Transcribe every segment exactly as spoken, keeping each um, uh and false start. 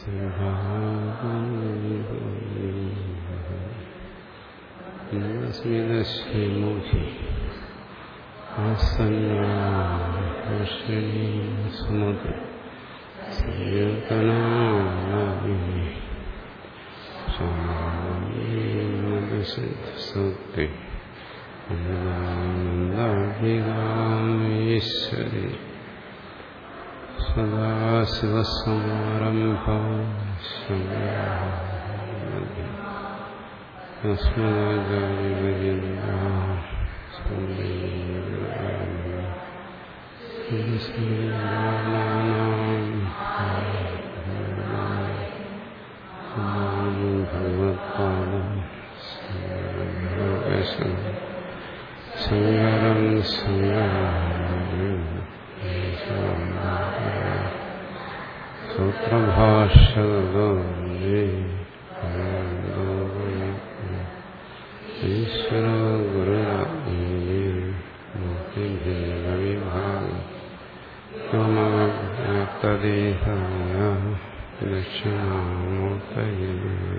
സ്മിതശ്രീമുഖി സുമതി സത്യ അനന്താഭികാമേശ്വരി സദാശിവസമാരംഭ ഭഗവത്പാദം ശങ്കരം സൂത്രഭാഷ്യതോ ഈശ്വര ഗുരുവിഭാഗതദേഹായ ദക്ഷിണാമൂർത്തയേ.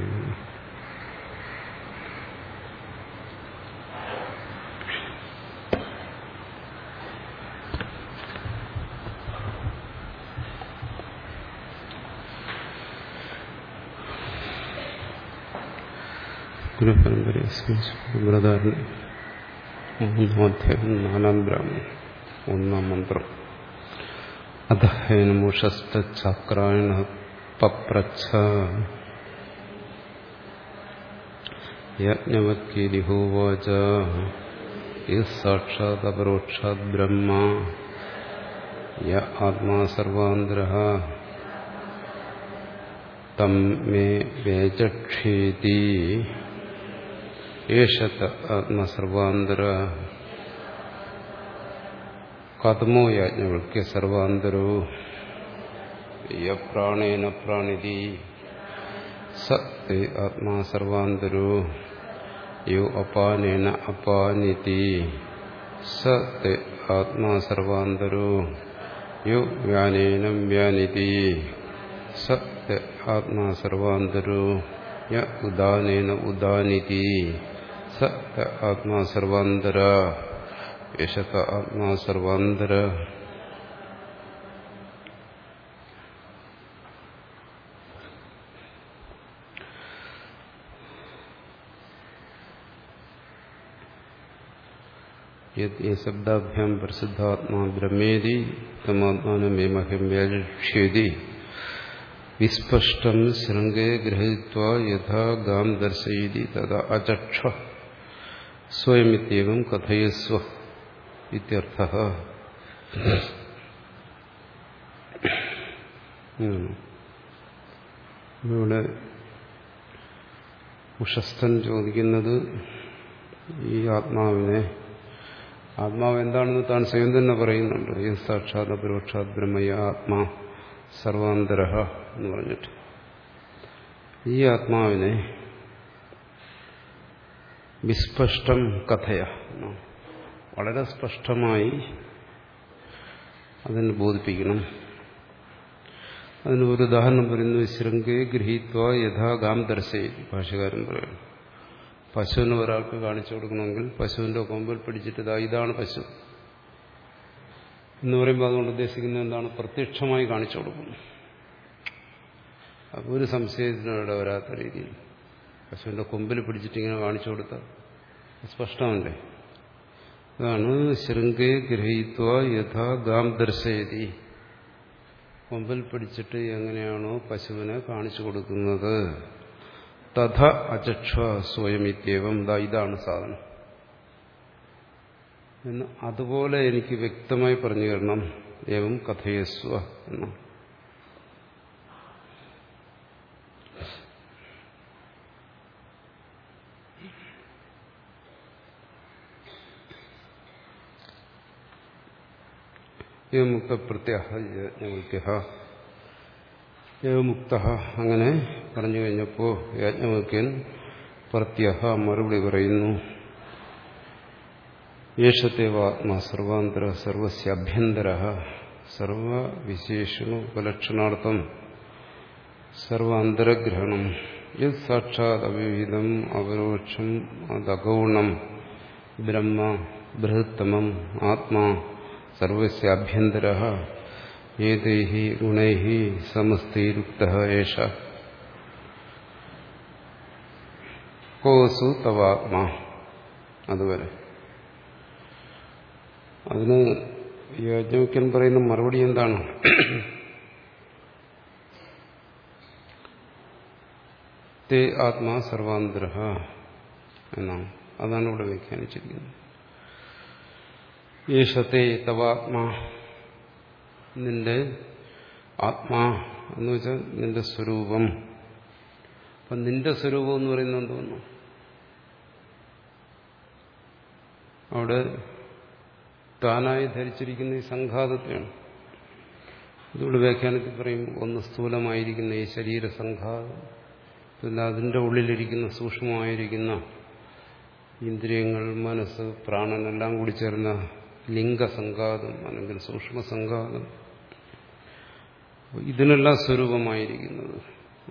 ഗുരുപരമ്പരധാരണ മൂന്നാധ്യായം നാലാം ബ്രാഹ്മണം ഒന്നാം മന്ത്രം. അധഹേനമുഷസ്തചക്രായണ പപ്രച്ഛ യജ്ഞവത്കീരിഹോവാച യഃ സാക്ഷാത് അപരോക്ഷാത് ബ്രഹ്മ യ ആത്മാ സർവാന്തരഃ തം മേ വേചക്ഷേതി ഏഷത ആത്മസർവാന്തര കഥമോ യാജ്ഞവൽക്യ സർവാന്തരോ യ പ്രാണേന പ്രാണിതി സ തേ ആത്മാ സർവാന്തരോ യോ അപാനേന അപാനിതി സ തേ ആത്മാ സർവാന്തരോ യോ വ്യാനേന വ്യാനിതി സ തേ ആത്മാ സർവാന്തരോ യ ഉദാനേന ഉദാനിതി സ തേ ആത്മാ സർവാന്തര യശത ആത്മാ സർവാന്തര. യദ് ശബ്ദാഭ്യാം പ്രസിദ്ധാത്മാ ബ്രഹ്മേതി തമാത്മാനം മേ മഹ്യം വ്യാചക്ഷ്യേതി വിസ്പഷ്ടം ശൃംഗേ ഗൃഹീത്വാ യഥാ ഗാം ദർശയതി തഥാ അചക്ഷ സ്വയമിത്യേവം കഥയസ്വ ഇത്യർത്ഥഃ. ഇവിടെ ഉഷസ്ഥൻ ചോദിക്കുന്നത് ഈ ആത്മാവിനെ, ആത്മാവ് എന്താണെന്ന് താൻ സ്വയം തന്നെ പറയുന്നുണ്ട്. ഈ സാക്ഷാത് അപരോക്ഷാത് ബ്രഹ്മയ ആത്മാ സർവാന്തരഃ എന്ന് പറഞ്ഞിട്ട് ഈ ആത്മാവിനെ വിസ്പഷ്ടം കഥയ, വളരെ സ്പഷ്ടമായി അതിന് ബോധിപ്പിക്കണം. അതിന് ഒരു ഉദാഹരണം പറയുന്നു. ശൃംഗേ ഗൃഹീത്വ യഥാ ഗാം ദർശയതി. ഭാഷ്യകാരൻ പറയുന്നു, പശുവിനെ ഒരാൾക്ക് കാണിച്ചു കൊടുക്കണമെങ്കിൽ പശുവിന്റെ കൊമ്പിൽ പിടിച്ചിട്ട് ഇതാ ഇതാണ് പശു എന്ന് പറയുമ്പോൾ അതുകൊണ്ട് ഉദ്ദേശിക്കുന്നത് എന്താണ്? പ്രത്യക്ഷമായി കാണിച്ചു കൊടുക്കുന്നു. അപ്പോൾ ഒരു സംശയത്തിനും ഇവിടെ വരാത്ത രീതിയിൽ പശുവിന്റെ കൊമ്പിൽ പിടിച്ചിട്ടിങ്ങനെ കാണിച്ചു കൊടുത്താൽ സ്പഷ്ടമല്ലേ? അതാണ് ശൃംഗേ ഗൃഹീത്വ യഥാ ഗാം ദർശയതി. കൊമ്പിൽ പിടിച്ചിട്ട് എങ്ങനെയാണോ പശുവിനെ കാണിച്ചു കൊടുക്കുന്നത് തഥ അചക്ഷ സ്വയമിത്യേവം, ദാ ഇതാണ് സാധനം എന്ന് അതുപോലെ എനിക്ക് വ്യക്തമായി പറഞ്ഞു തരണം. ഏവം കഥയസ്വ എന്നാണ്. ഏവമുക്ത പ്രത്യഹ ഏവമുക്ത അങ്ങനെ പറഞ്ഞു കഴിഞ്ഞപ്പോൾ യാജ്ഞവൽക്യൻ പ്രത്യഹ മറുപടി പറയുന്നു. യേശത്തേവാത്മാ സർവാന്തര സർവസ്യ അഭ്യന്തര സർവവിശേഷണ ഉപലക്ഷണാർത്ഥം സർവാന്തരഗ്രഹണം യത് സാക്ഷാത് അവിഹിതം അപരോക്ഷം അതഗൗണം ബ്രഹ്മ ബൃഹത്തമം ആത്മാ സർവസ്യ ആഭ്യന്തരഃ ഏതൈഹി ഗുണൈഹി സമസ്തൈരുക്തഃ ഏഷ കോസു തവാത്മാ. അതുവരെ അതിന് യാജ്ഞവൽക്യൻ പറയുന്ന മറുപടി എന്താണ്? തേ ആത്മാ സർവാന്തരഃ എന്നാണ്. അതാണ് ഇവിടെ വ്യാഖ്യാനിച്ചിരിക്കുന്നത്. യേശത്തെ തവാത്മാ, നിന്റെ ആത്മാ എന്ന് വെച്ചാൽ നിന്റെ സ്വരൂപം. അപ്പം നിന്റെ സ്വരൂപം എന്ന് പറയുന്നത് എന്തോന്നു? അവിടെ താനായി ധരിച്ചിരിക്കുന്ന ഈ സംഘാതത്തെയാണ്. ഇതുകൊണ്ട് വ്യാഖ്യാനത്തിൽ പറയും, ഒന്ന് സ്ഥൂലമായിരിക്കുന്ന ഈ ശരീരസംഘാതം, പിന്നെ അതിൻ്റെ ഉള്ളിലിരിക്കുന്ന സൂക്ഷ്മമായിരിക്കുന്ന ഇന്ദ്രിയങ്ങൾ, മനസ്സ്, പ്രാണൻ എല്ലാം കൂടി ചേർന്ന ലിംഗസംഘാതം അല്ലെങ്കിൽ സൂക്ഷ്മസംഘാതം, ഇതിനെല്ലാം സ്വരൂപമായിരിക്കുന്നത്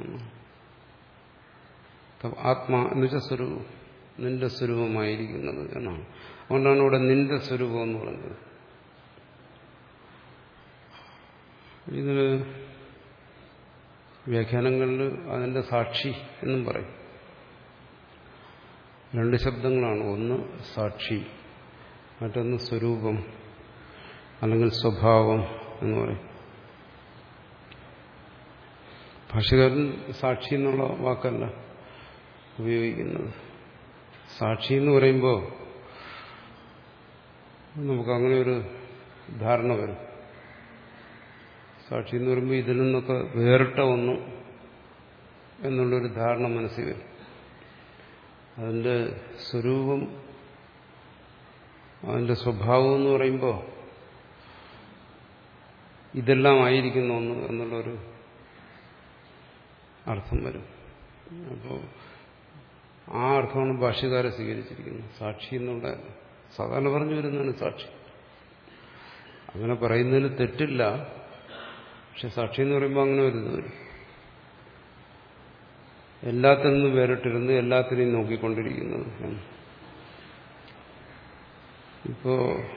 ആത്മാ എന്ന് വെച്ചാൽ സ്വരൂപം, നിന്റെ സ്വരൂപമായിരിക്കുന്നത് എന്നാണ്. അതുകൊണ്ടാണ് ഇവിടെ നിന്റെ സ്വരൂപം എന്ന് പറയുന്നത്. ഇതിന് വ്യാഖ്യാനങ്ങളിൽ അതിന്റെ സാക്ഷി എന്നും പറയും. രണ്ട് ശബ്ദങ്ങളാണ്. ഒന്ന് സാക്ഷി, മറ്റൊന്ന് സ്വരൂപം അല്ലെങ്കിൽ സ്വഭാവം എന്ന് പറയും. ഭാഷ്യകാരൻ സാക്ഷി എന്നുള്ള വാക്കല്ല ഉപയോഗിക്കുന്നത്. സാക്ഷി എന്ന് പറയുമ്പോൾ നമുക്ക് അങ്ങനെ ഒരു ധാരണ വരും. സാക്ഷി എന്ന് പറയുമ്പോൾ ഇതിൽ നിന്നൊക്കെ വേറിട്ട ഒന്ന് എന്നുള്ളൊരു ധാരണ മനസ്സിൽ വരും. അതിൻ്റെ സ്വരൂപം, അതിൻ്റെ സ്വഭാവം എന്ന് പറയുമ്പോൾ ഇതെല്ലാം ആയിരിക്കുന്ന ഒന്ന് എന്നുള്ളൊരു അർത്ഥം വരും. അപ്പോൾ ആ അർത്ഥമാണ് ഭാഷ്യകാരെ സ്വീകരിച്ചിരിക്കുന്നത്. സാക്ഷി എന്നുള്ള സാധാരണ പറഞ്ഞു വരുന്നതാണ് സാക്ഷി. അങ്ങനെ പറയുന്നതിന് തെറ്റില്ല. പക്ഷെ സാക്ഷി എന്ന് പറയുമ്പോൾ അങ്ങനെ വരുന്നത് വരും. എല്ലാത്തിൽ നിന്നും വേറിട്ടിരുന്ന് എല്ലാത്തിനെയും നോക്കിക്കൊണ്ടിരിക്കുന്നത്. ഇപ്പോ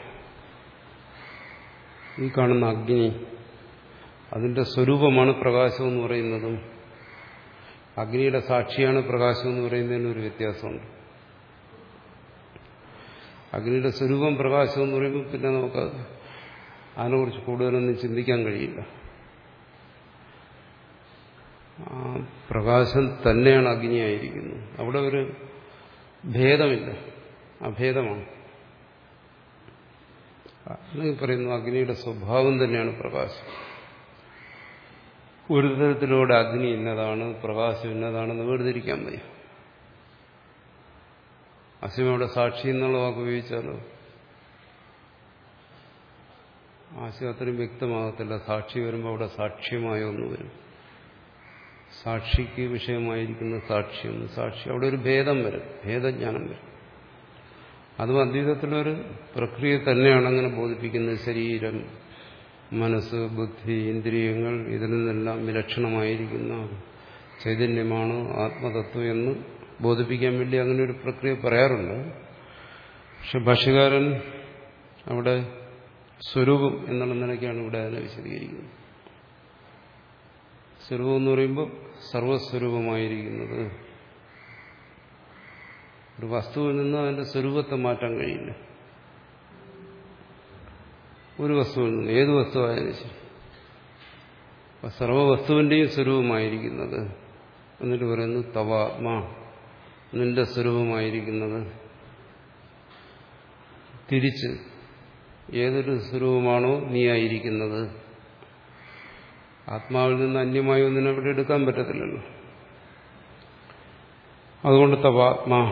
ഈ കാണുന്ന അഗ്നി, അതിന്റെ സ്വരൂപമാണ് പ്രകാശം എന്ന് പറയുന്നതും അഗ്നിയുടെ സാക്ഷിയാണ് പ്രകാശം എന്ന് പറയുന്നതിന് ഒരു വ്യത്യാസമുണ്ട്. അഗ്നിയുടെ സ്വരൂപം പ്രകാശം എന്ന് പറയുമ്പോൾ പിന്നെ നമുക്ക് അതിനെക്കുറിച്ച് കൂടുതലൊന്നും ചിന്തിക്കാൻ കഴിയില്ല. ആ പ്രകാശം തന്നെയാണ് അഗ്നിയായിരിക്കുന്നത്. അവിടെ ഒരു ഭേദമില്ല, അഭേദമാണ്. അല്ലെങ്കിൽ പറയുന്നു അഗ്നിയുടെ സ്വഭാവം തന്നെയാണ് പ്രകാശം. ഒരു തരത്തിലൂടെ അഗ്നി ഇന്നതാണ്, പ്രകാശം ഇന്നതാണെന്ന് വേർതിരിക്കാൻ വയ്യ. അസിമയുടെ സാക്ഷി എന്നുള്ള വാക്ക് ഉപയോഗിച്ചാലോ ആശയം അത്രയും വ്യക്തമാകത്തില്ല. സാക്ഷി വരുമ്പോൾ അവിടെ സാക്ഷ്യമായ ഒന്ന് വരും. സാക്ഷിക്ക് വിഷയമായിരിക്കുന്ന സാക്ഷ്യം, സാക്ഷി, അവിടെ ഒരു ഭേദം വരും, ഭേദജ്ഞാനം വരും. അതും അദ്വൈതത്തിലൊരു പ്രക്രിയ തന്നെയാണ് അങ്ങനെ ബോധിപ്പിക്കുന്നത്. ശരീരം, മനസ്സ്, ബുദ്ധി, ഇന്ദ്രിയങ്ങൾ, ഇതിൽ നിന്നെല്ലാം വിലക്ഷണമായിരിക്കുന്ന ചൈതന്യമാണ് ആത്മതത്വം എന്ന് ബോധിപ്പിക്കാൻ വേണ്ടി അങ്ങനെ ഒരു പ്രക്രിയ പറയാറുണ്ട്. പക്ഷെ ഭാഷ്യകാരൻ അവിടെ സ്വരൂപം എന്നുള്ള നിലയ്ക്കാണ് ഇവിടെ അതിനെ വിശദീകരിക്കുന്നത്. സ്വരൂപം എന്ന് പറയുമ്പോൾ സർവസ്വരൂപമായിരിക്കുന്നത്. ഒരു വസ്തുവിൽ നിന്ന് അതിന്റെ സ്വരൂപത്തെ മാറ്റാൻ കഴിയില്ല. ഒരു വസ്തുവിൽ നിന്ന്, ഏത് വസ്തുവായാലും ശരി. അപ്പം സർവവസ്തുവിന്റെയും സ്വരൂപമായിരിക്കുന്നത് എന്നിട്ട് പറയുന്നു തവാത്മാ, നിന്റെ സ്വരൂപമായിരിക്കുന്നത്. തിരിച്ച് ഏതൊരു സ്വരൂപമാണോ നീ ആയിരിക്കുന്നത്, ആത്മാവിൽ നിന്ന് അന്യമായി ഒന്നിനെ അവിടെ എടുക്കാൻ പറ്റത്തില്ലല്ലോ. അതുകൊണ്ട് തവാത്മാ,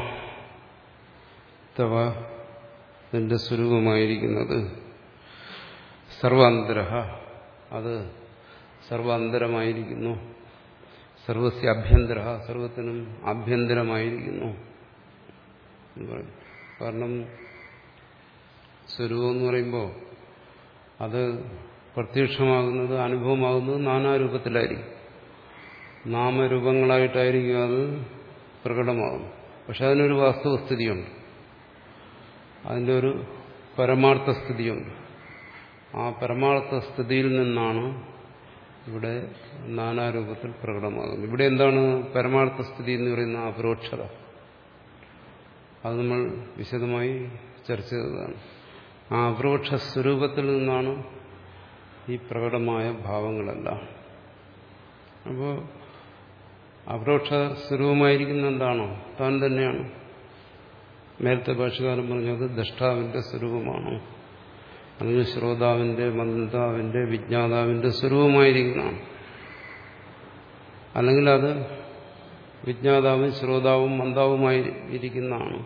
തവ നിന്റെ സ്വരൂപമായിരിക്കുന്നത് സർവാന്തര, അത് സർവാന്തരമായിരിക്കുന്നു. സർവസ്യ അഭ്യന്തര, സർവത്തിനും ആഭ്യന്തരമായിരിക്കുന്നു എന്ന് പറയും. കാരണം സ്വരൂപം എന്ന് പറയുമ്പോൾ അത് പ്രത്യക്ഷമാകുന്നത്, അനുഭവമാകുന്നത് നാനാരൂപത്തിലായിരിക്കും. നാമരൂപങ്ങളായിട്ടായിരിക്കും അത് പ്രകടമാകും. പക്ഷെ അതിനൊരു വാസ്തവസ്ഥിതിയുണ്ട്, അതിൻ്റെ ഒരു പരമാർത്ഥ സ്ഥിതിയുണ്ട്. ആ പരമാർത്ഥ സ്ഥിതിയിൽ നിന്നാണ് ഇവിടെ നാനാരൂപത്തിൽ പ്രകടമാകുന്നത്. ഇവിടെ എന്താണ് പരമാർത്ഥ സ്ഥിതി എന്ന് പറയുന്ന അപരോക്ഷത? അത് നമ്മൾ വിശദമായി ചർച്ച ചെയ്തതാണ്. ആ അപരോക്ഷ സ്വരൂപത്തിൽ നിന്നാണ് ഈ പ്രകടമായ ഭാവങ്ങളെല്ലാം. അപ്പോൾ അപരോക്ഷ സ്വരൂപമായിരിക്കുന്ന എന്താണോ താൻ തന്നെയാണ്. നേരത്തെ ഭാഷകാരൻ പറഞ്ഞത് ദ്രഷ്ടാവിന്റെ സ്വരൂപമാണോ, അല്ലെങ്കിൽ ശ്രോതാവിന്റെ മന്ദാവിന്റെ വിജ്ഞാതാവിന്റെ സ്വരൂപമായിരിക്കുന്നതാണ്. അല്ലെങ്കിൽ അത് വിജ്ഞാതാവും ശ്രോതാവും മന്ദാവുമായി ഇരിക്കുന്നതാണ്.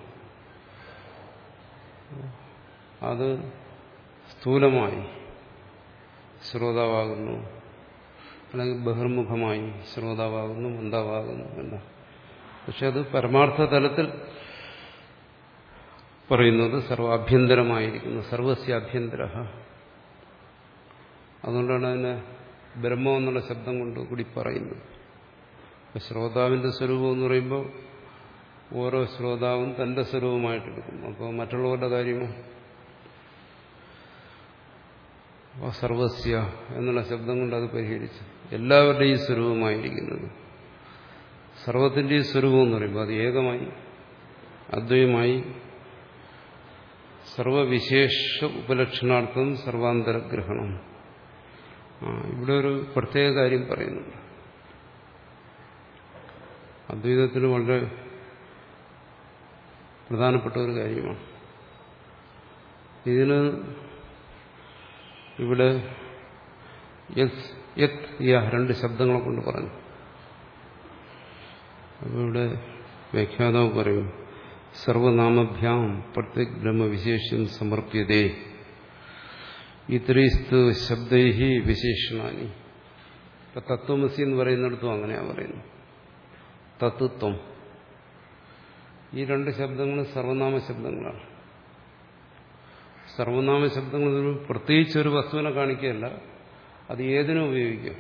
അത് സ്ഥൂലമായി ശ്രോതാവാകുന്നു, അല്ലെങ്കിൽ ബഹിർമുഖമായി ശ്രോതാവാകുന്നു, മന്ദാവാകുന്നു എന്ന. പക്ഷെ അത് പരമാർത്ഥ തലത്തിൽ പറയുന്നത് സർവാഭ്യന്തരമായിരിക്കുന്നു, സർവസ്യ അഭ്യന്തര. അതുകൊണ്ടാണ് അതിനെ ബ്രഹ്മം എന്നുള്ള ശബ്ദം കൊണ്ട് കൂടി പറയുന്നത്. ശ്രോതാവിന്റെ സ്വരൂപം എന്ന് പറയുമ്പോൾ ഓരോ ശ്രോതാവും തന്റെ സ്വരൂപമായിട്ടെടുക്കും. അപ്പോൾ മറ്റുള്ളവരുടെ കാര്യമോ? സർവസ്യ എന്നുള്ള ശബ്ദം കൊണ്ട് അത് പരിഹരിച്ചു. എല്ലാവരുടെയും സ്വരൂപമായിരിക്കുന്നത് സർവത്തിന്റെയും സ്വരൂപം എന്ന് പറയുമ്പോൾ അത് ഏകമായി അദ്വൈതമായി സർവവിശേഷ ഉപലക്ഷണാർത്ഥം സർവാന്തരഗ്രഹണം. ആ ഇവിടെ ഒരു പ്രത്യേക കാര്യം പറയുന്നുണ്ട്. അദ്വൈതത്തിന് വളരെ പ്രധാനപ്പെട്ട ഒരു കാര്യമാണ്. ഇതിന് ഇവിടെ യത് യ രണ്ട് ശബ്ദങ്ങളെ കൊണ്ട് പറഞ്ഞു. അപ്പോൾ ഇവിടെ വ്യാഖ്യാതാവ് പറയും സർവനാമഭ്യാം പ്രത്യേക ബ്രഹ്മവിശേഷ്യം സമർപ്യതേ ഇത്രയിസ്തു ശബ്ദൈഹി വിശേഷണാനി. ഇപ്പൊ തത്വമസി എന്ന് പറയുന്നിടത്തും അങ്ങനെയാ പറയുന്നു. തത്വത്വം ഈ രണ്ട് ശബ്ദങ്ങളും സർവനാമ ശബ്ദങ്ങളാണ്. സർവനാമ ശബ്ദങ്ങൾ പ്രത്യേകിച്ച് ഒരു വസ്തുവിനെ കാണിക്കുകയല്ല, അത് ഏതിനും ഉപയോഗിക്കും.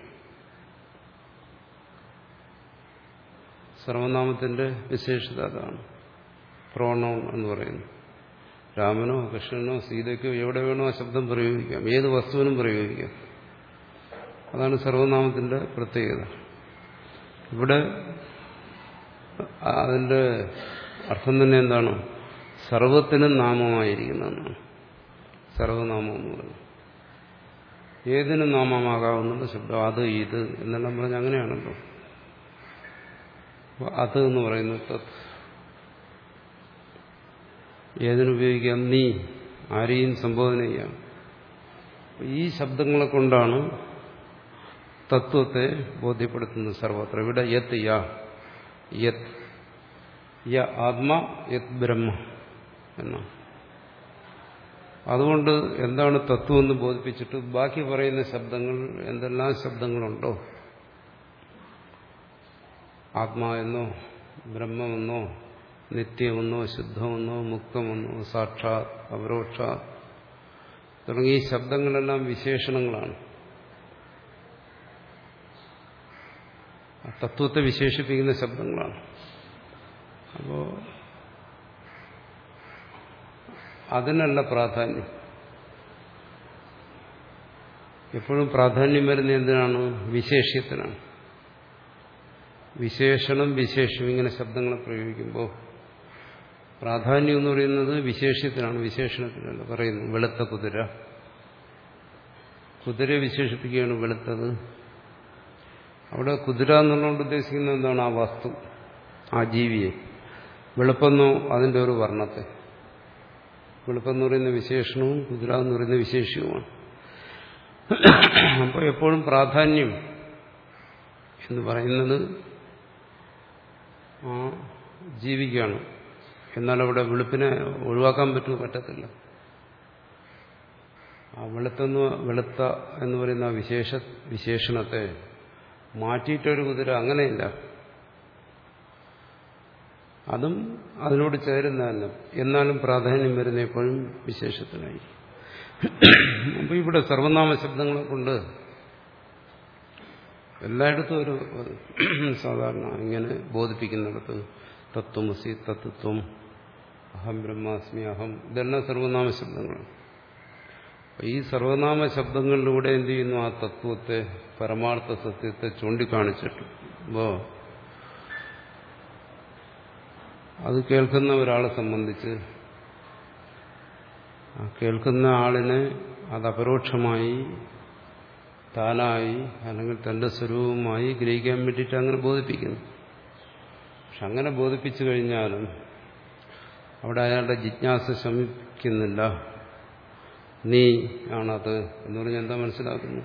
സർവനാമത്തിന്റെ വിശേഷത അതാണ്. പ്രോണൗൺ എന്ന് പറയുന്നു. രാമനോ കൃഷ്ണനോ സീതയ്ക്കോ എവിടെ വേണോ ആ ശബ്ദം പ്രയോഗിക്കാം, ഏത് വസ്തുവിനും പ്രയോഗിക്കാം. അതാണ് സർവനാമത്തിന്റെ പ്രത്യേകത. ഇവിടെ അതിന്റെ അർത്ഥം തന്നെ എന്താണ്? സർവത്തിനും നാമമായിരിക്കുന്നതാണ് സർവനാമം എന്ന് പറയുന്നത്. ഏതിനും നാമമാകാവുന്ന ശബ്ദം. അത് ഇത് എന്നെല്ലാം പറഞ്ഞാൽ അങ്ങനെയാണല്ലോ. അത് എന്ന് പറയുന്നത് തത്. ഏതിനുപയോഗിക്കാം? നീ, ആരെയും സംബോധന ചെയ്യാം. ഈ ശബ്ദങ്ങളെ കൊണ്ടാണ് തത്വത്തെ ബോധ്യപ്പെടുത്തുന്നത് സർവത്ര. ഇവിടെ യത് യ യത് യ ആത്മാ യത് ബ്രഹ്മ എന്നാണ്. അതുകൊണ്ട് എന്താണ് തത്വം എന്ന് ബോധിപ്പിച്ചിട്ട് ബാക്കി പറയുന്ന ശബ്ദങ്ങൾ എന്തെല്ലാം ശബ്ദങ്ങളുണ്ടോ, ആത്മാ എന്നോ ബ്രഹ്മമെന്നോ നിത്യമെന്നോ ശുദ്ധമെന്നോ മുക്തമെന്നോ സാക്ഷാത് അപരോക്ഷാത് തുടങ്ങിയ ഈ ശബ്ദങ്ങളെല്ലാം വിശേഷണങ്ങളാണ്. തത്വത്തെ വിശേഷിപ്പിക്കുന്ന ശബ്ദങ്ങളാണ്. അപ്പോ അതിനല്ല പ്രാധാന്യം. എപ്പോഴും പ്രാധാന്യം വരുന്ന എന്തിനാണ്? വിശേഷ്യത്തിനാണ്. വിശേഷണം വിശേഷം ഇങ്ങനെ ശബ്ദങ്ങളെ പ്രയോഗിക്കുമ്പോൾ പ്രാധാന്യം എന്ന് പറയുന്നത് വിശേഷ്യത്തിനാണ്, വിശേഷണത്തിനല്ല. പറയുന്നു വെളുത്ത കുതിര, കുതിരയെ വിശേഷിപ്പിക്കുകയാണ് വെളുത്തത്. അവിടെ കുതിര എന്നുള്ളതുകൊണ്ട് ഉദ്ദേശിക്കുന്നത് എന്താണ്? ആ വസ്തു, ആ ജീവിയെ. വെളുപ്പെന്നോ അതിൻ്റെ ഒരു വർണ്ണത്തെ. വെളുപ്പെന്ന് പറയുന്ന വിശേഷണവും കുതിര എന്ന് പറയുന്ന വിശേഷ്യവുമാണ്. അപ്പോൾ എപ്പോഴും പ്രാധാന്യം എന്ന് പറയുന്നത് ആ ജീവിക്കാണ്. എന്നാൽ അവിടെ വെളുപ്പിനെ ഒഴിവാക്കാൻ പറ്റുമോ? പറ്റത്തില്ല. ആ വെളുത്തെന്ന് വെളുത്ത എന്ന് പറയുന്ന വിശേഷ വിശേഷണത്തെ മാറ്റിയിട്ടൊരു കുതിര അങ്ങനെയില്ല. അതും അതിനോട് ചേരുന്നതല്ല. എന്നാലും പ്രാധാന്യം വരുന്ന എപ്പോഴും വിശേഷത്തിനായി. അപ്പോൾ ഇവിടെ സർവനാമ ശബ്ദങ്ങളെ കൊണ്ട് എല്ലായിടത്തും ഒരു സാധാരണ ഇങ്ങനെ ബോധിപ്പിക്കുന്നിടത്ത് തത്വമസി, തത്വം, അഹം ബ്രഹ്മാസ്മി, അഹം, ഇതെല്ലാം സർവനാമ ശബ്ദങ്ങളാണ്. ഈ സർവനാമ ശബ്ദങ്ങളിലൂടെ എന്ത് ചെയ്യുന്നു? ആ തത്വത്തെ, പരമാർത്ഥ സത്യത്തെ ചൂണ്ടിക്കാണിച്ചിട്ട് അപ്പോ അത് കേൾക്കുന്ന ഒരാളെ സംബന്ധിച്ച് ആ കേൾക്കുന്ന ആളിനെ അത് അപരോക്ഷമായി, താനായി, അല്ലെങ്കിൽ തന്റെ സ്വരൂപമായി ഗ്രഹിക്കാൻ വേണ്ടിയിട്ട് അങ്ങനെ ബോധിപ്പിക്കുന്നു. പക്ഷെ അങ്ങനെ ബോധിപ്പിച്ചു കഴിഞ്ഞാലും അവിടെ അയാളുടെ ജിജ്ഞാസ ശമിക്കുന്നില്ല. നീ ആണത് എന്ന് പറഞ്ഞാൽ എന്താ മനസ്സിലാക്കുന്നു?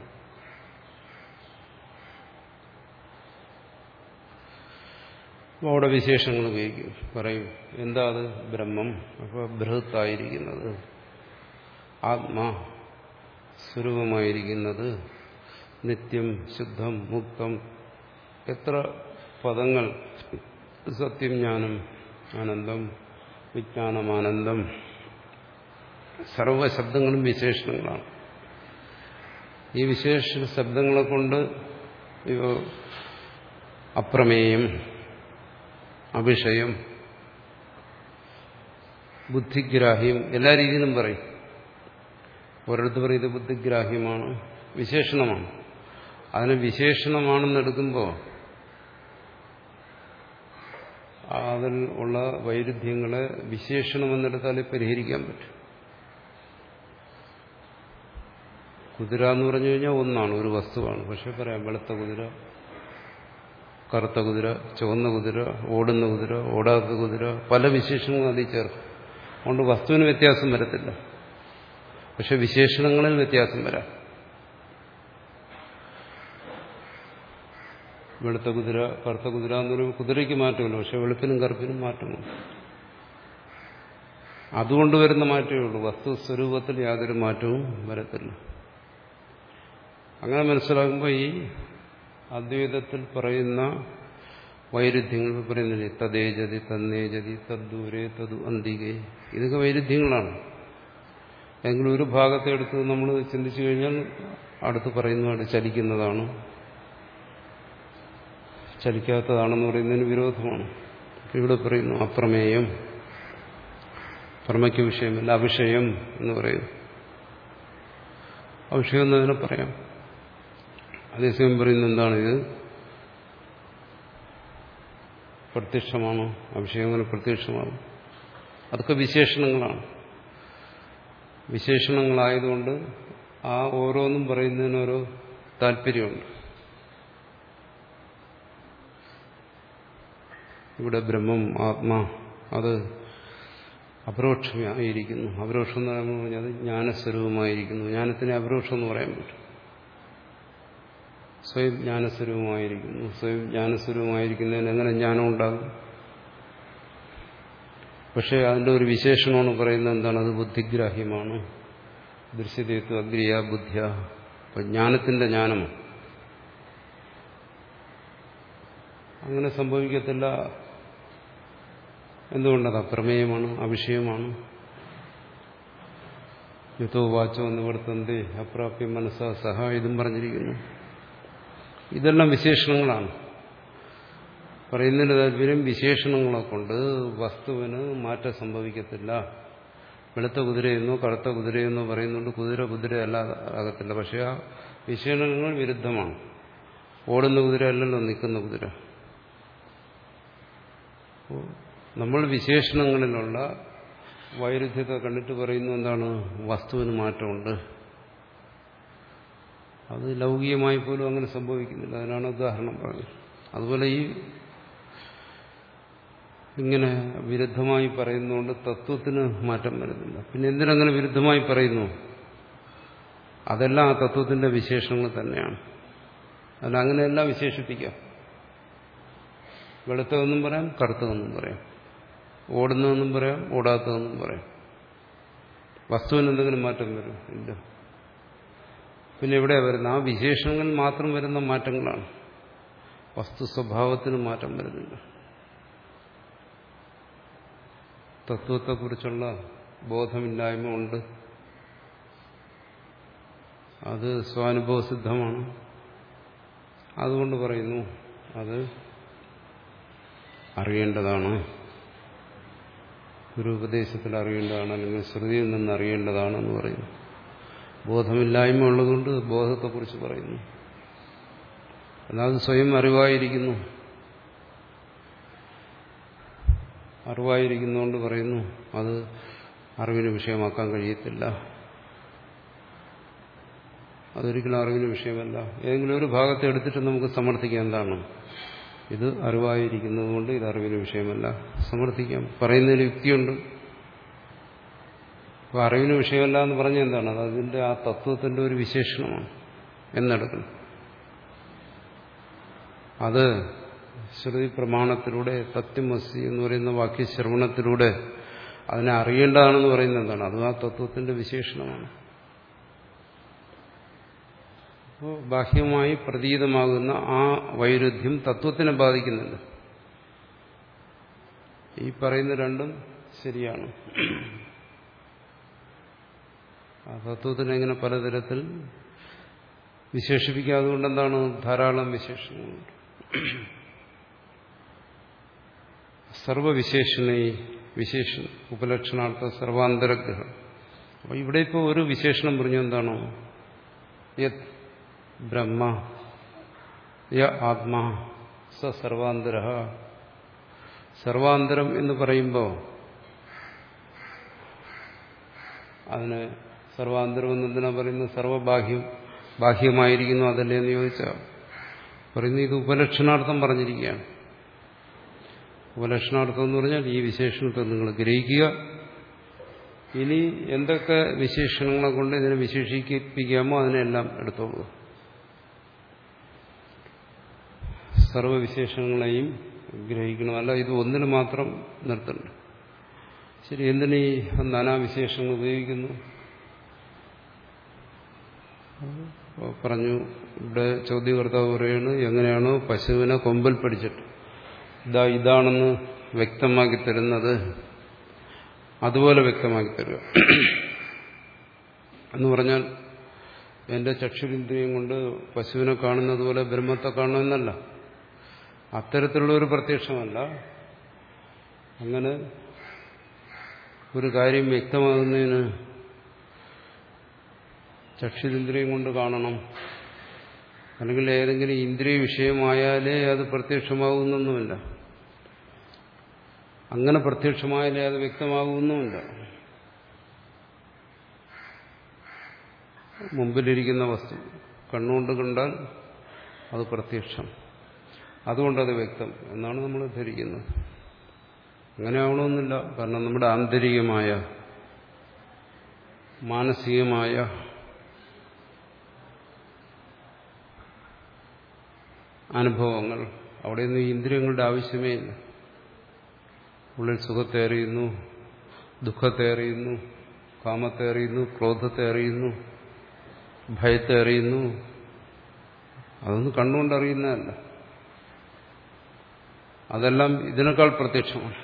അവിടെ വിശേഷങ്ങൾ ഉപയോഗിക്കും, പറയും. എന്താ അത്? ബ്രഹ്മം. അപ്പോൾ ബൃഹത്തായിരിക്കുന്നത്, ആത്മാ സ്വരൂപമായിരിക്കുന്നത്, നിത്യം, ശുദ്ധം, മുക്തം, എത്ര പദങ്ങൾ, സത്യം, ജ്ഞാനം, ആനന്ദം, വിജ്ഞാനം, ആനന്ദം, സർവശബ്ദങ്ങളും വിശേഷണങ്ങളാണ്. ഈ വിശേഷ ശബ്ദങ്ങളെ കൊണ്ട് അപ്രമേയം, അവിഷയം, ബുദ്ധിഗ്രാഹ്യം, എല്ലാ രീതിയിലും പറയും. ഒരിടത്ത് പറയും ഇത് ബുദ്ധിഗ്രാഹ്യമാണ്, വിശേഷണമാണ്. അതിന് വിശേഷണമാണെന്നെടുക്കുമ്പോൾ അതിൽ ഉള്ള വൈരുദ്ധ്യങ്ങളെ വിശേഷണമെന്നെടുത്താലേ പരിഹരിക്കാൻ പറ്റും. കുതിര എന്ന് പറഞ്ഞു കഴിഞ്ഞാൽ ഒന്നാണ്, ഒരു വസ്തുവാണ്. പക്ഷെ പറയാം വെളുത്ത കുതിര, കറുത്ത കുതിര, ചുവന്ന കുതിര, ഓടുന്ന കുതിര, ഓടാത്ത കുതിര, പല വിശേഷണങ്ങളും അതിൽ ചേർക്കും. അതുകൊണ്ട് വസ്തുവിന് വ്യത്യാസം വരത്തില്ല, പക്ഷെ വിശേഷണങ്ങളിൽ വ്യത്യാസം വരാം. വെളുത്ത കുതിര, കറുത്ത കുതിര എന്ന് പറയുമ്പോൾ കുതിരയ്ക്ക് മാറ്റമില്ല, പക്ഷെ വെളുപ്പിനും കറുപ്പിനും മാറ്റമുണ്ട്. അതുകൊണ്ട് വരുന്ന മാറ്റമേ ഉള്ളൂ, വസ്തുസ്വരൂപത്തിൽ യാതൊരു മാറ്റവും വരത്തില്ല. അങ്ങനെ മനസ്സിലാക്കുമ്പോൾ ഈ അദ്വൈതത്തിൽ പറയുന്ന വൈരുദ്ധ്യങ്ങൾ പറയുന്നില്ലേ, തദ്ദേജതി, തന്നേജതി, തദ്ദൂരേ, തദു അന്തികേ, ഇതൊക്കെ വൈരുദ്ധ്യങ്ങളാണ്. ഏതെങ്കിലും ഒരു ഭാഗത്തെ എടുത്ത് നമ്മൾ ചിന്തിച്ചു കഴിഞ്ഞാൽ അടുത്ത് പറയുന്നതാണ് ചലിക്കുന്നതാണ്, ചലിക്കാത്തതാണെന്ന് പറയുന്നതിന് വിരോധമാണ്. ഇവിടെ പറയുന്നു അപ്രമേയം, പ്രമയ്ക്ക് വിഷയമല്ല, അവിഷയം എന്ന് പറയുന്നു. അവിഷയം എന്നതിനെ പറയാം. അതേസമയം പറയുന്നത് എന്താണ്? ഇത് പ്രത്യക്ഷമാണോ? അവിഷയം അങ്ങനെ പ്രത്യക്ഷമാണോ? അതൊക്കെ വിശേഷണങ്ങളാണ്. വിശേഷണങ്ങളായതുകൊണ്ട് ആ ഓരോന്നും പറയുന്നതിനോരോ താല്പര്യമുണ്ട്. ഇവിടെ ബ്രഹ്മം, ആത്മാ, അത് അപരോക്ഷമായിരിക്കുന്നു. അപരോക്ഷം എന്ന് പറയുമ്പോൾ പറഞ്ഞത് ജ്ഞാനസ്വരൂപമായിരിക്കുന്നു. ജ്ഞാനത്തിനെ അപരോക്ഷം എന്ന് പറയാൻ പറ്റും. സ്വയം ജ്ഞാനസ്വരൂപമായിരിക്കുന്നു. സ്വയം ജ്ഞാനസ്വരൂപമായിരിക്കുന്നതിന് എങ്ങനെ ജ്ഞാനം ഉണ്ടാകും? പക്ഷെ അതിൻ്റെ ഒരു വിശേഷണമാണ് പറയുന്നത്. എന്താണ്? അത് ബുദ്ധിഗ്രാഹ്യമാണ്. ദൃശ്യതേത്വ അഗ്രിയ ബുദ്ധിയ. അപ്പം ജ്ഞാനത്തിൻ്റെ ജ്ഞാനമാണ്. അങ്ങനെ സംഭവിക്കത്തില്ല. എന്തുകൊണ്ടത്? അപ്രമേയമാണ്, അവിഷയമാണ്. യുദ്ധോ വാച്ചോ നിവർത്തന്തേ അപ്രാപ്യ മനസ്സാ സഹ, ഇതും പറഞ്ഞിരിക്കുന്നു. ഇതെല്ലാം വിശേഷണങ്ങളാണ്. പറയുന്നതിന് താല്പര്യം വിശേഷണങ്ങളെ കൊണ്ട് വസ്തുവിന് മാറ്റം സംഭവിക്കത്തില്ല. വെളുത്ത കുതിരയെന്നോ കറുത്ത കുതിരയെന്നോ പറയുന്നുണ്ട്, കുതിര കുതിര അല്ലാതാകത്തില്ല. പക്ഷെ ആ വിശേഷണങ്ങൾ വിരുദ്ധമാണ്. ഓടുന്ന കുതിര അല്ലല്ലോ നിൽക്കുന്ന കുതിര. നമ്മൾ വിശേഷണങ്ങളിലുള്ള വൈരുദ്ധ്യത്തെ കണ്ടിട്ട് പറയുന്നു എന്താണ്? വസ്തുവിന് മാറ്റമുണ്ട്. അത് ലൗകികമായി പോലും അങ്ങനെ സംഭവിക്കുന്നില്ല. അതിനാണ് ഉദാഹരണം പറഞ്ഞത്. അതുപോലെ ഈ ഇങ്ങനെ വിരുദ്ധമായി പറയുന്നതുകൊണ്ട് തത്വത്തിന് മാറ്റം വരുന്നില്ല. പിന്നെ എന്തിനങ്ങനെ വിരുദ്ധമായി പറയുന്നു? അതെല്ലാം ആ തത്വത്തിന്റെ വിശേഷണങ്ങൾ തന്നെയാണ്. അതിനങ്ങനെയെല്ലാം വിശേഷിപ്പിക്കാം. വെളുത്തതെന്നും പറയാം, കറുത്തതെന്നും പറയാം, ഓടുന്നതെന്നും പറയാം, ഓടാത്തതെന്നും പറയാം. വസ്തുവിന് എന്തെങ്കിലും മാറ്റം വരും? ഇല്ല. പിന്നെ എവിടെയാണ് വരുന്നത്? ആ വിശേഷങ്ങളിൽ മാത്രം വരുന്ന മാറ്റങ്ങളാണ്. വസ്തു സ്വഭാവത്തിന് മാറ്റം വരുന്നില്ല. തത്വത്തെക്കുറിച്ചുള്ള ബോധമില്ലായ്മ ഉണ്ട്. അത് സ്വാനുഭവസിദ്ധമാണ്. അതുകൊണ്ട് പറയുന്നു അത് അറിയേണ്ടതാണ്, ഒരു ഉപദേശത്തിൽ അറിയേണ്ടതാണ്, അല്ലെങ്കിൽ ശ്രുതിയിൽ നിന്ന് അറിയേണ്ടതാണെന്ന് പറയുന്നു. ബോധമില്ലായ്മ ഉള്ളതുകൊണ്ട് ബോധത്തെക്കുറിച്ച് പറയുന്നു. അല്ലാതെ സ്വയം അറിവായിരിക്കുന്നു, അറിവായിരിക്കുന്നതുകൊണ്ട് പറയുന്നു അത് അറിവിന് വിഷയമാക്കാൻ കഴിയത്തില്ല, അതൊരിക്കലും അറിവിന് വിഷയമല്ല. ഏതെങ്കിലും ഒരു ഭാഗത്തെ എടുത്തിട്ട് നമുക്ക് സമർത്ഥിക്കാം എന്താണ്, ഇത് അറിവായിരിക്കുന്നത് കൊണ്ട് ഇത് അറിവിന് വിഷയമല്ല, സമർത്ഥിക്കാം. പറയുന്നതിന് യുക്തിയുണ്ട്. അപ്പോൾ അറിവിന് വിഷയമല്ല എന്ന് പറഞ്ഞാൽ എന്താണ്, അത് അതിൻ്റെ ആ തത്വത്തിൻ്റെ ഒരു വിശേഷണമാണ് എന്നെടുക്കണം. അത് ശ്രുതി പ്രമാണത്തിലൂടെ തത്വമസി എന്ന് പറയുന്ന വാക്യശ്രവണത്തിലൂടെ അതിനെ അറിയേണ്ടതാണെന്ന് പറയുന്നത് എന്താണ്, അത് ആ തത്വത്തിന്റെ വിശേഷണമാണ്. അപ്പോൾ ബാഹ്യമായി പ്രതീതമാകുന്ന ആ വൈരുദ്ധ്യം തത്വത്തിനെ ബാധിക്കുന്നുണ്ട്. ഈ പറയുന്ന രണ്ടും ശരിയാണ്. ആ തത്വത്തിനെ എങ്ങനെ പലതരത്തിൽ വിശേഷിപ്പിക്കാതെ കൊണ്ട് എന്താണ്, ധാരാളം വിശേഷണങ്ങളുണ്ട്. സർവവിശേഷണ വിശേഷണ ഉപലക്ഷണാർത്ഥ സർവാന്തരഗ്രഹം. അപ്പൊ ഇവിടെ ഇപ്പോൾ ഒരു വിശേഷണം പറഞ്ഞു, എന്താണോ യത് ബ്രഹ്മ യ ആത്മാ സ സർവാന്തര. സർവാന്തരം എന്ന് പറയുമ്പോൾ അതിന് സർവാന്തരം എന്നതിനാ പറയുന്നത്, സർവബാഹ്യം ബാഹ്യമായിരിക്കുന്നു അതല്ലേ എന്ന് ചോദിച്ചാൽ പറയുന്നത് ഇത് ഉപലക്ഷണാർത്ഥം പറഞ്ഞിരിക്കുകയാണ്. ഉപലക്ഷണാർത്ഥം എന്ന് പറഞ്ഞാൽ ഈ വിശേഷണത്തെ നിങ്ങൾ ഗ്രഹിക്കുക, ഇനി എന്തൊക്കെ വിശേഷണങ്ങളെ കൊണ്ട് ഇതിനെ വിശേഷിപ്പിക്കാമോ അതിനെല്ലാം എടുത്തോളൂ. സർവവിശേഷങ്ങളെയും ഗ്രഹിക്കണം, അല്ല ഇത് ഒന്നിന് മാത്രം നിർത്തണ്ട. ശരി, എന്തിനീ നാനാവിശേഷങ്ങൾ ഉപയോഗിക്കുന്നു പറഞ്ഞു. ഇവിടെ ചോദ്യകർത്താവ് പറയുന്നു, എങ്ങനെയാണോ പശുവിനെ കൊമ്പിൽ പിടിച്ചിട്ട് ഇതാ ഇതാണെന്ന് വ്യക്തമാക്കി തരുന്നത് അതുപോലെ വ്യക്തമാക്കി തരിക എന്ന് പറഞ്ഞാൽ എന്റെ ചക്ഷുരിന്ദ്രിയം കൊണ്ട് പശുവിനെ കാണുന്നത് പോലെ ബ്രഹ്മത്തെ കാണുമെന്നല്ല, അത്തരത്തിലുള്ള ഒരു പ്രത്യക്ഷമല്ല. അങ്ങനെ ഒരു കാര്യം വ്യക്തമാകുന്നതിന് ചക്ഷുരിന്ദ്രിയം കൊണ്ട് കാണണം, അല്ലെങ്കിൽ ഏതെങ്കിലും ഇന്ദ്രിയ വിഷയമായാലേ അത് പ്രത്യക്ഷമാകുന്നൊന്നുമില്ല. അങ്ങനെ പ്രത്യക്ഷമായാലേ അത് വ്യക്തമാകുന്നുമില്ല. മുമ്പിലിരിക്കുന്ന വസ്തു കണ്ണുകൊണ്ട് കണ്ടാൽ അത് പ്രത്യക്ഷം, അതുകൊണ്ടത് വ്യക്തം എന്നാണ് നമ്മൾ ധരിക്കുന്നത്. അങ്ങനെ ആവണമെന്നില്ല. കാരണം നമ്മുടെ ആന്തരികമായ മാനസികമായ അനുഭവങ്ങൾ, അവിടെയൊന്നും ഇന്ദ്രിയങ്ങളുടെ ആവശ്യമേ ഇല്ല. ഉള്ളിൽ സുഖത്തെ അറിയുന്നു, ദുഃഖത്തെ അറിയുന്നു, കാമത്തെ അറിയുന്നു, ക്രോധത്തെ അറിയുന്നു, ഭയത്തെ അറിയുന്നു. അതൊന്നും കണ്ണുകൊണ്ട് അറിയുന്നതല്ല, അതെല്ലാം ഇതിനേക്കാൾ പ്രത്യക്ഷമാണ്.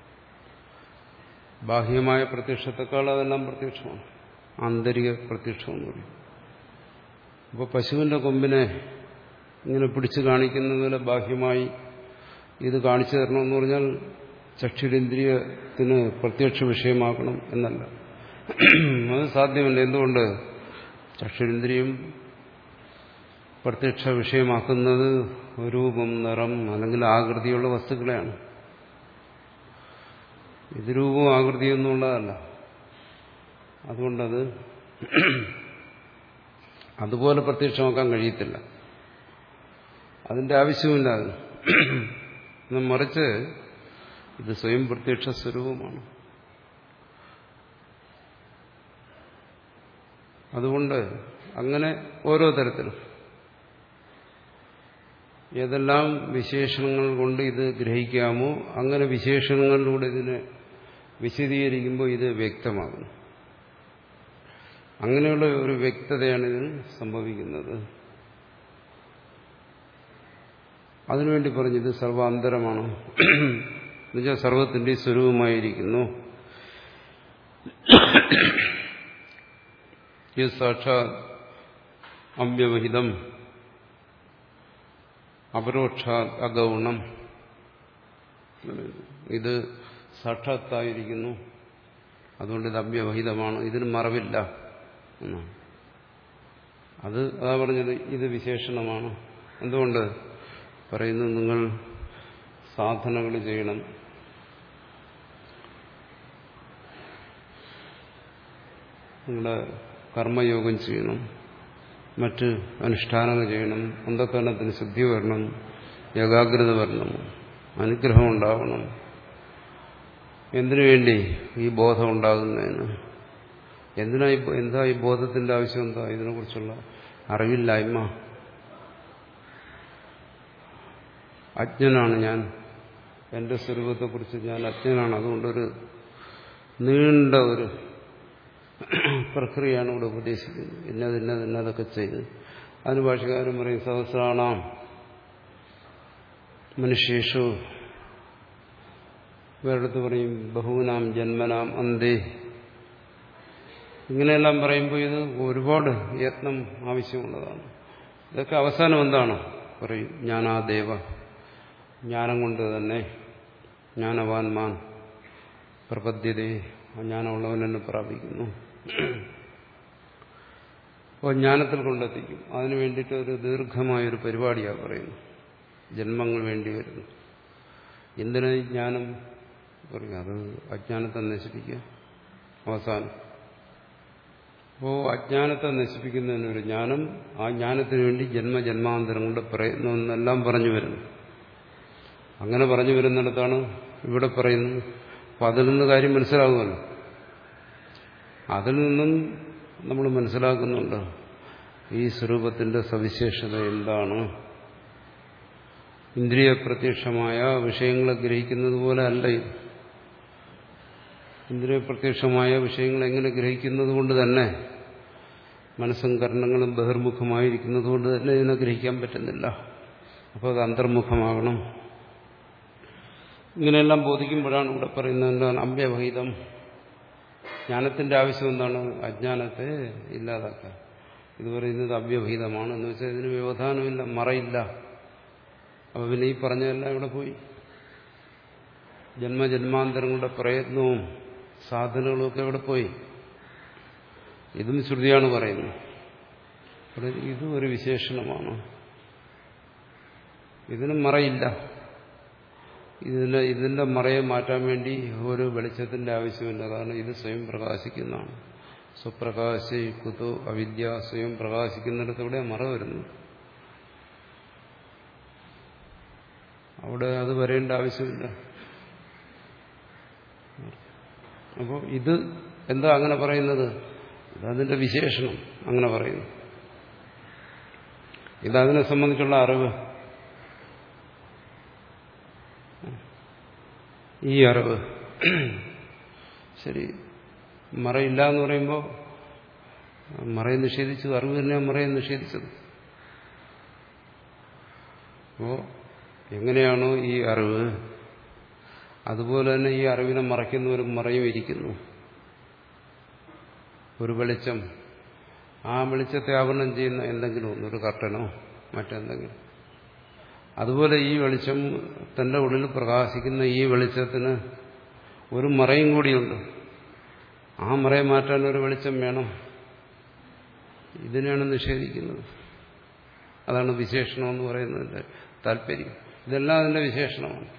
ബാഹ്യമായ പ്രത്യക്ഷത്തെക്കാൾ അതെല്ലാം പ്രത്യക്ഷമാണ്, ആന്തരിക പ്രത്യക്ഷം എന്ന് പറയും. അപ്പോൾ പശുവിന്റെ കൊമ്പിനെ ഇങ്ങനെ പിടിച്ചു കാണിക്കുന്നതിന് ബാഹ്യമായി ഇത് കാണിച്ചു തരണമെന്ന് പറഞ്ഞാൽ ചക്ഷുരേന്ദ്രിയത്തിന് പ്രത്യക്ഷ വിഷയമാക്കണം എന്നല്ല, അത് സാധ്യമല്ല. എന്തുകൊണ്ട്? ചക്ഷുരേന്ദ്രിയം പ്രത്യക്ഷ വിഷയമാക്കുന്നത് രൂപം, നിറം അല്ലെങ്കിൽ ആകൃതിയുള്ള വസ്തുക്കളെയാണ്. ഇത് രൂപവും ആകൃതിയൊന്നും ഉള്ളതല്ല. അതുകൊണ്ടത് അതുപോലെ പ്രത്യക്ഷമാക്കാൻ കഴിയത്തില്ല, അതിന്റെ ആവശ്യമില്ല. അത് മറിച്ച് ഇത് സ്വയം പ്രത്യക്ഷ സ്വരൂപമാണ്. അതുകൊണ്ട് അങ്ങനെ ഓരോ തരത്തിലും ഏതെല്ലാം വിശേഷണങ്ങൾ കൊണ്ട് ഇത് ഗ്രഹിക്കാമോ അങ്ങനെ വിശേഷണങ്ങളിലൂടെ ഇതിനെ വിശദീകരിക്കുമ്പോൾ ഇത് വ്യക്തമാകുന്നു. അങ്ങനെയുള്ള ഒരു വ്യക്തതയാണ് ഇതിന് സംഭവിക്കുന്നത്. അതിനുവേണ്ടി പറഞ്ഞത് സർവാന്തരമാണ്, എന്നുവെച്ചാൽ സർവത്തിന്റെ സ്വരൂപമായിരിക്കുന്നു. സാക്ഷാത് അവ്യവഹിതം അപരോക്ഷ അഗൗണം, ഇത് സാക്ഷാത്തായിരിക്കുന്നു, അതുകൊണ്ട് ഇത് അവ്യവഹിതമാണ്, ഇതിന് മറവില്ല എന്നാണ്. അത് അതാ പറഞ്ഞത്, ഇത് വിശേഷണമാണ്. എന്തുകൊണ്ട് പറയുന്നു? നിങ്ങൾ സാധനകൾ ചെയ്യണം, നിങ്ങളുടെ കർമ്മയോഗം ചെയ്യണം, മറ്റ് അനുഷ്ഠാനങ്ങൾ ചെയ്യണം, അന്ധകരണത്തിന് ശുദ്ധി വരണം, ഏകാഗ്രത വരണം, അനുഗ്രഹം ഉണ്ടാവണം. എന്തിനു വേണ്ടി? ഈ ബോധം ഉണ്ടാകുന്നതിന്. എന്തിനാ എന്താ ഈ ബോധത്തിന്റെ ആവശ്യം? എന്താ? ഇതിനെക്കുറിച്ചുള്ള അറിവില്ലായ്മ. അജ്ഞനാണ് ഞാൻ, എന്റെ സ്വരൂപത്തെക്കുറിച്ച് ഞാൻ അജ്ഞനാണ്. അതുകൊണ്ടൊരു നീണ്ട ഒരു പ്രക്രിയയാണ് ഇവിടെ ഉപദേശിക്കുന്നത്. ഇന്നത് ഇന്നത് ഇന്നതൊക്കെ ചെയ്ത്. അതിന് ഭാഷകാരൻ പറയും സഹസ്രാണാം മനുഷ്യേഷു, വേറെടുത്ത് പറയും ബഹൂനാം ജന്മനാം അന്തേ. ഇങ്ങനെയെല്ലാം പറയുമ്പോൾ ഇത് ഒരുപാട് യത്നം ആവശ്യമുള്ളതാണ്. ഇതൊക്കെ അവസാനം എന്താണ്? പറയും ജ്ഞാനാദേവ, ജ്ഞാനം കൊണ്ട് തന്നെ ജ്ഞാനവാൻമാൻ പ്രപദ്യതേ, ജ്ഞാനമുള്ളവൻ എന്നെ പ്രാപിക്കുന്നു. അപ്പോൾ ജ്ഞാനത്തിൽ കൊണ്ടെത്തിക്കും. അതിനു വേണ്ടിയിട്ട് ഒരു ദീർഘമായൊരു പരിപാടിയാണ് പറയുന്നത്. ജന്മങ്ങൾ വേണ്ടി വരുന്നു. എന്തിനാ ഈ ജ്ഞാനം? പറയും അത് അജ്ഞാനത്തെ നശിപ്പിക്കുക അവസാനം. അപ്പോൾ അജ്ഞാനത്തെ നശിപ്പിക്കുന്നതിനൊരു ജ്ഞാനം, ആ ജ്ഞാനത്തിന് വേണ്ടി ജന്മജന്മാന്തരം കൊണ്ട് പ്രയത്നം എന്നെല്ലാം പറഞ്ഞു വരുന്നു. അങ്ങനെ പറഞ്ഞു വരുന്നിടത്താണ് ഇവിടെ പറയുന്നത്. അപ്പം അതിൽ നിന്ന് കാര്യം മനസ്സിലാകുമല്ലോ. അതിൽ നിന്നും നമ്മൾ മനസ്സിലാക്കുന്നുണ്ട് ഈ സ്വരൂപത്തിന്റെ സവിശേഷത എന്താണ്. ഇന്ദ്രിയ പ്രത്യക്ഷമായ വിഷയങ്ങളെ ഗ്രഹിക്കുന്നത് പോലെ അല്ല ഇത്. ഇന്ദ്രിയ പ്രത്യക്ഷമായ വിഷയങ്ങൾ എങ്ങനെ ഗ്രഹിക്കുന്നത് കൊണ്ട് തന്നെ, മനസ്സും കർണങ്ങളും ബഹിർമുഖമായിരിക്കുന്നത് കൊണ്ട് തന്നെ ഇതിനെ ഗ്രഹിക്കാൻ പറ്റുന്നില്ല. അപ്പോൾ അത് അന്തർമുഖമാകണം. ഇങ്ങനെയെല്ലാം ബോധിക്കുമ്പോഴാണ് ഇവിടെ പറയുന്നത് എന്താണ്? അവ്യവഹിതം. ജ്ഞാനത്തിന്റെ ആവശ്യം എന്താണ്? അജ്ഞാനത്തെ ഇല്ലാതാക്കാൻ. ഇത് പറയുന്നത് അവ്യവഹിതമാണ് എന്ന് വെച്ചാൽ ഇതിന് വ്യവധാനമില്ല, മറയില്ല. അപ്പൊ പിന്നെ ഈ പറഞ്ഞതെല്ലാം ഇവിടെ പോയി. ജന്മജന്മാന്തരങ്ങളുടെ പ്രയത്നവും സാധനങ്ങളും ഒക്കെ ഇവിടെ പോയി. ഇതും ശ്രുതിയാണ് പറയുന്നത്. ഇതും ഒരു വിശേഷണമാണ്. ഇതിന് മറയില്ല. ഇതിന്റെ ഇതിന്റെ മറയെ മാറ്റാൻ വേണ്ടി ഒരു വെളിച്ചത്തിന്റെ ആവശ്യമില്ല. കാരണം ഇത് സ്വയം പ്രകാശിക്കുന്നതാണ്. സ്വപ്രകാശി കുതു അവിദ്യ, സ്വയം പ്രകാശിക്കുന്നിടത്തൂടെ മറ വരുന്നു. അവിടെ അത് വരേണ്ട ആവശ്യമില്ല. അപ്പോൾ ഇത് എന്താ അങ്ങനെ പറയുന്നത്? ഇതതിന്റെ വിശേഷണം അങ്ങനെ പറയുന്നു. ഇതതിനെ സംബന്ധിച്ചുള്ള അറിവ്. ഈ അറിവ് ശരി, മറയില്ല എന്ന് പറയുമ്പോൾ മറയെ നിഷേധിച്ചത് അറിവ് തന്നെയാണ്. മറയെ നിഷേധിച്ചത്. അപ്പോൾ എങ്ങനെയാണോ ഈ അറിവ്, അതുപോലെ തന്നെ ഈ അറിവിനെ മറയ്ക്കുന്ന ഒരു മറയും ഇരിക്കുന്നു. ഒരു വെളിച്ചം, ആ വെളിച്ചത്തെ ആവരണം ചെയ്യുന്ന എന്തെങ്കിലും ഒന്ന്, ഒരു കർട്ടനോ മറ്റെന്തെങ്കിലും. അതുപോലെ ഈ വെളിച്ചം തന്റെ ഉള്ളിൽ പ്രകാശിക്കുന്ന ഈ വെളിച്ചത്തിന് ഒരു മറയും കൂടിയുണ്ട്. ആ മറയെ മാറ്റാൻ ഒരു വെളിച്ചം വേണം. ഇതിനെയാണ് നിഷേധിക്കുന്നത്. അതാണ് വിശേഷണം എന്ന് പറയുന്നതിന്റെ താല്പര്യം. ഇതെല്ലാം അതിന്റെ വിശേഷണമാണ്.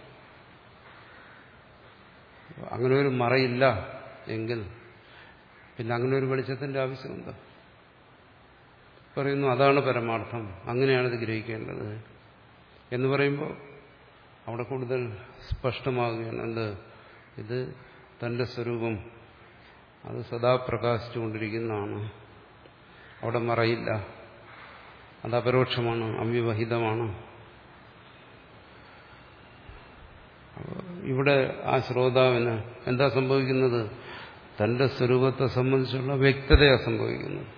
അങ്ങനെ ഒരു മറയില്ല എങ്കിൽ പിന്നെ അങ്ങനെ ഒരു വെളിച്ചത്തിന്റെ ആവശ്യമുണ്ട്. പറയുന്നു അതാണ് പരമാർത്ഥം, അങ്ങനെയാണിത് ഗ്രഹിക്കേണ്ടത് എന്ന് പറയുമ്പോൾ അവിടെ കൂടുതൽ സ്പഷ്ടമാകുകയാണ്. എന്ത്? ഇത് തന്റെ സ്വരൂപം, അത് സദാ പ്രകാശിച്ചുകൊണ്ടിരിക്കുന്നതാണ്. അവിടെ മറയില്ല. അത് അപരോക്ഷമാണ്, അവ്യവഹിതമാണ്. ഇവിടെ ആ ശ്രോതാവിന് എന്താ സംഭവിക്കുന്നത്? തന്റെ സ്വരൂപത്തെ സംബന്ധിച്ചുള്ള വ്യക്തതയാണ് സംഭവിക്കുന്നത്.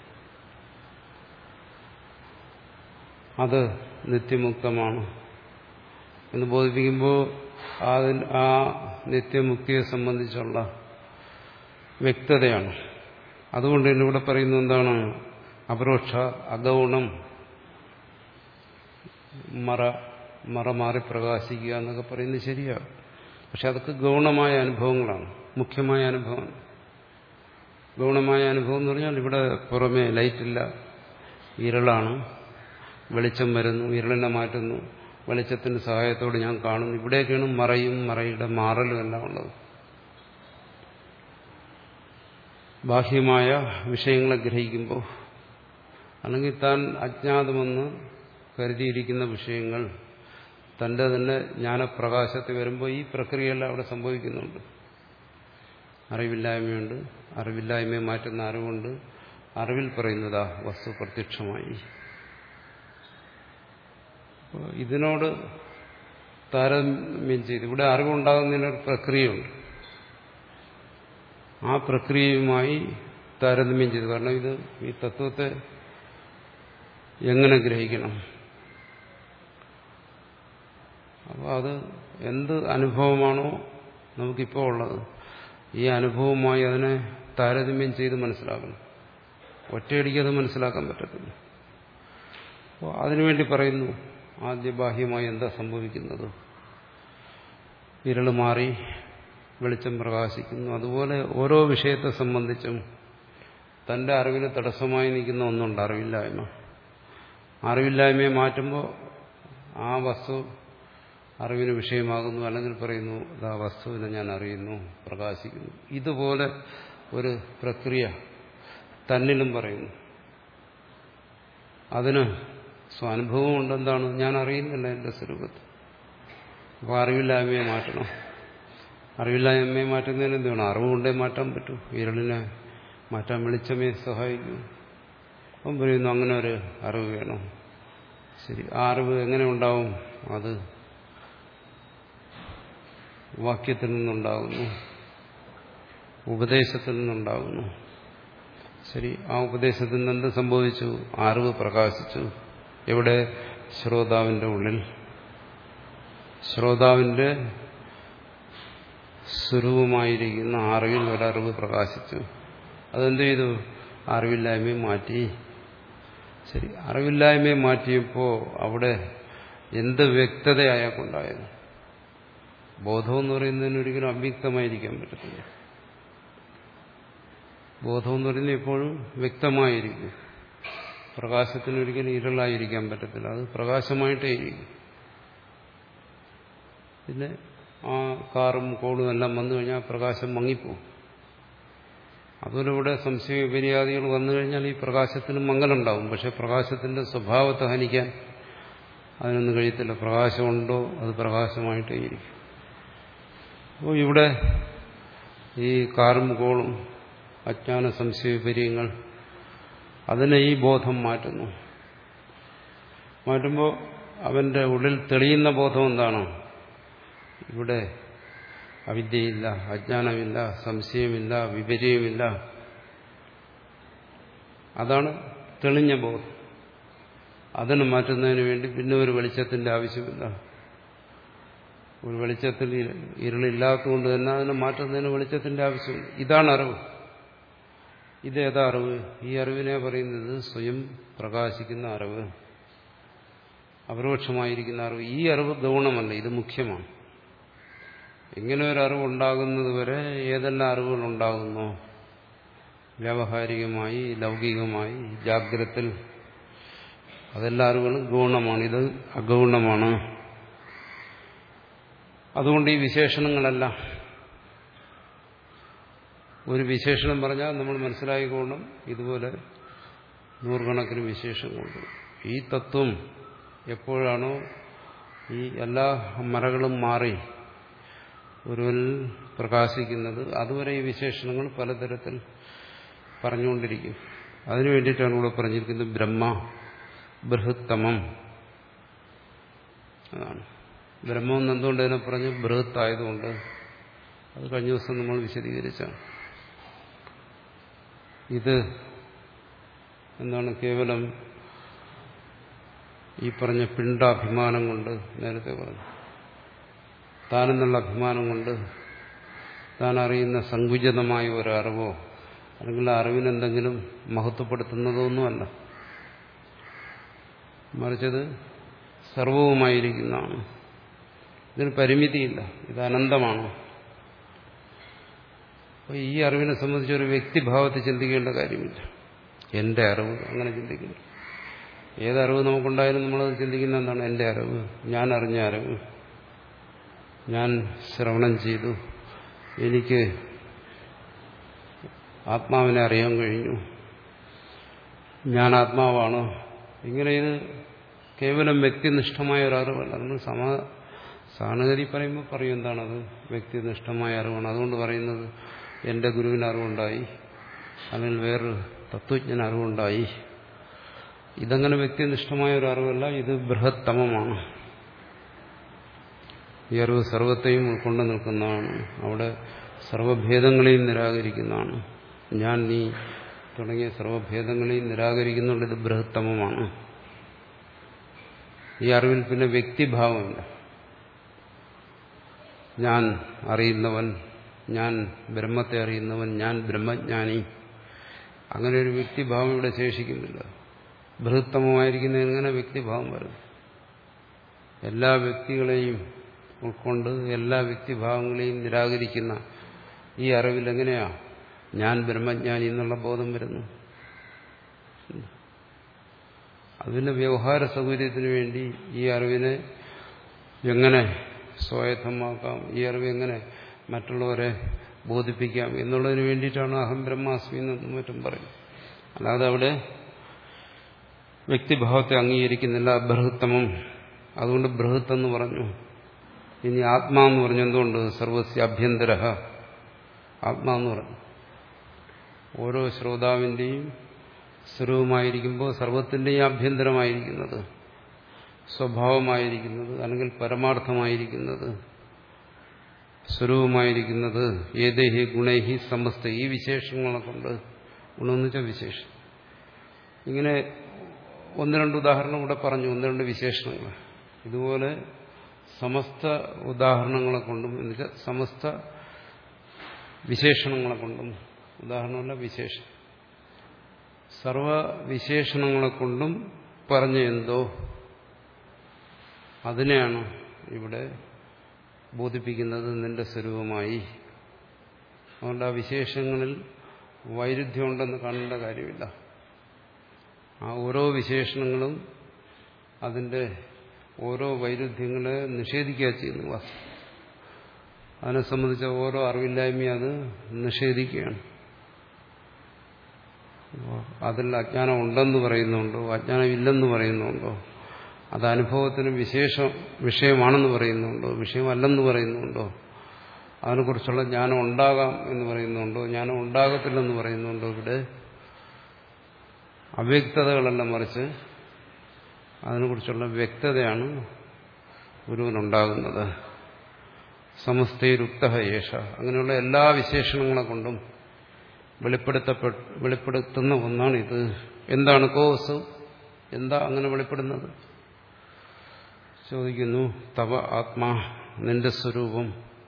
അത് നിത്യമുക്തമാണ് എന്ന് ബോധിപ്പിക്കുമ്പോൾ ആ നിത്യമുക്തിയെ സംബന്ധിച്ചുള്ള വ്യക്തതയാണ്. അതുകൊണ്ട് തന്നെ ഇവിടെ പറയുന്നത് എന്താണ്? അപരോക്ഷ അഗൗണം, മറ മറ മാറി പ്രകാശിക്കുക എന്നൊക്കെ പറയുന്നത് ശരിയാണ്. പക്ഷെ അതൊക്കെ ഗൗണമായ അനുഭവങ്ങളാണ്, മുഖ്യമായ അനുഭവം. ഗൗണമായ അനുഭവം എന്ന് പറഞ്ഞാൽ ഇവിടെ പുറമേ ലൈറ്റില്ല, ഇരുളാണ്, വെളിച്ചം വരുന്നു, ഇരുളിനെ മാറ്റുന്നു, വെളിച്ചത്തിന്റെ സഹായത്തോടെ ഞാൻ കാണുന്നു. ഇവിടെയൊക്കെയാണ് മറയും മറയുടെ മാറലും എല്ലാം ഉള്ളത്. ബാഹ്യമായ വിഷയങ്ങളെ ഗ്രഹിക്കുമ്പോൾ അല്ലെങ്കിൽ താൻ അജ്ഞാതമെന്ന് കരുതിയിരിക്കുന്ന വിഷയങ്ങൾ തന്റെ തന്നെ ജ്ഞാനപ്രകാശത്തിൽ വരുമ്പോൾ ഈ പ്രക്രിയയെല്ലാം അവിടെ സംഭവിക്കുന്നുണ്ട്. അറിവില്ലായ്മയുണ്ട്, അറിവില്ലായ്മയെ മാറ്റുന്ന അറിവുണ്ട്, അറിവിൽ പറയുന്നതാ വസ്തു പ്രത്യക്ഷമായി. ഇതിനോട് താരതമ്യം ചെയ്ത് ഇവിടെ അറിവുണ്ടാകുന്നതിനൊരു പ്രക്രിയയുണ്ട്. ആ പ്രക്രിയയുമായി താരതമ്യം ചെയ്തു. കാരണം ഇത് ഈ തത്വത്തെ എങ്ങനെ ഗ്രഹിക്കണം, അപ്പോൾ അത് എന്ത് അനുഭവമാണോ നമുക്കിപ്പോൾ ഉള്ളത്, ഈ അനുഭവവുമായി അതിനെ താരതമ്യം ചെയ്ത് മനസ്സിലാക്കണം. ഒറ്റയടിക്ക് അത് മനസ്സിലാക്കാൻ പറ്റത്തില്ല. അപ്പോൾ അതിനുവേണ്ടി പറയുന്നു, ആദ്യ ബാഹ്യമായി എന്താ സംഭവിക്കുന്നത്, ഇരുള് മാറി വെളിച്ചം പ്രകാശിക്കുന്നു. അതുപോലെ ഓരോ വിഷയത്തെ സംബന്ധിച്ചും തന്റെ അറിവിന് തടസ്സമായി നിൽക്കുന്ന ഒന്നുണ്ട്, അറിവില്ലായ്മ. അറിവില്ലായ്മയെ മാറ്റുമ്പോൾ ആ വസ്തു അറിവിന് വിഷയമാകുന്നു. അല്ലെങ്കിൽ പറയുന്നു ആ വസ്തുവിനെ ഞാൻ അറിയുന്നു, പ്രകാശിക്കുന്നു. ഇതുപോലെ ഒരു പ്രക്രിയ തന്നിലും പറയുന്നു. അതിന് സ്വാനുഭവം ഉണ്ട്. എന്താണ്? ഞാൻ അറിയുന്നില്ല എന്റെ സ്വരൂപത്തിൽ. അപ്പോൾ അറിവില്ലായ്മയെ മാറ്റണം. അറിവില്ലായ്മയെ മാറ്റുന്നതിന് എന്ത് വേണം? അറിവുകൊണ്ടേ മാറ്റാൻ പറ്റൂ. ഇരുളിനെ മാറ്റാൻ വെളിച്ചമേ സഹായിക്കൂ. അപ്പം പറയുന്നു അങ്ങനെ ഒരു അറിവ് വേണം. ശരി, ആ അറിവ് എങ്ങനെ ഉണ്ടാവും? അത് വാക്യത്തിൽ നിന്നുണ്ടാകുന്നു, ഉപദേശത്തിൽ നിന്നുണ്ടാകുന്നു. ശരി, ആ ഉപദേശത്തിൽ നിന്ന് എന്ത് സംഭവിച്ചു? അറിവ് പ്രകാശിച്ചു. എവിടെ? ശ്രോതാവിന്റെ ഉള്ളിൽ. ശ്രോതാവിന്റെ സ്വരൂപമായിരിക്കുന്ന അറിവിൽ ഒരറിവ് പ്രകാശിച്ചു. അതെന്ത് ചെയ്തു? അറിവില്ലായ്മയെ മാറ്റി. ശരി, അറിവില്ലായ്മയെ മാറ്റിയപ്പോൾ അവിടെ എന്ത് വ്യക്തത അയാൾക്കുണ്ടായത്? ബോധം എന്ന് പറയുന്നതിന് ഒരിക്കലും അവ്യക്തമായിരിക്കാൻ പറ്റത്തില്ല. ബോധം എന്ന് പറയുന്നത് എപ്പോഴും വ്യക്തമായിരിക്കും. പ്രകാശത്തിന് ഒരിക്കലും ഇരുളായിരിക്കാൻ പറ്റത്തില്ല. അത് പ്രകാശമായിട്ടേ ഇരിക്കും. പിന്നെ ആ കാറും കോളും എല്ലാം വന്നു കഴിഞ്ഞാൽ പ്രകാശം മങ്ങിപ്പോവും. അതുപോലെ ഇവിടെ സംശയ വിപര്യാദികൾ വന്നു കഴിഞ്ഞാൽ ഈ പ്രകാശത്തിന് മങ്ങലുണ്ടാവും. പക്ഷെ പ്രകാശത്തിന്റെ സ്വഭാവത്തെ ഹനിക്കാൻ അതിനൊന്നും കഴിയത്തില്ല. പ്രകാശമുണ്ടോ അത് പ്രകാശമായിട്ടേ ഇരിക്കും. അപ്പോൾ ഇവിടെ ഈ കാറും കോളും അജ്ഞാന സംശയ വിപര്യങ്ങൾ അതിനെ ഈ ബോധം മാറ്റുന്നു. മാറ്റുമ്പോൾ അവന്റെ ഉള്ളിൽ തെളിയുന്ന ബോധം എന്താണോ? ഇവിടെ അവിദ്യയില്ല, അജ്ഞാനമില്ല, സംശയമില്ല, വിപര്യമില്ല. അതാണ് തെളിഞ്ഞ ബോധം. അതിനെ മാറ്റുന്നതിന് വേണ്ടി പിന്നെ ഒരു വെളിച്ചത്തിന്റെ ആവശ്യമില്ല. ഒരു വെളിച്ചത്തിൽ ഇരുളില്ലാത്തതുകൊണ്ട് തന്നെ അതിനെ മാറ്റുന്നതിന് വെളിച്ചത്തിന്റെ ആവശ്യമില്ല. ഇതാണ് അറിവ്. ഇതേതാ അറിവ്? ഈ അറിവിനെ പറയുന്നത് സ്വയം പ്രകാശിക്കുന്ന അറിവ്, അപരോക്ഷമായിരിക്കുന്ന അറിവ്. ഈ അറിവ് ഗൗണമല്ല, ഇത് മുഖ്യമാണ്. ഇങ്ങനെ ഒരു അറിവുണ്ടാകുന്നത് വരെ ഏതെല്ലാം അറിവുകൾ ഉണ്ടാകുന്നു, വ്യാവഹാരികമായി, ലൗകികമായി, ജാഗ്രത്തിൽ, അതെല്ലാ അറിവുകളും ഗൗണമാണ്. ഇത് അഗൗണമാണ്. അതുകൊണ്ട് ഈ വിശേഷണങ്ങളെല്ലാം, ഒരു വിശേഷണം പറഞ്ഞാൽ നമ്മൾ മനസ്സിലായിക്കോണം ഇതുപോലെ നൂറുകണക്കിന് വിശേഷങ്ങളുണ്ട്. ഈ തത്വം എപ്പോഴാണോ ഈ എല്ലാ മറകളും മാറി ഒരുവൻ പ്രകാശിക്കുന്നത് അതുവരെ ഈ വിശേഷണങ്ങൾ പലതരത്തിൽ പറഞ്ഞുകൊണ്ടിരിക്കും. അതിനു വേണ്ടിയിട്ടാണ് ഇവിടെ പറഞ്ഞിരിക്കുന്നത് ബ്രഹ്മ ബൃഹത്തമം. അതാണ് ബ്രഹ്മം എന്തുകൊണ്ട് അതിനെ പറഞ്ഞു? ബൃഹത്തായതുകൊണ്ട്. അത് കഴിഞ്ഞ ദിവസം നമ്മൾ വിശദീകരിച്ചാണ്. ഇത് എന്താണ്? കേവലം ഈ പറഞ്ഞ പിണ്ടാഭിമാനം കൊണ്ട്, നേരത്തെ പറഞ്ഞു, താനെന്നുള്ള അഭിമാനം കൊണ്ട് താൻ അറിയുന്ന സങ്കുചിതമായ ഒരു അറിവോ അല്ലെങ്കിൽ ആ അറിവിനെന്തെങ്കിലും മഹത്വപ്പെടുത്തുന്നതോ ഒന്നുമല്ല. മറിച്ചത് സർവവുമായിരിക്കുന്നതാണ്. ഇതിന് പരിമിതിയില്ല, ഇത് അനന്തമാണ്. അപ്പോൾ ഈ അറിവിനെ സംബന്ധിച്ച് ഒരു വ്യക്തിഭാവത്തെ ചിന്തിക്കേണ്ട കാര്യമില്ല. എൻ്റെ അറിവ് അങ്ങനെ ചിന്തിക്കുന്നു. ഏതറിവ് നമുക്കുണ്ടായാലും നമ്മളത് ചിന്തിക്കുന്ന എന്താണ്? എൻ്റെ അറിവ്, ഞാൻ അറിഞ്ഞ അറിവ്, ഞാൻ ശ്രവണം ചെയ്തു, എനിക്ക് ആത്മാവിനെ അറിയാൻ കഴിഞ്ഞു, ഞാൻ ആത്മാവാണ്. ഇങ്ങനെ ഇത് കേവലം വ്യക്തിനിഷ്ഠമായ ഒരു അറിവല്ല. നമ്മൾ സമ സാധാരണഗതി പറയുമ്പോൾ പറയും എന്താണത്? വ്യക്തിനിഷ്ഠമായ അറിവാണ്. അതുകൊണ്ട് പറയുന്നത് എൻ്റെ ഗുരുവിന് അറിവുണ്ടായി, അല്ലെങ്കിൽ വേറൊരു തത്വജ്ഞന് അറിവുണ്ടായി. ഇതങ്ങനെ വ്യക്തിനിഷ്ഠമായ ഒരു അറിവല്ല, ഇത് ബൃഹത്തമമാണ്. ഈ അറിവ് സർവത്തെയും ഉൾക്കൊണ്ട് നിൽക്കുന്നതാണ്. അവിടെ സർവഭേദങ്ങളെയും നിരാകരിക്കുന്നതാണ്. ഞാൻ, നീ തുടങ്ങിയ സർവഭേദങ്ങളെയും നിരാകരിക്കുന്നുണ്ട്. ഇത് ബൃഹത്തമമാണ്. ഈ അറിവിൽ പിന്നെ വ്യക്തിഭാവമില്ല. ഞാൻ അറിയുന്നവൻ, ഞാൻ ബ്രഹ്മത്തെ അറിയുന്നവൻ, ഞാൻ ബ്രഹ്മജ്ഞാനി, അങ്ങനെ ഒരു വ്യക്തിഭാവം ഇവിടെ ശേഷിക്കുന്നില്ല. ബൃഹത്തമമായിരിക്കുന്ന എങ്ങനെ വ്യക്തിഭാവം വരും? എല്ലാ വ്യക്തികളെയും ഉൾക്കൊണ്ട് എല്ലാ വ്യക്തിഭാവങ്ങളെയും നിരാകരിക്കുന്ന ഈ അറിവിൽ എങ്ങനെയാ ഞാൻ ബ്രഹ്മജ്ഞാനി എന്നുള്ള ബോധം വരുന്നു? അതിന്റെ വ്യവഹാര സൗകര്യത്തിന് വേണ്ടി ഈ അറിവിനെ എങ്ങനെ സ്വായത്തമാക്കാം, ഈ അറിവ് എങ്ങനെ മറ്റുള്ളവരെ ബോധിപ്പിക്കാം എന്നുള്ളതിന് വേണ്ടിയിട്ടാണ് അഹം ബ്രഹ്മാസ്മി എന്നും മറ്റും പറയും. അല്ലാതെ അവിടെ വ്യക്തിഭാവത്തെ അംഗീകരിക്കുന്നില്ല. ബൃഹത്തമം, അതുകൊണ്ട് ബൃഹത്ത് എന്ന് പറഞ്ഞു. ഇനി ആത്മാന്ന് പറഞ്ഞു. എന്തുകൊണ്ട്? സർവസ്യ അഭ്യന്തര ആത്മാന്ന് പറഞ്ഞു. ഓരോ ശ്രോതാവിന്റെയും സ്വരൂപമായിരിക്കുമ്പോൾ സർവത്തിന്റെയും ആഭ്യന്തരമായിരിക്കുന്നത്, സ്വഭാവമായിരിക്കുന്നത്, അല്ലെങ്കിൽ പരമാർത്ഥമായിരിക്കുന്നത്, സ്വരൂപമായിരിക്കുന്നത് ഏതേഹി ഗുണൈഹി സമസ്ത, ഈ വിശേഷങ്ങളെ കൊണ്ട്, ഗുണമെന്ന് വെച്ചാൽ വിശേഷം. ഇങ്ങനെ ഒന്ന് രണ്ട് ഉദാഹരണം ഇവിടെ പറഞ്ഞു, ഒന്ന് രണ്ട് വിശേഷണങ്ങൾ. ഇതുപോലെ സമസ്ത ഉദാഹരണങ്ങളെ കൊണ്ടും, എന്നുവെച്ചാൽ സമസ്ത വിശേഷണങ്ങളെ കൊണ്ടും, ഉദാഹരണമല്ല വിശേഷം, സർവവിശേഷണങ്ങളെ കൊണ്ടും പറഞ്ഞ എന്തോ അതിനെയാണ് ഇവിടെ ബോധിപ്പിക്കുന്നത് നിന്റെ സ്വരൂപമായി. അതുകൊണ്ട് ആ വിശേഷങ്ങളിൽ വൈരുദ്ധ്യമുണ്ടെന്ന് കാണേണ്ട കാര്യമില്ല. ആ ഓരോ വിശേഷണങ്ങളും അതിന്റെ ഓരോ വൈരുദ്ധ്യങ്ങളെ നിഷേധിക്കുക ചെയ്യുന്നു. അതിനെ സംബന്ധിച്ച ഓരോ അറിവില്ലായ്മയും അത് നിഷേധിക്കുകയാണ്. അതിൽ അജ്ഞാനം ഉണ്ടെന്ന് പറയുന്നുണ്ടോ, അജ്ഞാനം ഇല്ലെന്ന് പറയുന്നുണ്ടോ, അത് അനുഭവത്തിന് വിശേഷ വിഷയമാണെന്ന് പറയുന്നുണ്ടോ, വിഷയമല്ലെന്ന് പറയുന്നുണ്ടോ, അതിനെക്കുറിച്ചുള്ള ജ്ഞാനം ഉണ്ടാകാം എന്ന് പറയുന്നുണ്ടോ, ജ്ഞാനം ഉണ്ടാകത്തില്ലെന്ന് പറയുന്നുണ്ടോ? ഇവിടെ അവ്യക്തതകളല്ല, മറിച്ച് അതിനെക്കുറിച്ചുള്ള വ്യക്തതയാണ് ഗുരുവിനുണ്ടാകുന്നത്. സമസ്തൈരുക്ത യേശ, അങ്ങനെയുള്ള എല്ലാ വിശേഷണങ്ങളെ കൊണ്ടും വെളിപ്പെടുത്തപ്പെ വെളിപ്പെടുത്തുന്ന ഒന്നാണ് ഇത്. എന്താണ് കോസ്? എന്താ അങ്ങനെ വെളിപ്പെടുന്നത്? ചോദിക്കുന്നു. തവ ആത്മാ, നിന്റെ സ്വരൂപം,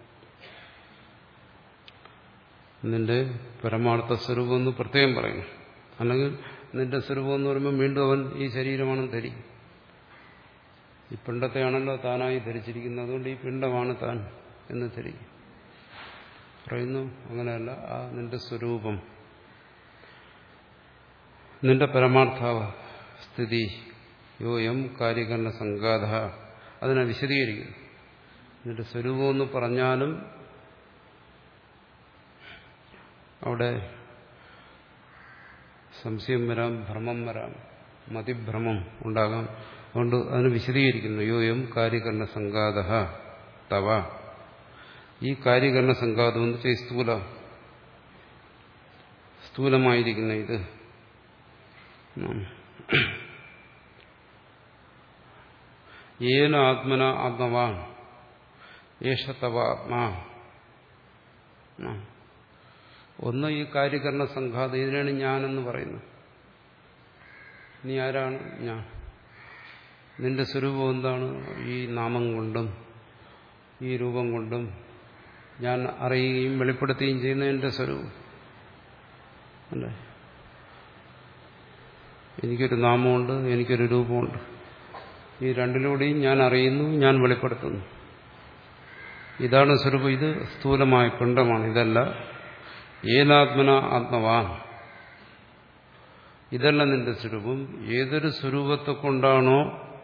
നിന്റെ പരമാർത്ഥ സ്വരൂപം എന്ന് പ്രത്യേകം പറയുന്നു. അല്ലെങ്കിൽ നിന്റെ സ്വരൂപം എന്ന് പറയുമ്പോൾ വീണ്ടും അവൻ ഈ ശരീരമാണെന്ന് ധരിക്കും. ഈ പിണ്ടത്തെയാണല്ലോ താനായി ധരിച്ചിരിക്കുന്നത്, അതുകൊണ്ട് ഈ പിണ്ടമാണ് താൻ എന്ന് ധരിക്കും. പറയുന്നു അങ്ങനെയല്ല, ആ നിന്റെ സ്വരൂപം, നിന്റെ പരമാർത്ഥാവ സ്ഥിതി യോയം കാര്യകരണ സംഘാത, അതിനെ വിശദീകരിക്കുന്നു. നിന്റെ സ്വരൂപമെന്ന് പറഞ്ഞാലും അവിടെ സംശയം വരാം, ഭ്രമം വരാം, മതിഭ്രമം ഉണ്ടാകാം. അതുകൊണ്ട് അതിന് വിശദീകരിക്കുന്നു. യോയം കാര്യകരണ സംഘാത തവ, ഈ കാര്യകരണ സംഘാതം എന്ന് വെച്ചാൽ സ്ഥൂല സ്ഥൂലമായിരിക്കുന്ന ഇത് ഏന ആത്മന ആത്മവാൻ ഏഷ തവ ആത്മാ. ഒന്ന് ഈ കാര്യകരണ സംഘാതം, ഇതിനാണ് ഞാനെന്ന് പറയുന്നത്. നീ ആരാണ്? ഞാൻ. നിന്റെ സ്വരൂപം എന്താണ്? ഈ നാമം കൊണ്ടും ഈ രൂപം കൊണ്ടും ഞാൻ അറിയുകയും വെളിപ്പെടുത്തുകയും ചെയ്യുന്ന എന്റെ സ്വരൂപം അല്ലേ? എനിക്കൊരു നാമമുണ്ട്, എനിക്കൊരു രൂപമുണ്ട്. ഈ രണ്ടിലൂടെയും ഞാൻ അറിയുന്നു, ഞാൻ വെളിപ്പെടുത്തുന്നു. ഇതാണ് സ്വരൂപം. ഇത് സ്ഥൂലമായ പിണ്ഡമാണ്. ഇതല്ല ഏനാത്മന ആത്മവാൻ, ഇതല്ല നിന്റെ സ്വരൂപം. ഏതൊരു സ്വരൂപത്തെ കൊണ്ടാണോ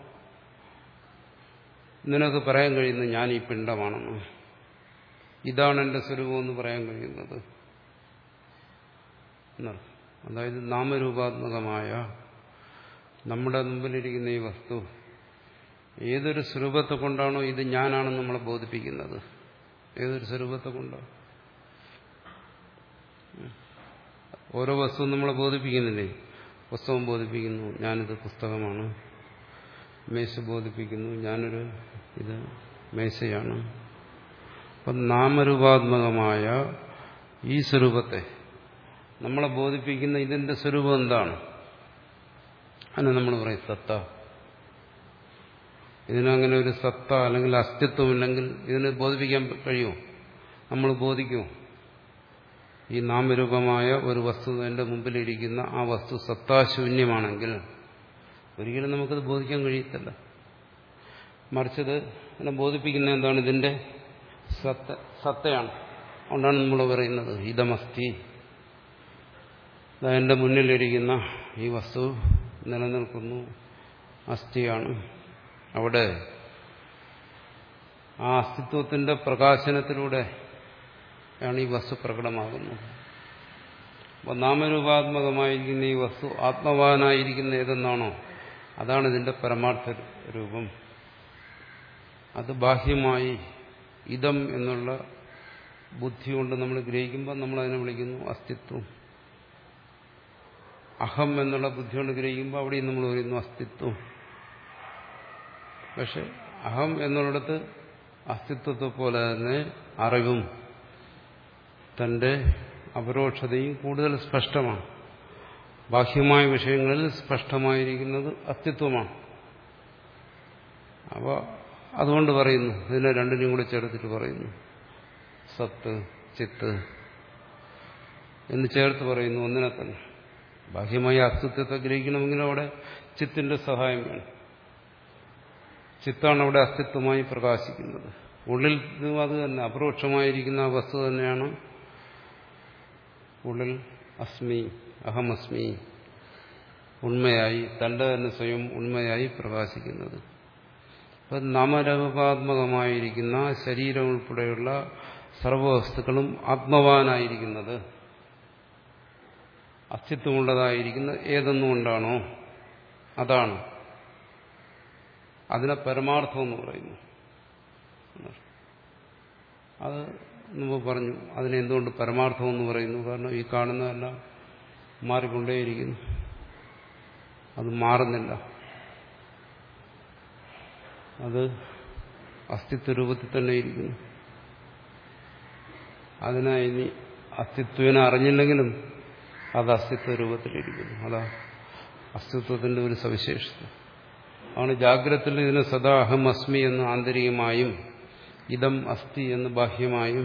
നിനക്ക് പറയാൻ കഴിയുന്നത് ഞാൻ ഈ പിണ്ഡമാണെന്ന്, ഇതാണ് എന്റെ സ്വരൂപം എന്ന് പറയാൻ കഴിയുന്നത്. അതായത് നാമരൂപാത്മകമായ നമ്മുടെ മുമ്പിലിരിക്കുന്ന ഈ വസ്തു ഏതൊരു സ്വരൂപത്തെ കൊണ്ടാണോ ഇത് ഞാനാണെന്ന് നമ്മളെ ബോധിപ്പിക്കുന്നത്, ഏതൊരു സ്വരൂപത്തെ കൊണ്ടോ ഓരോ വസ്തുവും നമ്മളെ ബോധിപ്പിക്കുന്നില്ലേ? പുസ്തകം ബോധിപ്പിക്കുന്നു, ഞാനിത് പുസ്തകമാണ്. മേശ ബോധിപ്പിക്കുന്നു, ഞാനൊരു ഇത് മേശയാണ്. അപ്പം നാമരൂപാത്മകമായ ഈ സ്വരൂപത്തെ നമ്മളെ ബോധിപ്പിക്കുന്ന ഇതിന്റെ സ്വരൂപം എന്താണ്? അതിന് നമ്മൾ പറയും സത്ത. ഇതിനങ്ങനെ ഒരു സത്ത അല്ലെങ്കിൽ അസ്തിത്വമില്ലെങ്കിൽ ഇതിനെ ബോധിപ്പിക്കാൻ കഴിയുമോ? നമ്മൾ ബോധിക്കുമോ? ഈ നാമരൂപമായ ഒരു വസ്തു എന്റെ മുമ്പിലിരിക്കുന്ന ആ വസ്തു സത്താശൂന്യമാണെങ്കിൽ ഒരിക്കലും നമുക്കത് ബോധിക്കാൻ കഴിയത്തില്ല. മറിച്ചത് എന്നെ ബോധിപ്പിക്കുന്ന എന്താണ്? ഇതിന്റെ സത്ത സത്തയാണ്. അതുകൊണ്ടാണ് നമ്മൾ പറയുന്നത് ഇദമസ്തി, എന്റെ മുന്നിലിരിക്കുന്ന ഈ വസ്തു നിലനിൽക്കുന്നു, അസ്ഥിയാണ്. അവിടെ ആ അസ്തിത്വത്തിന്റെ പ്രകാശനത്തിലൂടെ ആണ് ഈ വസ്തു പ്രകടമാകുന്നത്. അപ്പോൾ നാമരൂപാത്മകമായിരിക്കുന്ന ഈ വസ്തു ആത്മവാനായിരിക്കുന്ന ഏതെന്നാണോ അതാണ് ഇതിന്റെ പരമാർത്ഥ രൂപം. അത് ബാഹ്യമായി ഇതം എന്നുള്ള ബുദ്ധി കൊണ്ട് നമ്മൾ ഗ്രഹിക്കുമ്പോൾ നമ്മൾ അതിനെ വിളിക്കുന്നു അസ്തിത്വം. അഹം എന്നുള്ള ബുദ്ധി കൊണ്ട് ഗ്രഹിക്കുമ്പോൾ അവിടെയും നമ്മൾ പറയുന്നു അസ്തിത്വം. പക്ഷെ അഹം എന്നുള്ളിടത്ത് അസ്തിത്വത്തെ പോലെ തന്നെ അറിവും തന്റെ അപരോക്ഷതയും കൂടുതൽ സ്പഷ്ടമാണ്. ബാഹ്യമായ വിഷയങ്ങളിൽ സ്പഷ്ടമായിരിക്കുന്നത് അസ്തിത്വമാണ്. അപ്പോൾ അതുകൊണ്ട് പറയുന്നു, ഇതിനെ രണ്ടിനും കൂടെ ചേർത്തിട്ട് പറയുന്നു സത്ത് ചിത്ത് എന്ന് ചേർത്ത് പറയുന്നു ഒന്നിനെ തന്നെ. ബാഹ്യമായ അസ്തിത്വത്തെ ഗ്രഹിക്കണമെങ്കിൽ അവിടെ ചിത്തിന്റെ സഹായം വേണം. ചിത്താണ് അവിടെ അസ്തിത്വമായി പ്രകാശിക്കുന്നത്. ഉള്ളിൽ അത് തന്നെ അപരോക്ഷമായിരിക്കുന്ന ആ വസ്തു തന്നെയാണ് ഉള്ളിൽ അസ്മി അഹമസ്മി ഉണ്മയായി തന്റെ തന്നെ സ്വയം ഉണ്മയായി പ്രകാശിക്കുന്നത്. അപ്പം നാമരൂപാത്മകമായിരിക്കുന്ന ശരീരം ഉൾപ്പെടെയുള്ള സർവവസ്തുക്കളും ആത്മവാനായിരിക്കുന്നത് അസ്തിത്വമുള്ളതായിരിക്കുന്ന ഏതെന്നുകൊണ്ടാണോ അതാണ്. അതിനെ പരമാർത്ഥം എന്ന് പറയുന്നു. അത് മുമ്പ് പറഞ്ഞു. അതിനെ എന്തുകൊണ്ട് പരമാർത്ഥം എന്ന് പറയുന്നു? കാരണം ഈ കാണുന്നതെല്ലാം മാറിക്കൊണ്ടേയിരിക്കുന്നു, അത് മാറുന്നില്ല. അത് അസ്തിത്വ രൂപത്തിൽ തന്നെ ഇരിക്കുന്നു. അതിനെ ഇനി അസ്തിത്വനെ അറിഞ്ഞില്ലെങ്കിലും അത് അസ്തിത്വ രൂപത്തിലിരിക്കുന്നു. അതാ അസ്തിത്വത്തിന്റെ ഒരു സവിശേഷത ആണ്. ജാഗ്രതത്തിൽ ഇതിനെ സദാ അഹം അസ്മി എന്ന് ആന്തരികമായും ഇതം അസ്ഥി എന്ന് ബാഹ്യമായും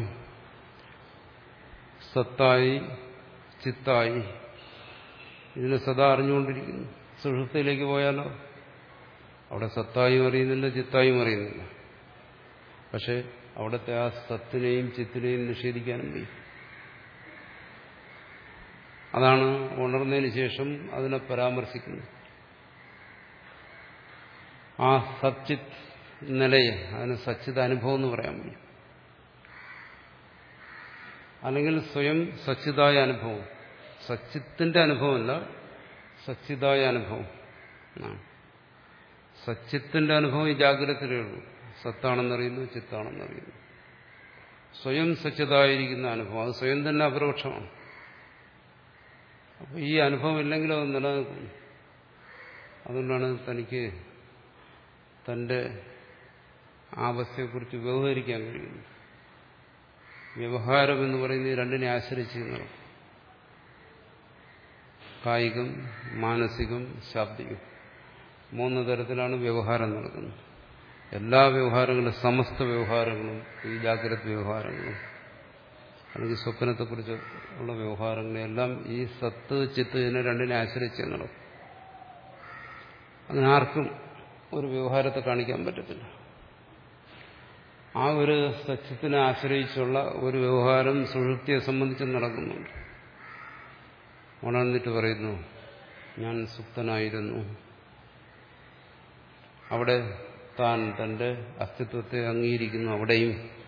സത്തായി ചിത്തായി ഇതിനെ സദാ അറിഞ്ഞുകൊണ്ടിരിക്കുന്നു. സുഷുപ്തിയിലേക്ക് പോയാലോ അവിടെ സത്തായും അറിയുന്നില്ല, ചിത്തായും അറിയുന്നില്ല. പക്ഷെ അവിടുത്തെ ആ സത്തിനെയും ചിത്തിനെയും നിഷേധിക്കാനും വയ്യ. അതാണ് ഉണർന്നതിന് ശേഷം അതിനെ പരാമർശിക്കുന്നത്. ആ സച്ചിത് നിലയെ അതിന് സച്ചിത് അനുഭവം എന്ന് പറയാൻ വയ്യ. അല്ലെങ്കിൽ സ്വയം സച്ചിതായ അനുഭവം, സച്ചിത്തിന്റെ അനുഭവമല്ല, സച്ചിതായ അനുഭവം. സച്ചിത്തിന്റെ അനുഭവം ഈ ജാഗ്രതയിലേ ഉള്ളൂ. സത്താണെന്നറിയുന്നു, ചിത്താണെന്നറിയുന്നു. സ്വയം സച്ചിതായിരിക്കുന്ന അനുഭവം അത് സ്വയം തന്നെ അപരോക്ഷമാണ്. അപ്പോൾ ഈ അനുഭവം ഇല്ലെങ്കിലും അത് നിലനിൽക്കുന്നു. അതുകൊണ്ടാണ് തനിക്ക് തന്റെ ആവസ്ഥയെക്കുറിച്ച് വ്യവഹരിക്കാൻ കഴിയുന്നത്. വ്യവഹാരം എന്ന് പറയുന്നത് രണ്ടിനെ ആശ്രയിച്ച് നടക്കും. കായികം, മാനസികം, ശാബ്ദികം, മൂന്ന് തരത്തിലാണ് വ്യവഹാരം നടക്കുന്നത്. എല്ലാ വ്യവഹാരങ്ങളും, സമസ്ത വ്യവഹാരങ്ങളും, ഈ ജാഗ്രത വ്യവഹാരങ്ങളും അല്ലെങ്കിൽ സ്വപ്നത്തെക്കുറിച്ച് ഉള്ള വ്യവഹാരങ്ങളെല്ലാം ഈ സത്ത് ചിത്ത് ഇതിനെ രണ്ടിനെ ആശ്രയിച്ച് നടക്കും. അതിനാർക്കും ഒരു വ്യവഹാരത്തെ കാണിക്കാൻ പറ്റത്തില്ല. ആ ഒരു സത്യത്തിനെ ആശ്രയിച്ചുള്ള ഒരു വ്യവഹാരം സുഷുപ്തിയെ സംബന്ധിച്ച് നടക്കുന്നുണ്ട്. ഉണർന്നിട്ട് പറയുന്നു, ഞാൻ സുപ്തനായിരുന്നു. അവിടെ താൻ തന്റെ അസ്തിത്വത്തെ അംഗീകരിക്കുന്നു. അവിടെയും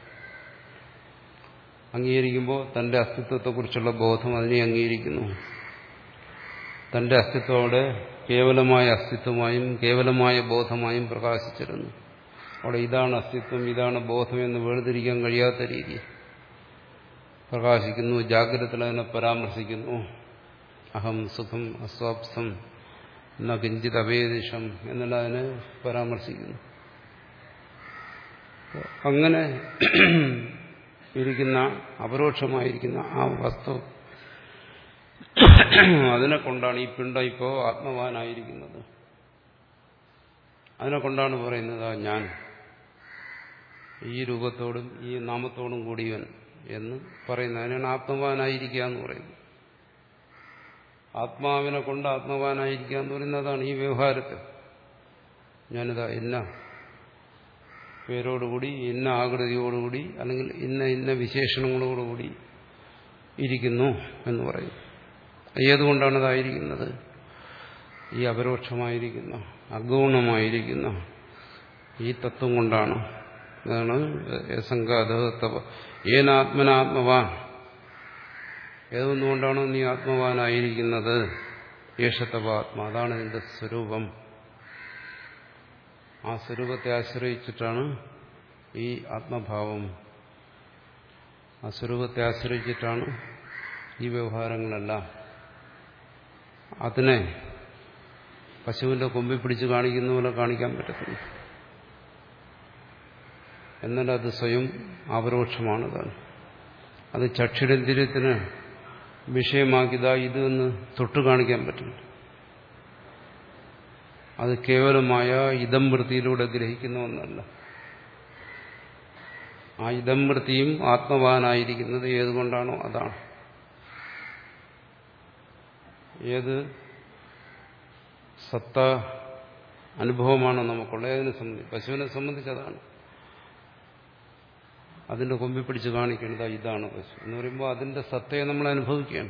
അംഗീകരിക്കുമ്പോൾ തന്റെ അസ്തിത്വത്തെക്കുറിച്ചുള്ള ബോധം അതിനെ അംഗീകരിക്കുന്നു. തന്റെ അസ്തിത്വം അവിടെ കേവലമായ അസ്തിത്വമായും കേവലമായ ബോധമായും പ്രകാശിച്ചിരുന്നു. അവിടെ ഇതാണ് അസ്തിത്വം, ഇതാണ് ബോധം എന്ന് വേർതിരിക്കാൻ കഴിയാത്ത രീതിയിൽ പ്രകാശിക്കുന്നു. ജാഗ്രതത്തിൽ അതിനെ പരാമർശിക്കുന്നു. അഹം സുഖം അസ്വാപ്സം എന്ന കിഞ്ചിത് അവേദിഷം എന്നുള്ള അതിനെ പരാമർശിക്കുന്നു. അങ്ങനെ ഇരിക്കുന്ന അപരോക്ഷമായിരിക്കുന്ന ആ വസ്തു, അതിനെ കൊണ്ടാണ് ഈ പിണ്ടം ഇപ്പോൾ ആത്മവാനായിരിക്കുന്നത്. അതിനെ കൊണ്ടാണ് പറയുന്നത് ഞാൻ ഈ രൂപത്തോടും ഈ നാമത്തോടും കൂടിയവൻ എന്ന് പറയുന്നത്. അതിനാണ് ആത്മവാനായിരിക്കുക എന്ന് പറയുന്നത്. ആത്മാവിനെ കൊണ്ട് ആത്മവാനായിരിക്കുക എന്ന് പറയുന്നതാണ് ഈ വ്യവഹാരത്തിൽ. ഞാനിതാ ഇന്ന പേരോടുകൂടി ഇന്ന ആകൃതിയോടുകൂടി അല്ലെങ്കിൽ ഇന്ന ഇന്ന വിശേഷണങ്ങളോടുകൂടി ഇരിക്കുന്നു എന്ന് പറയും. ഏതുകൊണ്ടാണ് ഇതായിരിക്കുന്നത്? ഈ അപരോക്ഷമായിരിക്കുന്ന അഗൗണമായിരിക്കുന്ന ഈ തത്വം കൊണ്ടാണ്. അതാണ് സംഘാതവ ഏനാത്മനാത്മവാൻ, ഏതൊന്നുകൊണ്ടാണോ നീ ആത്മവാനായിരിക്കുന്നത്? യേശത്തവാത്മ, അതാണ് നിന്റെ സ്വരൂപം. ആ സ്വരൂപത്തെ ആശ്രയിച്ചിട്ടാണ് ഈ ആത്മഭാവം. ആ സ്വരൂപത്തെ ആശ്രയിച്ചിട്ടാണ് ഈ വ്യവഹാരങ്ങളെല്ലാം. അതിനെ പശുവിന്റെ കൊമ്പിൽ പിടിച്ച് കാണിക്കുന്ന പോലെ കാണിക്കാൻ പറ്റത്തില്ല. എന്നാൽ അത് സ്വയം അപരോക്ഷമാണ്. താൻ അത് ചക്ഷുരേന്ദ്രിയത്തിന് വിഷയമാക്കിയതാ ഇതെന്ന് തൊട്ട് കാണിക്കാൻ പറ്റില്ല. അത് കേവലമായ ഇദംവൃത്തിയിലൂടെ ഗ്രഹിക്കുന്ന ഒന്നല്ല. ആ ഇദംവൃത്തിയും ആത്മവാനായിരിക്കുന്നത് ഏതുകൊണ്ടാണോ അതാണ്. ഏത് സത്ത അനുഭവമാണോ നമുക്കുള്ളത്, അതിനെ സംബന്ധിച്ച് പശുവിനെ സംബന്ധിച്ചതാണ്. അതിന്റെ കൊമ്പി പിടിച്ച് കാണിക്കേണ്ടത് ഇതാണ് പശു എന്ന് പറയുമ്പോൾ അതിന്റെ സത്തയെ നമ്മൾ അനുഭവിക്കുകയാണ്.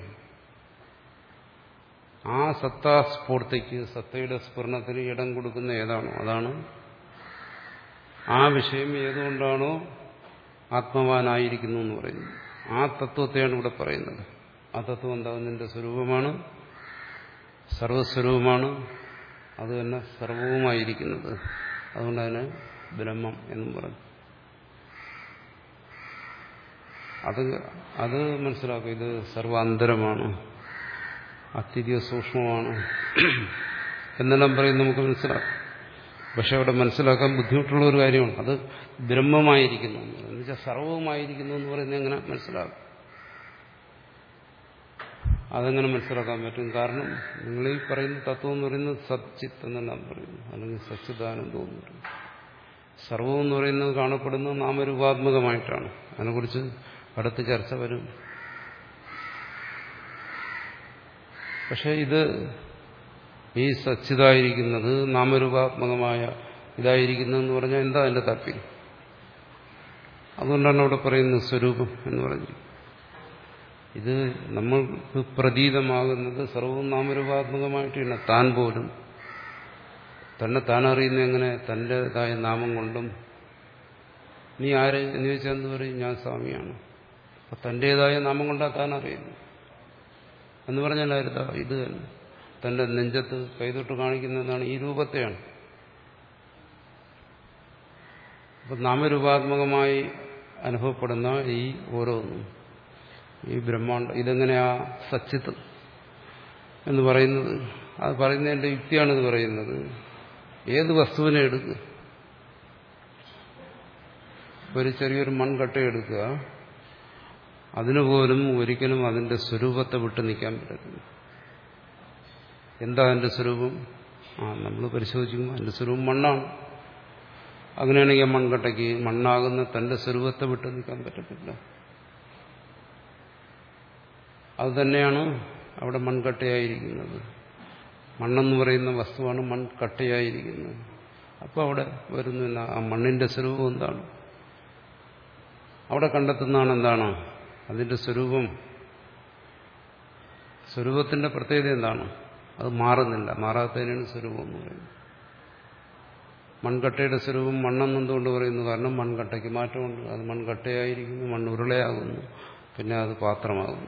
ആ സത്താസ്ഫൂർത്തിക്ക്, സത്തയുടെ സ്ഫുരണത്തിന് ഇടം കൊടുക്കുന്ന ഏതാണോ അതാണ്. ആ വിഷയം ഏതുകൊണ്ടാണോ ആത്മവാനായിരിക്കുന്നു എന്ന് പറയുന്നത്, ആ തത്വത്തെയാണ് ഇവിടെ പറയുന്നത്. ആ തത്വം എന്താകും? നിന്റെ സ്വരൂപമാണ്, സർവസ്വരൂപമാണ്, അത് തന്നെ സർവവുമായിരിക്കുന്നത്. അതുകൊണ്ട് അതിനെ ബ്രഹ്മം എന്നും പറഞ്ഞു. അത് അത് മനസ്സിലാക്കും. ഇത് സർവാന്തരമാണ്, അത്യധിക സൂക്ഷ്മമാണ് എന്നെല്ലാം പറയും, നമുക്ക് മനസ്സിലാക്കാം. പക്ഷെ അവിടെ മനസ്സിലാക്കാൻ ബുദ്ധിമുട്ടുള്ള ഒരു കാര്യമാണ്. അത് ബ്രഹ്മമായിരിക്കുന്നു എന്ന് വെച്ചാൽ സർവവുമായിരിക്കുന്നു എന്ന് പറയുന്നത് എങ്ങനെ മനസ്സിലാക്കും? അതെങ്ങനെ മനസ്സിലാക്കാൻ പറ്റും? കാരണം നിങ്ങൾ ഈ പറയുന്ന തത്വം എന്ന് പറയുന്നത് സച്ചിത്ത് എന്നെല്ലാം പറയുന്നു, അല്ലെങ്കിൽ സച്ചിദാനന്ദം എന്ന് പറയുന്നു. സർവം എന്ന് പറയുന്നത് കാണപ്പെടുന്നത് നാമരൂപാത്മകമായിട്ടാണ്. അതിനെക്കുറിച്ച് അടുത്ത ചർച്ച വരും. പക്ഷെ ഇത് ഈ സച്ചിതായിരിക്കുന്നത് നാമരൂപാത്മകമായ ഇതായിരിക്കുന്നതെന്ന് പറഞ്ഞാൽ എന്താ അതിന്റെ താല്പര്യം? അതുകൊണ്ടാണ് അവിടെ പറയുന്നത് സ്വരൂപം എന്ന് പറഞ്ഞു. ഇത് നമ്മൾക്ക് പ്രതീതമാകുന്നത് സർവ്വം നാമരൂപാത്മകമായിട്ടാണ്. താൻ പോലും തന്നെ താൻ അറിയുന്ന എങ്ങനെ? തന്റേതായ നാമം കൊണ്ടും. നീ ആര് എന്ന് ചോദിച്ചാൽ എന്ത് പറയും? ഞാൻ സ്വാമിയാണ്. അപ്പൊ തന്റേതായ നാമം കൊണ്ടാ താൻ അറിയുന്നു എന്ന് പറഞ്ഞാൽ ആരുതാ? ഇത് തന്നെ തന്റെ നെഞ്ചത്ത് കൈതൊട്ട് കാണിക്കുന്നതാണ് ഈ രൂപത്തെയാണ്. അപ്പൊ നാമരൂപാത്മകമായി അനുഭവപ്പെടുന്ന ഈ ഓരോന്നും, ഈ ബ്രഹ്മാണ്ഡം, ഇതെങ്ങനെയാ സച്ചിത്ത് എന്ന് പറയുന്നത്? അത് പറയുന്നതിന്റെ യുക്തിയാണിത് പറയുന്നത്. ഏത് വസ്തുവിനെ എടുക്കുക, ഒരു ചെറിയൊരു മൺകട്ട എടുക്കുക, അതിനുപോലും ഒരിക്കലും അതിന്റെ സ്വരൂപത്തെ വിട്ട് നിൽക്കാൻ പറ്റത്തില്ല. എന്താ അതിന്റെ സ്വരൂപം? ആ നമ്മൾ പരിശോധിക്കുമ്പോൾ അതിന്റെ സ്വരൂപം മണ്ണാണ്. അങ്ങനെയാണെങ്കിൽ മൺകട്ടയ്ക്ക് മണ്ണാകുന്ന തന്റെ സ്വരൂപത്തെ വിട്ട് നിൽക്കാൻ പറ്റത്തില്ല. അതുതന്നെയാണ് അവിടെ മൺകട്ടയായിരിക്കുന്നത്. മണ്ണെന്ന് പറയുന്ന വസ്തുവാണ് മൺകട്ടയായിരിക്കുന്നത്. അപ്പോൾ അവിടെ വരുന്നില്ല ആ മണ്ണിന്റെ സ്വരൂപം എന്താണ്, അവിടെ കണ്ടെത്തുന്നതാണ് എന്താണ് അതിന്റെ സ്വരൂപം. സ്വരൂപത്തിന്റെ പ്രത്യേകത എന്താണ്? അത് മാറുന്നില്ല. മാറാത്തതിനാണ് സ്വരൂപം എന്ന് പറയുന്നത്. മൺകട്ടയുടെ സ്വരൂപം മണ്ണെന്നെന്തുകൊണ്ട് പറയുന്നു? കാരണം മൺകട്ടയ്ക്ക് മാറ്റമുണ്ട്. അത് മൺകട്ടയായിരിക്കുന്നു, മണ്ണ് ഉരുളയാകുന്നു, പിന്നെ അത് പാത്രമാകുന്നു.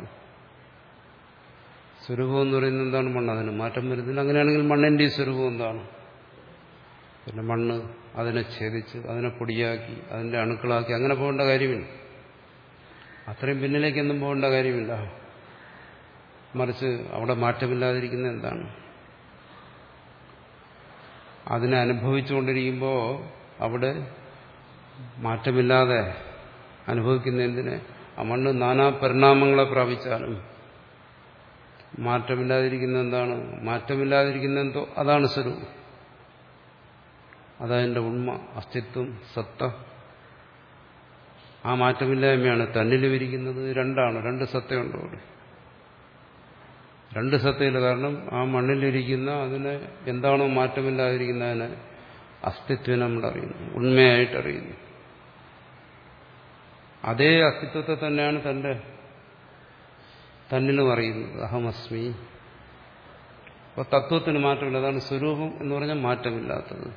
സ്വരൂപം എന്ന് പറയുന്നത് എന്താണ്? മണ്ണ്. അതിന് മാറ്റം വരുന്നില്ല. അങ്ങനെയാണെങ്കിൽ മണ്ണിന്റെ ഈ സ്വരൂപം എന്താണ്? പിന്നെ മണ്ണ് അതിനെ ഛേദിച്ച് അതിനെ പൊടിയാക്കി അതിന്റെ അണുക്കളാക്കി അങ്ങനെ പോകേണ്ട കാര്യമില്ല. അത്രയും പിന്നിലേക്കൊന്നും പോകേണ്ട കാര്യമില്ല. മറിച്ച് അവിടെ മാറ്റമില്ലാതിരിക്കുന്നത് എന്താണ്? അതിനെ അനുഭവിച്ചുകൊണ്ടിരിക്കുമ്പോൾ അവിടെ മാറ്റമില്ലാതെ അനുഭവിക്കുന്ന എന്തിനെ? ആ മണ്ണ് നാനാ പരിണാമങ്ങളെ പ്രാപിച്ചാലും മാറ്റമില്ലാതിരിക്കുന്ന എന്താണ്? മാറ്റമില്ലാതിരിക്കുന്ന എന്തോ അതാണ് സ്വരൂപം. അതതിന്റെ ഉണ്മ, അസ്തിത്വം, സത്ത. ആ മാറ്റമില്ലായ്മയാണ് തന്നിലും ഇരിക്കുന്നത്. രണ്ടാണ്, രണ്ട് സത്തയുണ്ട് അവിടെ. രണ്ട് സത്തയില്ല. കാരണം ആ മണ്ണിലിരിക്കുന്ന അതിനെ എന്താണോ മാറ്റമില്ലാതിരിക്കുന്നതിനെ അസ്തിത്വം നമ്മൾ അറിയുന്നു, ഉണ്മയായിട്ടറിയുന്നു. അതേ അസ്തിത്വത്തെ തന്നെയാണ് തന്റെ തന്നിലും അറിയുന്നത്. അഹമസ്മി. അപ്പോൾ തത്വത്തിന് മാറ്റമില്ല. അതാണ് സ്വരൂപം എന്ന് പറഞ്ഞാൽ മാറ്റമില്ലാത്തത്.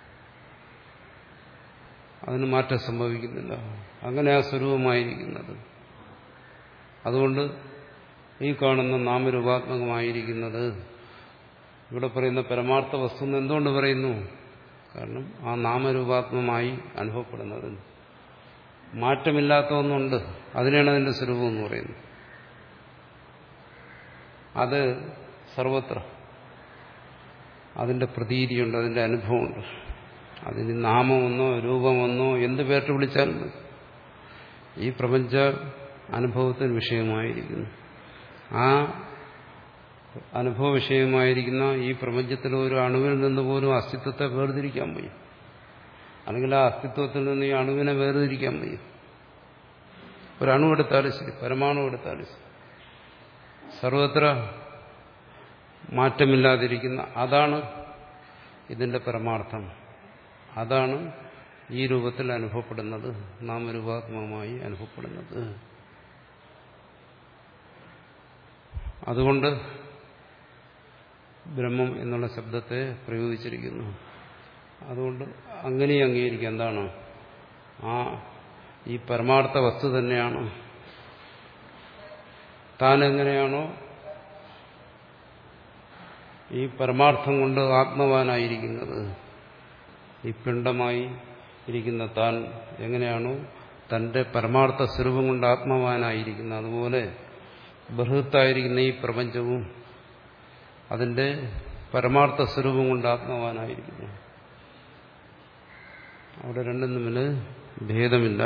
അതിന് മാറ്റം സംഭവിക്കുന്നില്ല. അങ്ങനെ ആ സ്വരൂപമായിരിക്കുന്നത്. അതുകൊണ്ട് ഈ കാണുന്ന നാമരൂപാത്മകമായിരിക്കുന്നത് ഇവിടെ പറയുന്ന പരമാർത്ഥ വസ്തു എന്ന് എന്തുകൊണ്ട് പറയുന്നു? കാരണം ആ നാമരൂപാത്മകമായി അനുഭവപ്പെടുന്നത് മാറ്റമില്ലാത്ത ഒന്നുണ്ട്. അതിനാണ് അതിന്റെ സ്വരൂപം എന്ന് പറയുന്നത്. അത് സർവത്ര അതിന്റെ പ്രതീതിയുണ്ട്, അതിന്റെ അനുഭവമുണ്ട്. അതിന് നാമമൊന്നോ രൂപമൊന്നോ എന്ത് പേരിട്ട് വിളിച്ചാലും ഈ പ്രപഞ്ച അനുഭവത്തിന് വിഷയമായിരിക്കുന്നു. ആ അനുഭവ വിഷയമായിരിക്കുന്ന ഈ പ്രപഞ്ചത്തിലെ ഒരു അണുവിൽ നിന്ന് പോലും അസ്തിത്വത്തെ വേർതിരിക്കാൻ വയ്യ. അല്ലെങ്കിൽ ആ അസ്തിത്വത്തിൽ നിന്ന് ഈ അണുവിനെ വേർതിരിക്കാൻ വയ്യ. ഒരണു എടുത്താലും ശരി, പരമാണു എടുത്താലും ശരി, സർവത്ര മാറ്റമില്ലാതിരിക്കുന്ന അതാണ് ഇതിന്റെ പരമാർത്ഥം. അതാണ് ഈ രൂപത്തിൽ അനുഭവപ്പെടുന്നത്, നാമരൂപാത്മകമായി അനുഭവപ്പെടുന്നത്. അതുകൊണ്ട് ബ്രഹ്മം എന്നുള്ള ശബ്ദത്തെ പ്രയോഗിച്ചിരിക്കുന്നു. അതുകൊണ്ട് അങ്ങനെ അംഗീകരിക്കുക. എന്താണ്? ആ ഈ പരമാർത്ഥ വസ്തു തന്നെയാണ് താൻ എങ്ങനെയാണോ ഈ പരമാർത്ഥം കൊണ്ട് ആത്മവാനായിരിക്കുന്നത്, ഈ പിണ്ഡമായി ഇരിക്കുന്ന താൻ എങ്ങനെയാണോ തന്റെ പരമാർത്ഥ സ്വരൂപം കൊണ്ട് ആത്മവാനായിരിക്കുന്നത്, അതുപോലെ ബൃഹത്തായിരിക്കുന്ന ഈ പ്രപഞ്ചവും അതിന്റെ പരമാർത്ഥ സ്വരൂപം കൊണ്ട് ആത്മവാനായിരിക്കുന്നു. അവിടെ രണ്ടും തമ്മിൽ ഭേദമില്ല.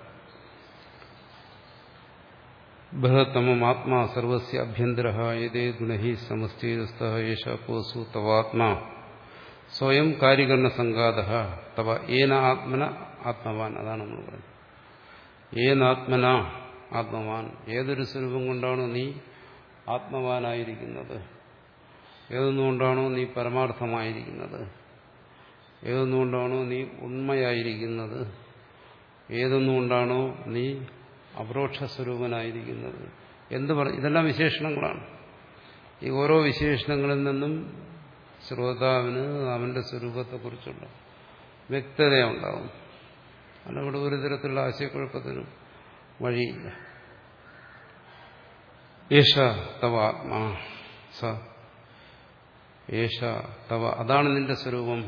ബൃഹത്തമം ആത്മാ സർവസ്യ അഭ്യന്തര ഏതേ ഗുണഹി സമസ്തീതസ്ഥ യേശ പോസു തവാത്മാ സ്വയം കാര്യകരണ സംഘാത തവ ഏന ആത്മന ആത്മവാൻ. അതാണ് നമ്മൾ പറയുന്നത്. ഏനാത്മന ആത്മവാൻ. ഏതൊരു സ്വരൂപം കൊണ്ടാണോ നീ ആത്മവാനായിരിക്കുന്നത്, ഏതൊന്നുകൊണ്ടാണോ നീ പരമാർത്ഥമായിരിക്കുന്നത്, ഏതൊന്നുകൊണ്ടാണോ നീ ഉണ്മയായിരിക്കുന്നത്, ഏതൊന്നുകൊണ്ടാണോ നീ അപരോക്ഷ സ്വരൂപനായിരിക്കുന്നത് എന്ത് പറ ഇതെല്ലാം വിശേഷണങ്ങളാണ്. ഈ ഓരോ വിശേഷണങ്ങളിൽ നിന്നും ശ്രോതാവിന് അവന്റെ സ്വരൂപത്തെക്കുറിച്ചുള്ള വ്യക്തതയുണ്ടാവും. അതിനവിടെ ഒരു തരത്തിലുള്ള ആശയക്കുഴപ്പത്തിനും വഴിയില്ല. ഏഷ തവ ആത്മാ സ ഏഷ തവ. അതാണ് നിന്റെ സ്വരൂപം.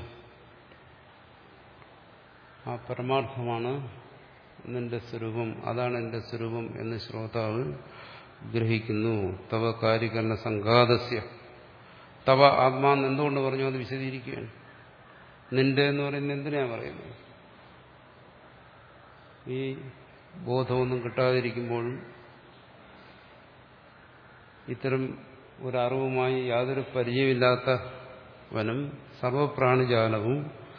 ആ പരമാർത്ഥമാണ് നിന്റെ സ്വരൂപം. അതാണ് എന്റെ സ്വരൂപം എന്ന് ശ്രോതാവ് ഗ്രഹിക്കുന്നു. തവ കാര്യകരണ സംഘാതസ്യ. തവ ആത്മാന്ന് എന്തുകൊണ്ട് പറഞ്ഞു? അത് വിശദീകരിക്കുകയാണ്. നിന്റെ എന്ന് പറയുന്നത് എന്തിനാ പറയുന്നത്? ഈ ബോധമൊന്നും കിട്ടാതിരിക്കുമ്പോഴും ഇത്തരം ഒരറിവുമായി യാതൊരു പരിചയമില്ലാത്തവനും സർവപ്രാണിജാലവും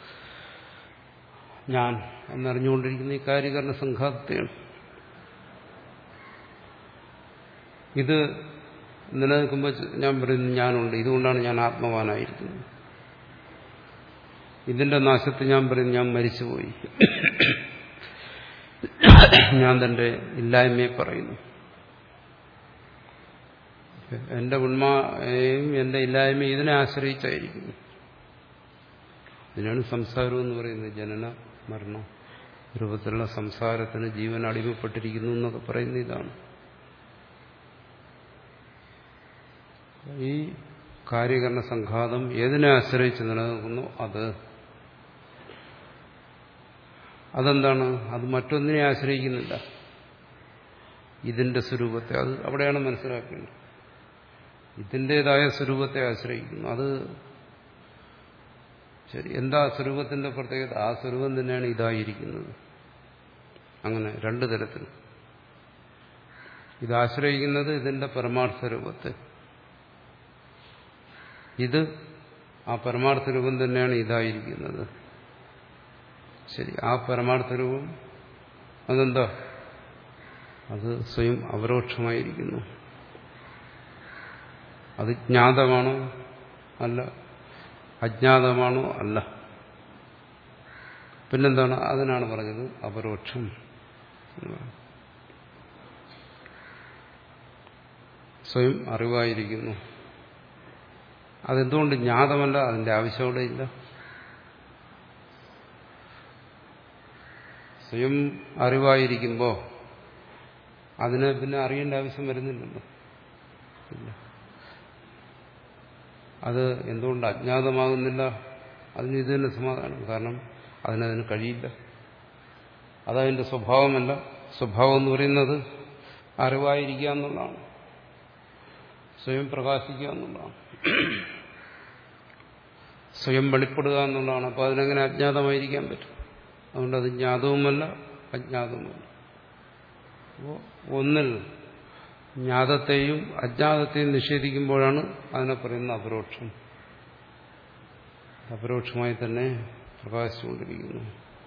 ഞാൻ എന്നറിഞ്ഞുകൊണ്ടിരിക്കുന്ന ഈ കാര്യകരണ സംഘാതത്തെയാണ്. ഇത് നിലനിൽക്കുമ്പോൾ ഞാൻ പറയുന്നു ഞാനുണ്ട്, ഇതുകൊണ്ടാണ് ഞാൻ ആത്മവാനായിരിക്കുന്നത്. ഇതിന്റെ നാശത്തിൽ ഞാൻ പറയും ഞാൻ മരിച്ചുപോയി, ഞാൻ തന്റെ ഇല്ലായ്മയെ പറയുന്നു. എന്റെ ഉണ്മയും എന്റെ ഇല്ലായ്മയും ഇതിനെ ആശ്രയിച്ചായിരിക്കുന്നു. ഇതിനാണ് സംസാരം എന്ന് പറയുന്നത്. ജനന മരണ രൂപത്തിലുള്ള സംസാരത്തിന് ജീവൻ അടിമപ്പെട്ടിരിക്കുന്നു എന്നൊക്കെ പറയുന്ന ഇതാണ്. ഈ കാര്യകരണ സംഘാതം ഏതിനെ ആശ്രയിച്ച് നിലനിൽക്കുന്നു അത് അതെന്താണ്? അത് മറ്റൊന്നിനെ ആശ്രയിക്കുന്നില്ല, ഇതിന്റെ സ്വരൂപത്തെ. അത് അവിടെയാണ് മനസ്സിലാക്കേണ്ടത്. ഇതിൻ്റെതായ സ്വരൂപത്തെ ആശ്രയിക്കുന്നു. അത് ശരി. എന്താ സ്വരൂപത്തിന്റെ പ്രത്യേകത? ആ സ്വരൂപം തന്നെയാണ് ഇതായിരിക്കുന്നത്. അങ്ങനെ രണ്ടു തരത്തിൽ ഇതാശ്രയിക്കുന്നത് ഇതിന്റെ പരമാർത്ഥ രൂപത്തെ, ഇത് ആ പരമാർത്ഥ രൂപം തന്നെയാണ് ഇതായിരിക്കുന്നത്. ശരി. ആ പരമാർത്ഥ രൂപം അതെന്താ? അത് സ്വയം അപരോക്ഷമായിരിക്കുന്നു. അത് ജ്ഞാതമാണോ? അല്ല. അജ്ഞാതമാണോ? അല്ല. പിന്നെന്താണ്? അതിനാണ് പറഞ്ഞത് അപരോക്ഷം. സ്വയം അറിവായിരിക്കുന്നു. അതെന്തുകൊണ്ട് ജ്ഞാതമല്ല? അതിന്റെ ആവശ്യം അവിടെ ഇല്ല. സ്വയം അറിവായിരിക്കുമ്പോൾ അതിനെ പിന്നെ അറിയേണ്ട ആവശ്യം വരുന്നില്ലല്ലോ. ഇല്ല. അത് എന്തുകൊണ്ട് അജ്ഞാതമാകുന്നില്ല? അതിന് ഇത് തന്നെ സമാധാനം. കാരണം അതിനതിന് കഴിയില്ല. അതതിന്റെ സ്വഭാവമല്ല. സ്വഭാവം എന്ന് പറയുന്നത് അറിവായിരിക്കുക എന്നുള്ളതാണ്, സ്വയം പ്രകാശിക്കുക എന്നുള്ളതാണ്, സ്വയം വെളിപ്പെടുക എന്നുള്ളതാണ്. അപ്പോൾ അതിനെങ്ങനെ അജ്ഞാതമായിരിക്കാൻ പറ്റും? അതുകൊണ്ട് അത് ജ്ഞാതവുമല്ല അജ്ഞാതവുമല്ല. അപ്പോൾ ഒന്നിൽ ജ്ഞാതത്തെയും അജ്ഞാതത്തെയും നിഷേധിക്കുമ്പോഴാണ് അതിനെ പറയുന്ന അപരോക്ഷം. അപരോക്ഷമായി തന്നെ പ്രകാശിച്ചുകൊണ്ടിരിക്കുന്നു.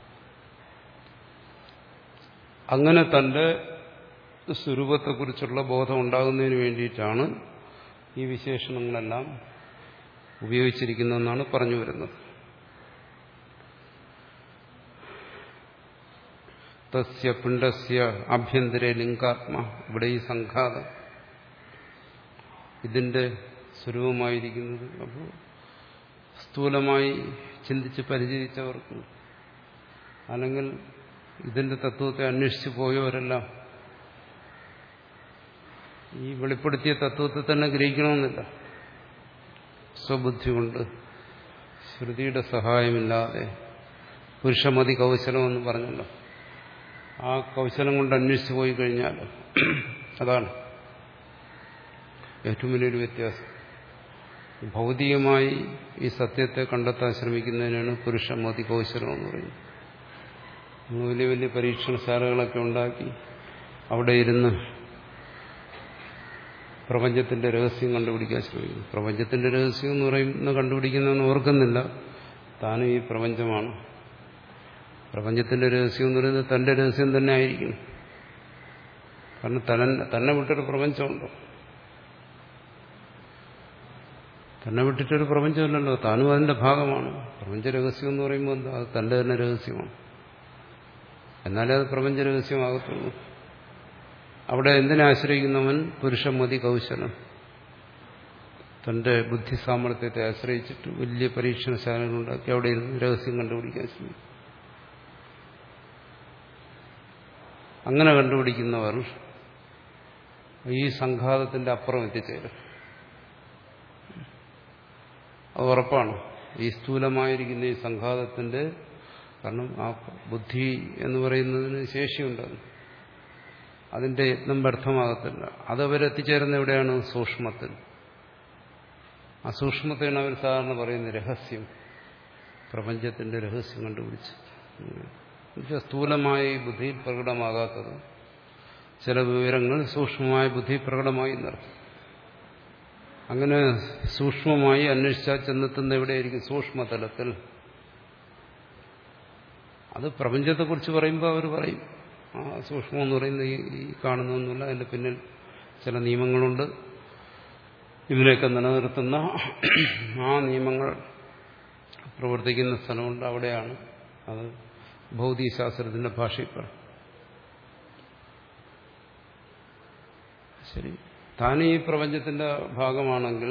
അങ്ങനെ തന്റെ സ്വരൂപത്തെക്കുറിച്ചുള്ള ബോധം ഉണ്ടാകുന്നതിന് വേണ്ടിയിട്ടാണ് ഈ വിശേഷണങ്ങളെല്ലാം ഉപയോഗിച്ചിരിക്കുന്നതെന്നാണ് പറഞ്ഞു വരുന്നത്. തസ്യ പിണ്ഡസ്യ ആഭ്യന്തരേ ലിംഗാത്മ, ഇവിടെ ഈ സംഘാതം ഇതിന്റെ സ്വരൂപമായിരിക്കുന്നത്. അപ്പോൾ സ്ഥൂലമായി ചിന്തിച്ച് പരിചയിച്ചവർക്ക്, അല്ലെങ്കിൽ ഇതിന്റെ തത്വത്തെ അന്വേഷിച്ചു പോയവരെല്ലാം ഈ വെളിപ്പെടുത്തിയ തത്വത്തെ തന്നെ ഗ്രഹിക്കണമെന്നില്ല. സ്വബുദ്ധി കൊണ്ട് ശ്രുതിയുടെ സഹായമില്ലാതെ പുരുഷമതി കൗശലമെന്ന് പറഞ്ഞല്ലോ, ആ കൗശലം കൊണ്ട് അന്വേഷിച്ചു പോയി കഴിഞ്ഞാൽ അതാണ് ഏറ്റവും വലിയൊരു വ്യത്യാസം. ഭൗതികമായി ഈ സത്യത്തെ കണ്ടെത്താൻ ശ്രമിക്കുന്നതിനാണ് പുരുഷമതി കൗശലം എന്ന് പറയുന്നത്. വലിയ വലിയ പരീക്ഷണശാലകളൊക്കെ ഉണ്ടാക്കി അവിടെ ഇരുന്ന് പ്രപഞ്ചത്തിന്റെ രഹസ്യം കണ്ടുപിടിക്കാൻ ശ്രമിക്കുന്നു. പ്രപഞ്ചത്തിന്റെ രഹസ്യം എന്ന് പറയുന്ന കണ്ടുപിടിക്കുന്നതെന്ന് ഓർക്കുന്നില്ല, താനും ഈ പ്രപഞ്ചമാണ്. പ്രപഞ്ചത്തിന്റെ രഹസ്യം എന്ന് പറയുന്നത് തന്റെ രഹസ്യം തന്നെ ആയിരിക്കും. കാരണം തന്നെ തന്നെ വിട്ടൊരു പ്രപഞ്ചമുണ്ടോ? തന്നെ വിട്ടിട്ടൊരു പ്രപഞ്ചമില്ലല്ലോ, താനും അതിന്റെ ഭാഗമാണ്. പ്രപഞ്ച രഹസ്യം എന്ന് പറയുമ്പോൾ എന്താ? അത് തന്റെ തന്നെ രഹസ്യമാണ്. എന്നാലേ അത് പ്രപഞ്ച രഹസ്യമാകത്തുള്ളൂ. അവിടെ എന്തിനെ ആശ്രയിക്കുന്നവൻ? പുരുഷമതി കൗശലം, തന്റെ ബുദ്ധി സാമർത്ഥ്യത്തെ ആശ്രയിച്ചിട്ട് വലിയ പരീക്ഷണശാലകളുണ്ടാക്കി അവിടെ ഇരുന്ന് രഹസ്യം കണ്ടുപിടിക്കാൻ ശ്രമിക്കും. അങ്ങനെ കണ്ടുപിടിക്കുന്നവർ ഈ സംഘാതത്തിന്റെ അപ്പുറം എത്തിച്ചേരും. അത് ഉറപ്പാണ്. ഈ സ്ഥൂലമായിരിക്കുന്ന ഈ സംഘാതത്തിന്റെ, കാരണം ആ ബുദ്ധി എന്ന് പറയുന്നതിന് ശേഷിയുണ്ടാകും, അതിന്റെ യത്നം വ്യർത്ഥമാകത്തില്ല. അതവരെത്തിച്ചേരുന്ന എവിടെയാണ്? സൂക്ഷ്മത്തിൽ. ആ സൂക്ഷ്മത്തെയാണ് അവർ സാധാരണ പറയുന്ന രഹസ്യം, പ്രപഞ്ചത്തിന്റെ രഹസ്യം കണ്ടുപിടിച്ച്. സ്ഥൂലമായ ഈ ബുദ്ധിയിൽ പ്രകടമാകാത്തത് ചില വിവരങ്ങൾ സൂക്ഷ്മമായ ബുദ്ധി പ്രകടമായി നിർത്തും. അങ്ങനെ സൂക്ഷ്മമായി അന്വേഷിച്ചാൽ ചെന്നെത്തുന്ന എവിടെയായിരിക്കും? സൂക്ഷ്മതലത്തിൽ. അത് പ്രപഞ്ചത്തെക്കുറിച്ച് പറയുമ്പോൾ അവർ പറയും ആ സൂക്ഷ്മം എന്ന് പറയുന്നത് ഈ കാണുന്നൊന്നുമില്ല, അതിന്റെ പിന്നിൽ ചില നിയമങ്ങളുണ്ട്, ഇതിനെയൊക്കെ നിലനിർത്തുന്ന ആ നിയമങ്ങൾ പ്രവർത്തിക്കുന്ന സ്ഥലമുണ്ട്, അവിടെയാണ്. അത് ഭൗതികശാസ്ത്രത്തിന്റെ ഭാഷയിൽ പറ. ശരി, താൻ ഈ പ്രപഞ്ചത്തിന്റെ ഭാഗമാണെങ്കിൽ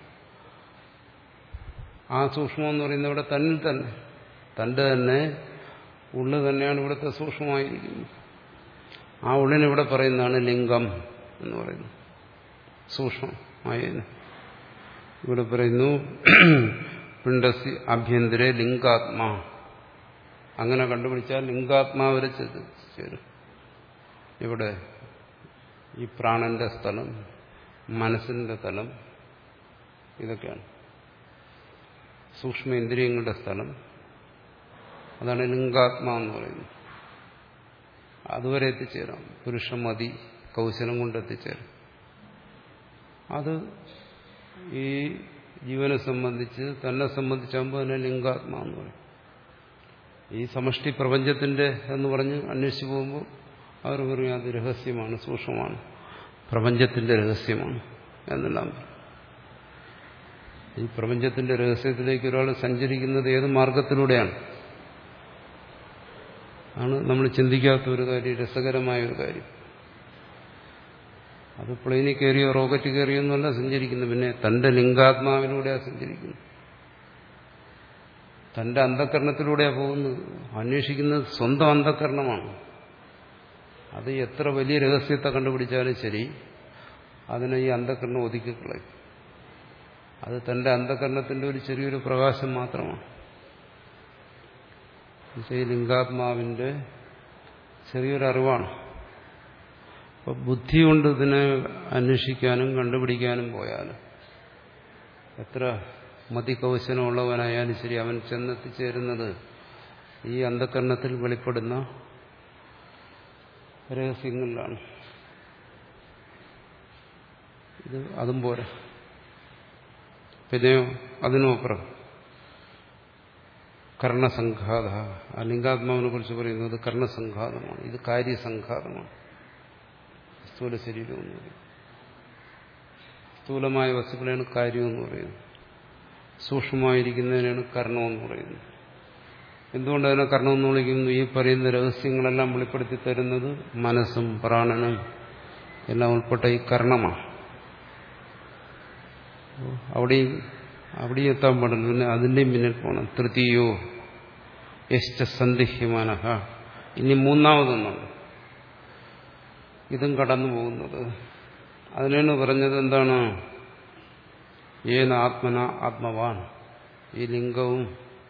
ആ സൂക്ഷ്മം എന്ന് പറയുന്നത് ഇവിടെ തന്നിൽ തന്നെ, തന്റെ തന്നെ ഉള്ളു തന്നെയാണ് ഇവിടുത്തെ സൂക്ഷ്മമായിരിക്കുന്നത്. ആ ഉള്ളിനിവിടെ പറയുന്നതാണ് ലിംഗം എന്ന് പറയുന്നത്, സൂക്ഷ്മമായതിന്. ഇവിടെ പറയുന്നു പിണ്ടസി ആഭ്യന്തരെ ലിംഗാത്മാ. അങ്ങനെ കണ്ടുപിടിച്ചാൽ ലിംഗാത്മാവരെ ചേരും. ഇവിടെ ഈ പ്രാണന്റെ സ്ഥലം, മനസ്സിന്റെ തലം, ഇതൊക്കെയാണ് സൂക്ഷ്മ ഇന്ദ്രിയങ്ങളുടെ സ്ഥലം. അതാണ് ലിംഗാത്മാ എന്ന് പറയുന്നത്. അതുവരെ എത്തിച്ചേരാം. പുരുഷമതി കൗശലം കൊണ്ട് എത്തിച്ചേരാം. അത് ഈ ജീവനെ സംബന്ധിച്ച്, തന്നെ സംബന്ധിച്ചാകുമ്പോൾ അതിനെ ലിംഗാത്മാ എന്ന് പറയും. ഈ സമഷ്ടി പ്രപഞ്ചത്തിന്റെ എന്ന് പറഞ്ഞ് അന്വേഷിച്ചു പോകുമ്പോൾ അവർ പറയും അത് രഹസ്യമാണ്, സൂക്ഷ്മമാണ്, പ്രപഞ്ചത്തിന്റെ രഹസ്യമാണ് എന്നെല്ലാം. ഈ പ്രപഞ്ചത്തിന്റെ രഹസ്യത്തിലേക്ക് ഒരാൾ സഞ്ചരിക്കുന്നത് ഏത് മാർഗത്തിലൂടെയാണ്? ആണ് നമ്മൾ ചിന്തിക്കാത്ത ഒരു കാര്യം, രസകരമായ ഒരു കാര്യം. അത് പ്ലെയിനിൽ കയറിയോ റോക്കറ്റ് കയറിയോ എന്നല്ല സഞ്ചരിക്കുന്നു, പിന്നെ തന്റെ ലിംഗാത്മാവിലൂടെയാണ് സഞ്ചരിക്കുന്നത്. തന്റെ അന്ധകരണത്തിലൂടെയാണ് പോകുന്നത്. അന്വേഷിക്കുന്നത് സ്വന്തം അന്ധകരണമാണ്. അത് എത്ര വലിയ രഹസ്യത്തെ കണ്ടുപിടിച്ചാലും ശരി, അതിനെ ഈ അന്ധകരണം ഒതുക്കിക്കളയും. അത് തന്റെ അന്ധകരണത്തിന്റെ ഒരു ചെറിയൊരു പ്രകാശം മാത്രമാണ്. ഈ ലിംഗാത്മാവിന്റെ ചെറിയൊരു അറിവാണ്. അപ്പൊ ബുദ്ധി കൊണ്ട് ഇതിനെ അന്വേഷിക്കാനും കണ്ടുപിടിക്കാനും പോയാൽ എത്ര മതികൗശലമുള്ളവനായാലും ശരി, അവൻ ചെന്നെത്തിച്ചേരുന്നത് ഈ അന്ധകരണത്തിൽ വെളിപ്പെടുന്ന രഹസ്യങ്ങളിലാണ്. ഇത് അതും പോരാ, പിന്നെയോ അതിനുമപ്പുറം കർണസംഘാത. ആ ലിംഗാത്മാവിനെ കുറിച്ച് പറയുന്നത് കർണസംഘാതമാണ്, ഇത് കാര്യസംഘാതമാണ്. സ്ഥൂല ശരീരം എന്ന് പറയും. സ്ഥൂലമായ വസ്തുക്കളെയാണ് കാര്യം എന്ന് പറയുന്നത്. സൂക്ഷ്മമായിരിക്കുന്നതിനാണ് കർണമെന്ന് പറയുന്നത്. എന്തുകൊണ്ട് അതിനെ കർണമെന്ന് വിളിക്കുന്നു? ഈ പറയുന്ന രഹസ്യങ്ങളെല്ലാം വെളിപ്പെടുത്തി തരുന്നത് മനസ്സും പ്രാണനും എല്ലാം ഉൾപ്പെട്ട ഈ കർണമാണ്. അവിടെയും അവിടെയും എത്താൻ പാടില്ല, പിന്നെ അതിൻ്റെയും പിന്നിൽ പോകണം. തൃതീയോ യശ്ച സന്ദിഹ്യമാനഃ. ഇനി മൂന്നാമതൊന്നുണ്ട്, ഇതും കടന്നു പോകുന്നത്. അതിനാണ് പറഞ്ഞത് എന്താണ്? ഏന ആത്മന ആത്മവാൻ. ഈ ലിംഗവും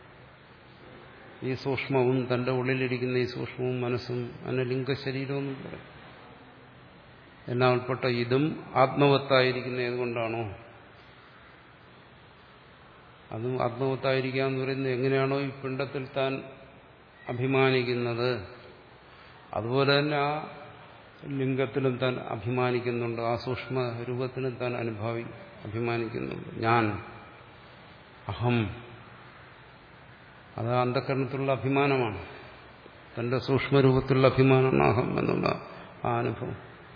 ഈ സൂക്ഷ്മവും, തന്റെ ഉള്ളിലിരിക്കുന്ന ഈ സൂക്ഷ്മവും മനസ്സും അതിനെ ലിംഗശരീരമെന്നും പറയും. എല്ലാം ഉൾപ്പെട്ട ഇതും ആത്മവത്തായിരിക്കുന്ന ഏതുകൊണ്ടാണോ, അതും ആത്മവത്തായിരിക്കുക എന്ന് പറയുന്നത് എങ്ങനെയാണോ ഈ പിണ്ഡത്തിൽ താൻ അഭിമാനിക്കുന്നത്, അതുപോലെ തന്നെ ആ ലിംഗത്തിലും താൻ അഭിമാനിക്കുന്നുണ്ട്, ആ സൂക്ഷ്മ രൂപത്തിലും താൻ അനുഭവി അഭിമാനിക്കുന്നുണ്ട്. ഞാൻ, അഹം, അത് അന്ധകരണത്തിലുള്ള അഭിമാനമാണ്. തന്റെ സൂക്ഷ്മരൂപത്തിലുള്ള അഭിമാനമാണ് അഹം എന്നുള്ള ആ അനുഭവം.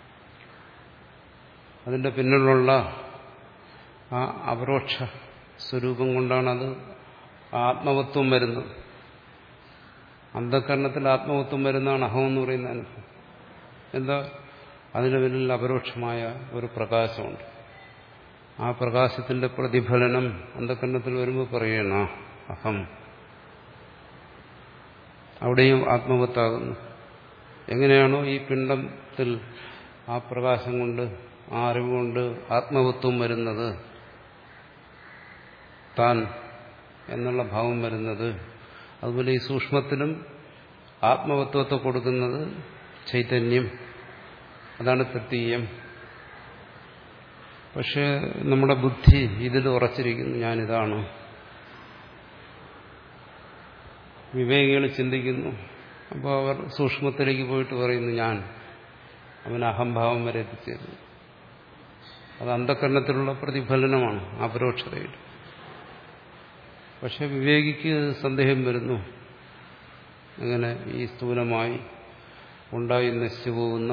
അതിന്റെ പിന്നിലുള്ള ആ അപരോക്ഷ സ്വരൂപം കൊണ്ടാണത് ആത്മവത്വം വരുന്നത്. അന്ധകരണത്തിൽ ആത്മവത്വം വരുന്നതാണ് അഹം എന്ന് പറയുന്ന അനുഭവം. എന്താ? അതിന് പിന്നിൽ അപരോക്ഷമായ ഒരു പ്രകാശമുണ്ട്. ആ പ്രകാശത്തിന്റെ പ്രതിഫലനം അന്ധകരണത്തിൽ വരുമ്പോൾ പറയണ അഹം. അവിടെയും ആത്മവത്താകുന്നു. എങ്ങനെയാണോ ഈ പിണ്ഡത്തിൽ ആ പ്രകാശം കൊണ്ട്, ആ അറിവുകൊണ്ട് ആത്മവത്വം വരുന്നത്, താൻ എന്നുള്ള ഭാവം വരുന്നത്, അതുപോലെ ഈ സൂക്ഷ്മത്തിലും ആത്മവത്വത്തെ കൊടുക്കുന്നത് ചൈതന്യം. അതാണ് തൃതീയം. പക്ഷെ നമ്മുടെ ബുദ്ധി ഇതിൽ ഉറച്ചിരിക്കുന്നു, ഞാനിതാണ്. വിവേകികൾ ചിന്തിക്കുന്നു. അപ്പോൾ അവർ സൂക്ഷ്മത്തിലേക്ക് പോയിട്ട് പറയുന്നു ഞാൻ. അവൻ അഹംഭാവം വരെ എത്തിച്ചേരുന്നു. അത് അന്ധകരണത്തിലുള്ള പ്രതിഫലനമാണ്, അപരോക്ഷതയുടെ. പക്ഷെ വിവേകിക്ക് സന്ദേഹം വരുന്നു. അങ്ങനെ ഈ സ്ഥൂലമായി ഉണ്ടായി നശിച്ചു പോകുന്ന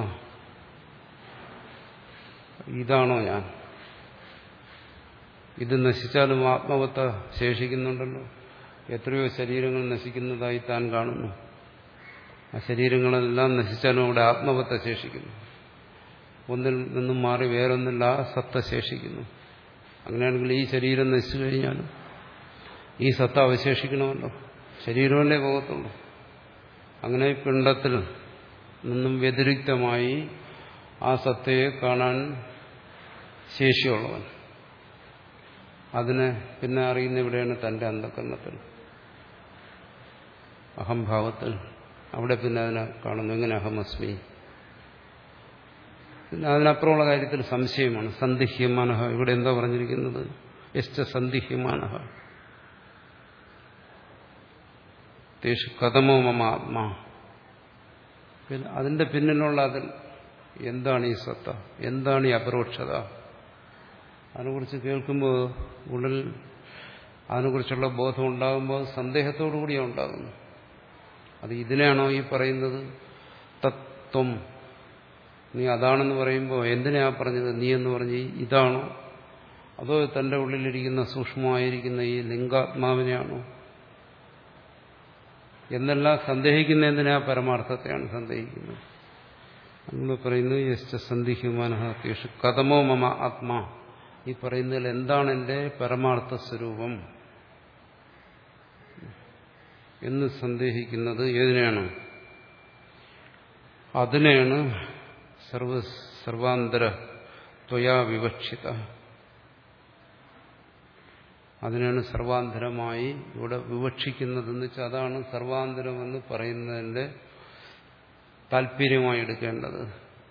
ഇതാണോ ഞാൻ? ഇത് നശിച്ചാലും ആത്മവത്ത ശേഷിക്കുന്നുണ്ടല്ലോ. എത്രയോ ശരീരങ്ങൾ നശിക്കുന്നതായി താൻ കാണുന്നു. ആ ശരീരങ്ങളെല്ലാം നശിച്ചാലും അവിടെ ആത്മവത്ത ശേഷിക്കുന്നു. ഒന്നിൽ നിന്നും മാറി വേറൊന്നിൽ ആ സത്ത ശേഷിക്കുന്നു. അങ്ങനെയാണെങ്കിൽ ഈ ശരീരം നശിച്ചു കഴിഞ്ഞാലും ഈ സത്ത അവശേഷിക്കണമല്ലോ. ശരീരമല്ലേ പോകത്തുള്ളൂ. അങ്ങനെ പിണ്ഡത്തിൽ നിന്നും വ്യതിരിക്തമായി ആ സത്തയെ കാണാൻ ശേഷിയുള്ളവൻ അതിനെ പിന്നെ അറിയുന്ന എവിടെയാണ്? തന്റെ അന്ധകരണത്തിൽ, അഹംഭാവത്തിൽ. അവിടെ പിന്നെ അതിനെ കാണുന്നു. എങ്ങനെ അഹമസ്മി. പിന്നെ അതിനപ്പുറമുള്ള കാര്യത്തിൽ സംശയമാണ്. സന്ദിഹ്യമാനഹ. ഇവിടെ എന്താ പറഞ്ഞിരിക്കുന്നത്? യശ്ച സന്ദിഹ്യമാനഹ തേഷു കഥമോ മമ ആത്മാ. പിന്നെ അതിന്റെ പിന്നിലുള്ള അതിൽ എന്താണ് ഈ സത്ത, എന്താണ് ഈ അപരോക്ഷത? അതിനെക്കുറിച്ച് കേൾക്കുമ്പോൾ ഉള്ളിൽ അതിനെക്കുറിച്ചുള്ള ബോധം ഉണ്ടാകുമ്പോൾ സന്ദേഹത്തോടു കൂടിയാണ് ഉണ്ടാകുന്നത്. അത് ഇതിനെയാണോ ഈ പറയുന്നത്? തത്വം, നീ അതാണെന്ന് പറയുമ്പോൾ എന്തിനാ പറഞ്ഞത്? നീ എന്ന് പറഞ്ഞ് ഇതാണോ? അതോ തന്റെ ഉള്ളിലിരിക്കുന്ന സൂക്ഷ്മമായിരിക്കുന്ന ഈ ലിംഗാത്മാവിനെയാണോ എന്നെല്ലാം സന്ദേഹിക്കുന്ന എന്തിനാ? പരമാർത്ഥത്തെയാണ് സന്ദേഹിക്കുന്നത്. നമ്മൾ പറയുന്നത് യശ്ച സന്ദിഹ്യമാനഃ തേഷു കഥമോ മമ ആത്മാ. ഈ പറയുന്നതിൽ എന്താണ് എന്റെ പരമാർത്ഥ സ്വരൂപം എന്ന് സന്ദേഹിക്കുന്നത് ഏതിനെയാണ്? അതിനെയാണ് സർവ സർവാന്തര ത്വയാ വിവക്ഷിത. അതിനാണ് സർവാന്തരമായി ഇവിടെ വിവക്ഷിക്കുന്നതെന്ന് വെച്ചാൽ അതാണ് സർവാന്തരമെന്ന് പറയുന്നതിന്റെ താല്പര്യമായി എടുക്കേണ്ടത്.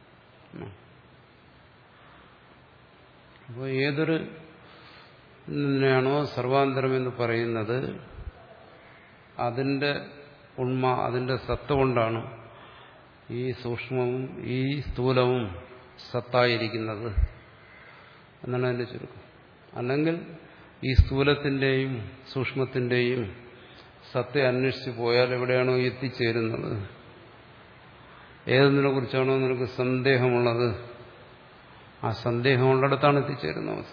അപ്പോൾ ഏതൊരു ഇതിനെയാണോ സർവാന്തരമെന്ന് പറയുന്നത് അതിന്റെ ഉണ്മ, അതിന്റെ സത്ത കൊണ്ടാണ് ഈ സൂക്ഷ്മവും ഈ സ്ഥൂലവും സത്തായിരിക്കുന്നത് എന്നാണ് അതിന്റെ ചുരുക്കം. അല്ലെങ്കിൽ ഈ സ്ഥൂലത്തിന്റെയും സൂക്ഷ്മത്തിന്റെയും സത്തയെ അന്വേഷിച്ച് പോയാൽ എവിടെയാണോ എത്തിച്ചേരുന്നത്, ഏതൊന്നിനെ കുറിച്ചാണോ നിനക്ക് സന്ദേഹമുള്ളത് ആ സന്ദേഹമുള്ളിടത്താണ് എത്തിച്ചേരുന്ന അവസ്ഥ.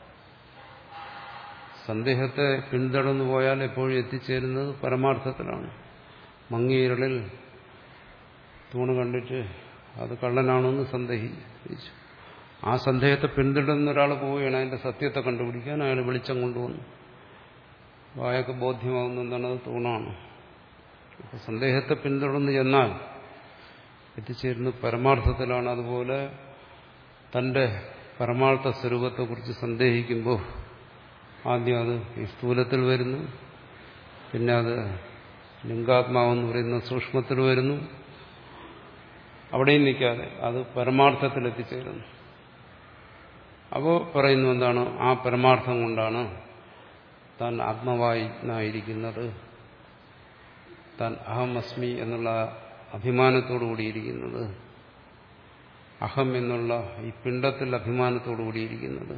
സന്ദേഹത്തെ പിന്തുടർന്നു പോയാൽ എപ്പോഴും എത്തിച്ചേരുന്നത് പരമാർത്ഥത്തിലാണ്. മങ്ങിയിരുളിൽ തൂണ് കണ്ടിട്ട് അത് കള്ളനാണെന്ന് സന്ദേഹിച്ചു. ആ സന്ദേഹത്തെ പിന്തുടർന്ന ഒരാൾ പോവുകയാണ് അതിന്റെ സത്യത്തെ കണ്ടുപിടിക്കാൻ. അയാൾ വെളിച്ചം കൊണ്ടുവന്നു. അയാൾക്ക് ബോധ്യമാകുന്ന എന്താണ്? അത് തൂണാണ്. അപ്പൊ സന്ദേഹത്തെ പിന്തുടർന്ന് ചെന്നാൽ എത്തിച്ചേരുന്നത് പരമാർത്ഥത്തിലാണ്. അതുപോലെ തന്റെ പരമാർത്ഥ സ്വരൂപത്തെക്കുറിച്ച് സന്ദേഹിക്കുമ്പോൾ ആദ്യം അത് ഈ സ്ഥൂലത്തിൽ വരുന്നു, പിന്നെ അത് ലിംഗാത്മാവെന്ന് പറയുന്ന സൂക്ഷ്മത്തിൽ വരുന്നു. അവിടെയും നിൽക്കാതെ അത് പരമാർത്ഥത്തിൽ എത്തിച്ചേരുന്നു. അപ്പോൾ പറയുന്നു എന്താണ്? ആ പരമാർത്ഥം കൊണ്ടാണ് താൻ ആത്മവാനായിരിക്കുന്നത്, താൻ അഹമസ്മി എന്നുള്ള അഭിമാനത്തോടു കൂടിയിരിക്കുന്നത്, അഹം എന്നുള്ള ഈ പിണ്ഡത്തിൽ അഭിമാനത്തോടു കൂടിയിരിക്കുന്നത്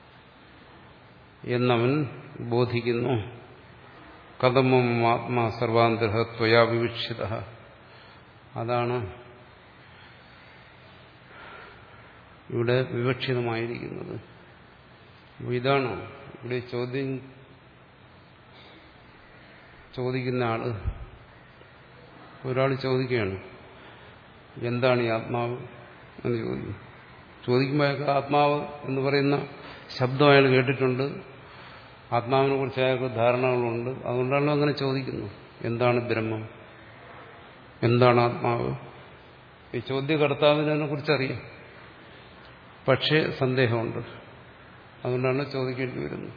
എന്നവൻ ബോധിക്കുന്നു. കഥമം ആത്മാ സർവാന്തര ത്വയാ വിവക്ഷിത. അതാണ് ഇവിടെ വിവക്ഷിതമായിരിക്കുന്നത്. ഇതാണ് ഇവിടെ ചോദ്യം ചോദിക്കുന്ന ആള്. ഒരാൾ ചോദിക്കുകയാണ് എന്താണ് ഈ ആത്മാവ് എന്ന് ചോദിക്കും. ചോദിക്കുമ്പോൾ അയാൾക്ക് ആത്മാവ് എന്ന് പറയുന്ന ശബ്ദം അയാൾ കേട്ടിട്ടുണ്ട്, ആത്മാവിനെ കുറിച്ച് അയാൾക്ക് ധാരണകളുണ്ട്. അതുകൊണ്ടാണല്ലോ അങ്ങനെ ചോദിക്കുന്നു. എന്താണ് ബ്രഹ്മം, എന്താണ് ആത്മാവ്? ഈ ചോദ്യകർത്താവിനെ കുറിച്ചറിയാം, പക്ഷേ സന്ദേഹമുണ്ട്. അതുകൊണ്ടാണ് ചോദിക്കേണ്ടി വരുന്നത്.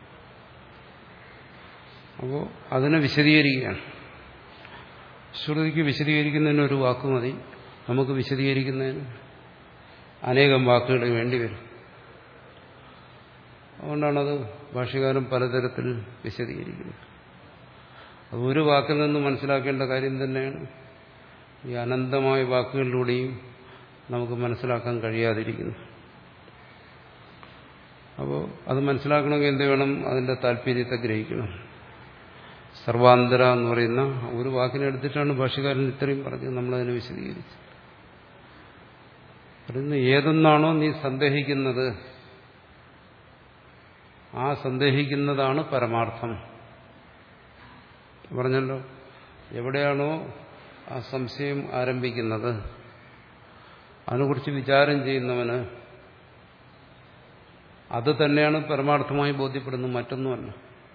അപ്പോൾ അതിനെ വിശദീകരിക്കുകയാണ്. ശ്രുതിക്ക് വിശദീകരിക്കുന്നതിന് ഒരു വാക്ക് മതി, നമുക്ക് വിശദീകരിക്കുന്നതിന് അനേകം വാക്കുകൾ വേണ്ടി വരും. അതുകൊണ്ടാണത് ഭാഷ്യകാരൻ പലതരത്തിൽ വിശദീകരിക്കുന്നത്. അത് ഒരു വാക്കിൽ നിന്ന് മനസ്സിലാക്കേണ്ട കാര്യം തന്നെയാണ് ഈ അനന്തമായ വാക്കുകളിലൂടെയും നമുക്ക് മനസ്സിലാക്കാൻ കഴിയാതിരിക്കുന്നു. അപ്പോൾ അത് മനസ്സിലാക്കണമെങ്കിൽ എന്ത് വേണം? അതിന്റെ താല്പര്യത്തെ ഗ്രഹിക്കണം. സർവാന്തര എന്ന് പറയുന്ന ഒരു വാക്കിനെടുത്തിട്ടാണ് ഭാഷ്യകാരൻ ഇത്രയും പറഞ്ഞത്. നമ്മളതിനെ വിശദീകരിച്ചു പറയുന്നത് ഏതെന്നാണോ നീ സന്ദേഹിക്കുന്നത് ആ സന്ദേഹിക്കുന്നതാണ് പരമാർത്ഥം. പറഞ്ഞല്ലോ, എവിടെയാണോ ആ സംശയം ആരംഭിക്കുന്നത് അതിനെക്കുറിച്ച് വിചാരം ചെയ്യുന്നവന് അത് തന്നെയാണ് പരമാർത്ഥമായി ബോധ്യപ്പെടുന്നത്, മറ്റൊന്നുമല്ല.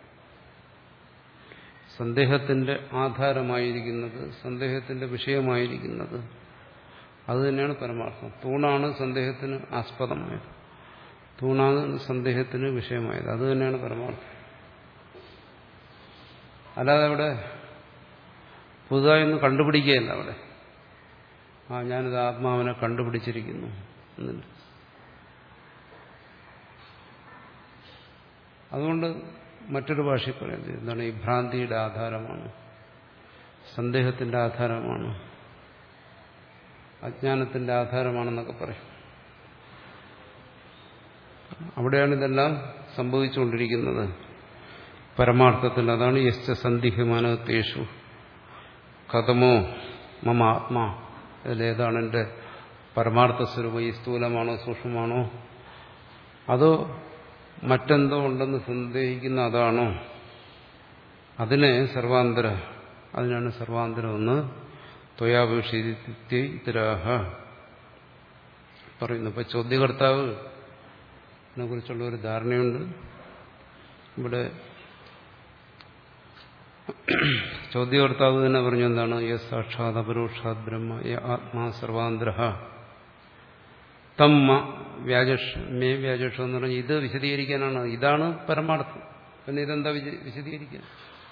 സന്ദേഹത്തിന്റെ ആധാരമായിരിക്കുന്നത്, സന്ദേഹത്തിന്റെ വിഷയമായിരിക്കുന്നത് അത് തന്നെയാണ് പരമാർത്ഥം. തൂണാണ് സന്ദേഹത്തിന് ആസ്പദമായത്, തൂണാണ് സന്ദേഹത്തിന് വിഷയമായത്, അത് തന്നെയാണ് പരമാർത്ഥം. അല്ലാതെ അവിടെ പുതുതായൊന്നും കണ്ടുപിടിക്കുകയല്ല. അവിടെ ആ ഞാനിത് ആത്മാവിനെ കണ്ടുപിടിച്ചിരിക്കുന്നു എന്നില്ല. അതുകൊണ്ട് മറ്റൊരു ഭാഷയിൽ പറയുന്നത് എന്താണ്, ഈ ഭ്രാന്തിയുടെ ആധാരമാണ്, സന്ദേഹത്തിന്റെ ആധാരമാണ്, അജ്ഞാനത്തിന്റെ ആധാരമാണെന്നൊക്കെ പറയും. അവിടെയാണ് ഇതെല്ലാം സംഭവിച്ചുകൊണ്ടിരിക്കുന്നത് പരമാർത്ഥത്തിൽ. അതാണ് യശ്ച സന്ദിഹ്യമാനത്തേഷു കഥമോ മമ ആത്മാ, ഇതിലേതാണ് എൻ്റെ പരമാർത്ഥ സ്വരൂപം, ഈ സ്ഥൂലമാണോ സൂക്ഷ്മമാണോ അതോ മറ്റെന്തോ ഉണ്ടെന്ന് സന്ദേഹിക്കുന്ന അതാണോ, അതിനെ സർവാന്തര, അതിനാണ് സർവാന്തരം എന്ന് ത്വയാപേക്ഷിതരാഹ പറയുന്നു. ഇപ്പൊ ചോദ്യകർത്താവ് ഇതിനെ കുറിച്ചുള്ള ഒരു ധാരണയുണ്ട്. ഇവിടെ ചോദ്യകർത്താവ് തന്നെ പറഞ്ഞു എന്താണ്, യസ് സാക്ഷാത് അപരോക്ഷാത് ബ്രഹ്മ യ ആത്മാ സർവാന്തര തമ്മ വ്യാജഷ മേ വ്യാജഷം എന്ന് പറഞ്ഞാൽ ഇത് വിശദീകരിക്കാനാണ്. ഇതാണ് പരമാർത്ഥം, പിന്നെ ഇതെന്താ വിശദീകരിക്കാൻ?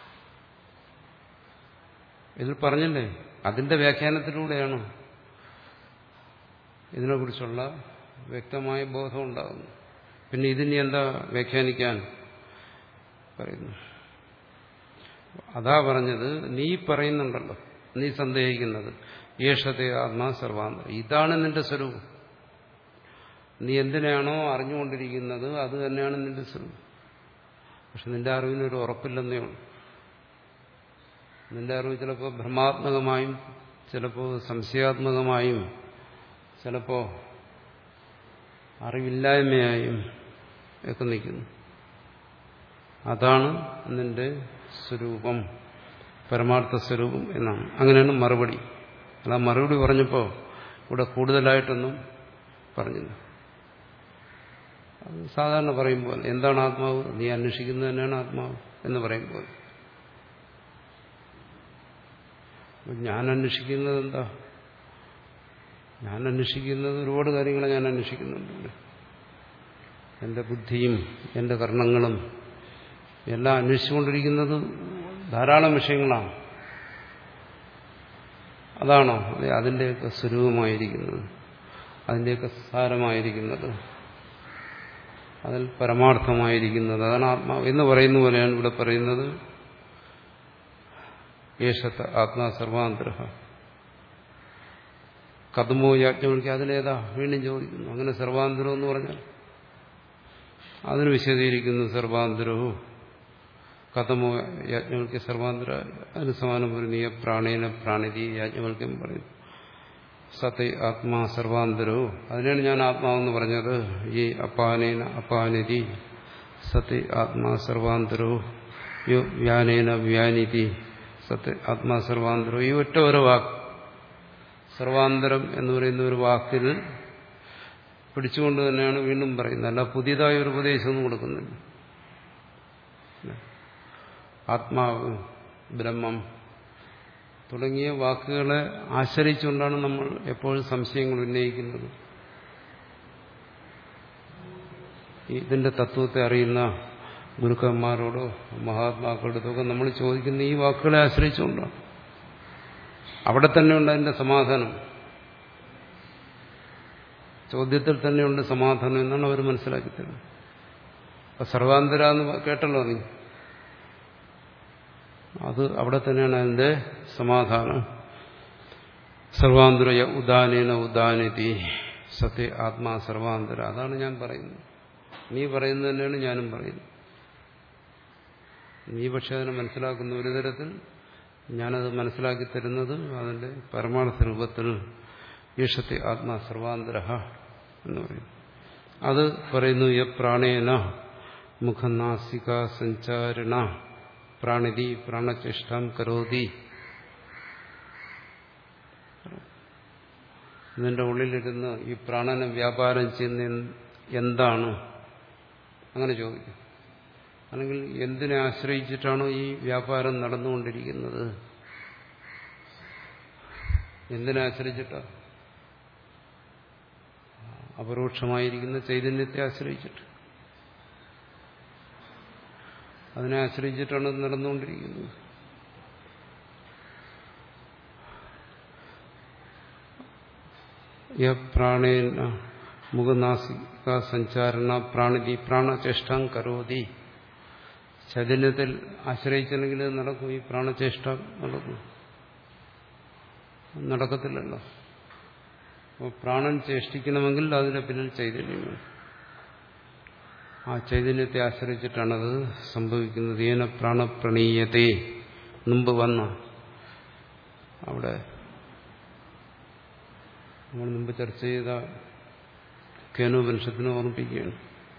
ഇതിൽ പറഞ്ഞല്ലേ, അതിന്റെ വ്യാഖ്യാനത്തിലൂടെയാണ് ഇതിനെക്കുറിച്ചുള്ള വ്യക്തമായ ബോധം ഉണ്ടാകുന്നു. പിന്നെ ഇതിനി എന്താ വ്യാഖ്യാനിക്കാൻ പറയുന്നു? അതാ പറഞ്ഞത്, നീ പറയുന്നുണ്ടല്ലോ, നീ സന്ദേഹിക്കുന്നത് യേശത്തെ ആത്മാ സർവാന്തരം, ഇതാണ് നിന്റെ സ്വരൂപം. നീ എന്തിനാണോ അറിഞ്ഞുകൊണ്ടിരിക്കുന്നത് അത് തന്നെയാണ് നിന്റെ സ്വരൂപം. പക്ഷെ നിന്റെ അറിവിനൊരു ഉറപ്പില്ലെന്നേ ഉള്ളൂ. നിന്റെ അറിവ് ചിലപ്പോൾ ഭ്രമാത്മകമായും ചിലപ്പോൾ സംശയാത്മകമായും ചിലപ്പോൾ അറിവില്ലായ്മയായും ഒക്കെ നിൽക്കുന്നു. അതാണ് നിന്റെ സ്വരൂപം, പരമാർത്ഥ സ്വരൂപം എന്നാണ്. അങ്ങനെയാണ് മറുപടി. അല്ല, മറുപടി പറഞ്ഞപ്പോൾ ഇവിടെ കൂടുതലായിട്ടൊന്നും പറഞ്ഞില്ല. അത് സാധാരണ പറയുമ്പോൾ എന്താണ് ആത്മാവ്, നീ അന്വേഷിക്കുന്നത് തന്നെയാണ് ആത്മാവ് എന്ന് പറയുമ്പോൾ ഞാൻ അന്വേഷിക്കുന്നത് എന്താ? ഞാൻ അന്വേഷിക്കുന്നത് ഒരുപാട് കാര്യങ്ങളെ ഞാൻ അന്വേഷിക്കുന്നുണ്ട്. എൻ്റെ ബുദ്ധിയും എൻ്റെ കർണങ്ങളും എല്ലാം അന്വേഷിച്ചുകൊണ്ടിരിക്കുന്നത് ധാരാളം വിഷയങ്ങളാണ്. അതാണോ അതെ അതിൻ്റെയൊക്കെ സ്വരൂപമായിരിക്കുന്നത്, അതിൻ്റെയൊക്കെ സാരമായിരിക്കുന്നത്, അതിൽ പരമാർത്ഥമായിരിക്കുന്നത് അതാണ് ആത്മാവ് എന്ന് പറയുന്ന പോലെയാണ് ഇവിടെ പറയുന്നത്. യേശത്ത ആത്മാ സർവാന്തര കഥമോ യാജ്ഞവൽക്യ, അതിലേതാ വീണ്ടും ചോദിക്കുന്നു. അങ്ങനെ സർവാന്തരം എന്ന് പറഞ്ഞാൽ അതിന് വിശദീകരിക്കുന്നു. സർവാന്തരവും കഥമോ യാജ്ഞവൽക്യ സർവാന്തര, അതിന് സമാനം പറയുന്നു. ഈ പ്രാണേന പ്രാണിതി യാജ്ഞവൽക്യം പറയുന്നു. സത്തെ ആത്മാ സർവാന്തരവും, അതിനാണ് ഞാൻ ആത്മാവെന്ന് പറഞ്ഞത്. ഈ അപാനേന അപാനിതി സത്തെ ആത്മാ സർവാന്തരവും യോ വ്യാനേന വ്യാനിതി സത്തെ ആത്മാ സർവാന്തരവും. ഈ ഒറ്റ ഒരു വാക്ക് സർവാന്തരം എന്ന് പറയുന്ന ഒരു വാക്കിൽ പിടിച്ചുകൊണ്ട് തന്നെയാണ് വീണ്ടും പറയുന്നത്. അല്ല പുതിയതായ ഒരു ഉപദേശമൊന്നും കൊടുക്കുന്നില്ല. ആത്മാവ്, ബ്രഹ്മം തുടങ്ങിയ വാക്കുകളെ ആശ്രയിച്ചുകൊണ്ടാണ് നമ്മൾ എപ്പോഴും സംശയങ്ങൾ ഉന്നയിക്കുന്നത്. ഇതിന്റെ തത്വത്തെ അറിയുന്ന ഗുരുക്കന്മാരോടോ മഹാത്മാക്കളോടൊക്കെ നമ്മൾ ചോദിക്കുന്ന ഈ വാക്കുകളെ ആശ്രയിച്ചുകൊണ്ടാണ്. അവിടെ തന്നെയുണ്ട് അതിന്റെ സമാധാനം, ചോദ്യത്തിൽ തന്നെയുണ്ട് സമാധാനം എന്നാണ് അവർ മനസ്സിലാക്കി തരുന്നത്. അപ്പൊ സർവാന്തര എന്ന് കേട്ടല്ലോ നീ, അത് അവിടെ തന്നെയാണ് അതിന്റെ സമാധാനം. സർവാന്തര ഉദാനേന ഉദാനതി സത്യ ആത്മാ സർവാന്തര, അതാണ് ഞാൻ പറയുന്നത്. നീ പറയുന്നത് തന്നെയാണ് ഞാനും പറയുന്നത്. നീ പക്ഷെ അതിനെ മനസ്സിലാക്കുന്ന ഒരു തരത്തിൽ, ഞാനത് മനസ്സിലാക്കി തരുന്നത് അതിന്റെ പരമാർത്ഥ രൂപത്തിൽ. യേശത്തെ ആത്മാ സർവാന്തര എന്ന് പറയുന്നു. അത് പറയുന്നു യ പ്രാണേന മുഖനാസിക സഞ്ചാരണ പ്രാണിതി പ്രാണചേഷ്ടാം കരോതി. ഇതിന്റെ ഉള്ളിലിരുന്ന് ഈ പ്രാണനെ വ്യാപാരം ചെയ്യുന്ന എന്താണ് അങ്ങനെ ചോദിക്കും. അല്ലെങ്കിൽ എന്തിനെ ആശ്രയിച്ചിട്ടാണോ ഈ വ്യാപാരം നടന്നുകൊണ്ടിരിക്കുന്നത്? എന്തിനെ ആശ്രയിച്ചിട്ടാ? അപരോക്ഷമായിരിക്കുന്ന ചൈതന്യത്തെ ആശ്രയിച്ചിട്ട്, അതിനെ ആശ്രയിച്ചിട്ടാണ് ഇത് നടന്നുകൊണ്ടിരിക്കുന്നത്. യ പ്രാണേന മുഖനാസിക സഞ്ചാരണ പ്രാണിതി പ്രാണചേഷ്ടം കരോതി. ചൈതന്യത്തിൽ ആശ്രയിച്ചില്ലെങ്കിൽ ഇത് നടക്കും. ഈ പ്രാണചേഷ്ട നടക്കും? നടക്കത്തില്ലല്ലോ. അപ്പോൾ പ്രാണൻ ചേഷ്ടിക്കണമെങ്കിൽ അതിന്റെ പിന്നിൽ ചൈതന്യം വേണം. ആ ചൈതന്യത്തെ ആശ്രയിച്ചിട്ടാണത് സംഭവിക്കുന്നത്. ഏന പ്രാണപ്രണീയത്തെ മുമ്പ് വന്ന അവിടെ നമ്മൾ മുമ്പ് ചർച്ച ചെയ്ത കേനോപനിഷത്തിനെ ഓർമ്മിപ്പിക്കുകയാണ്.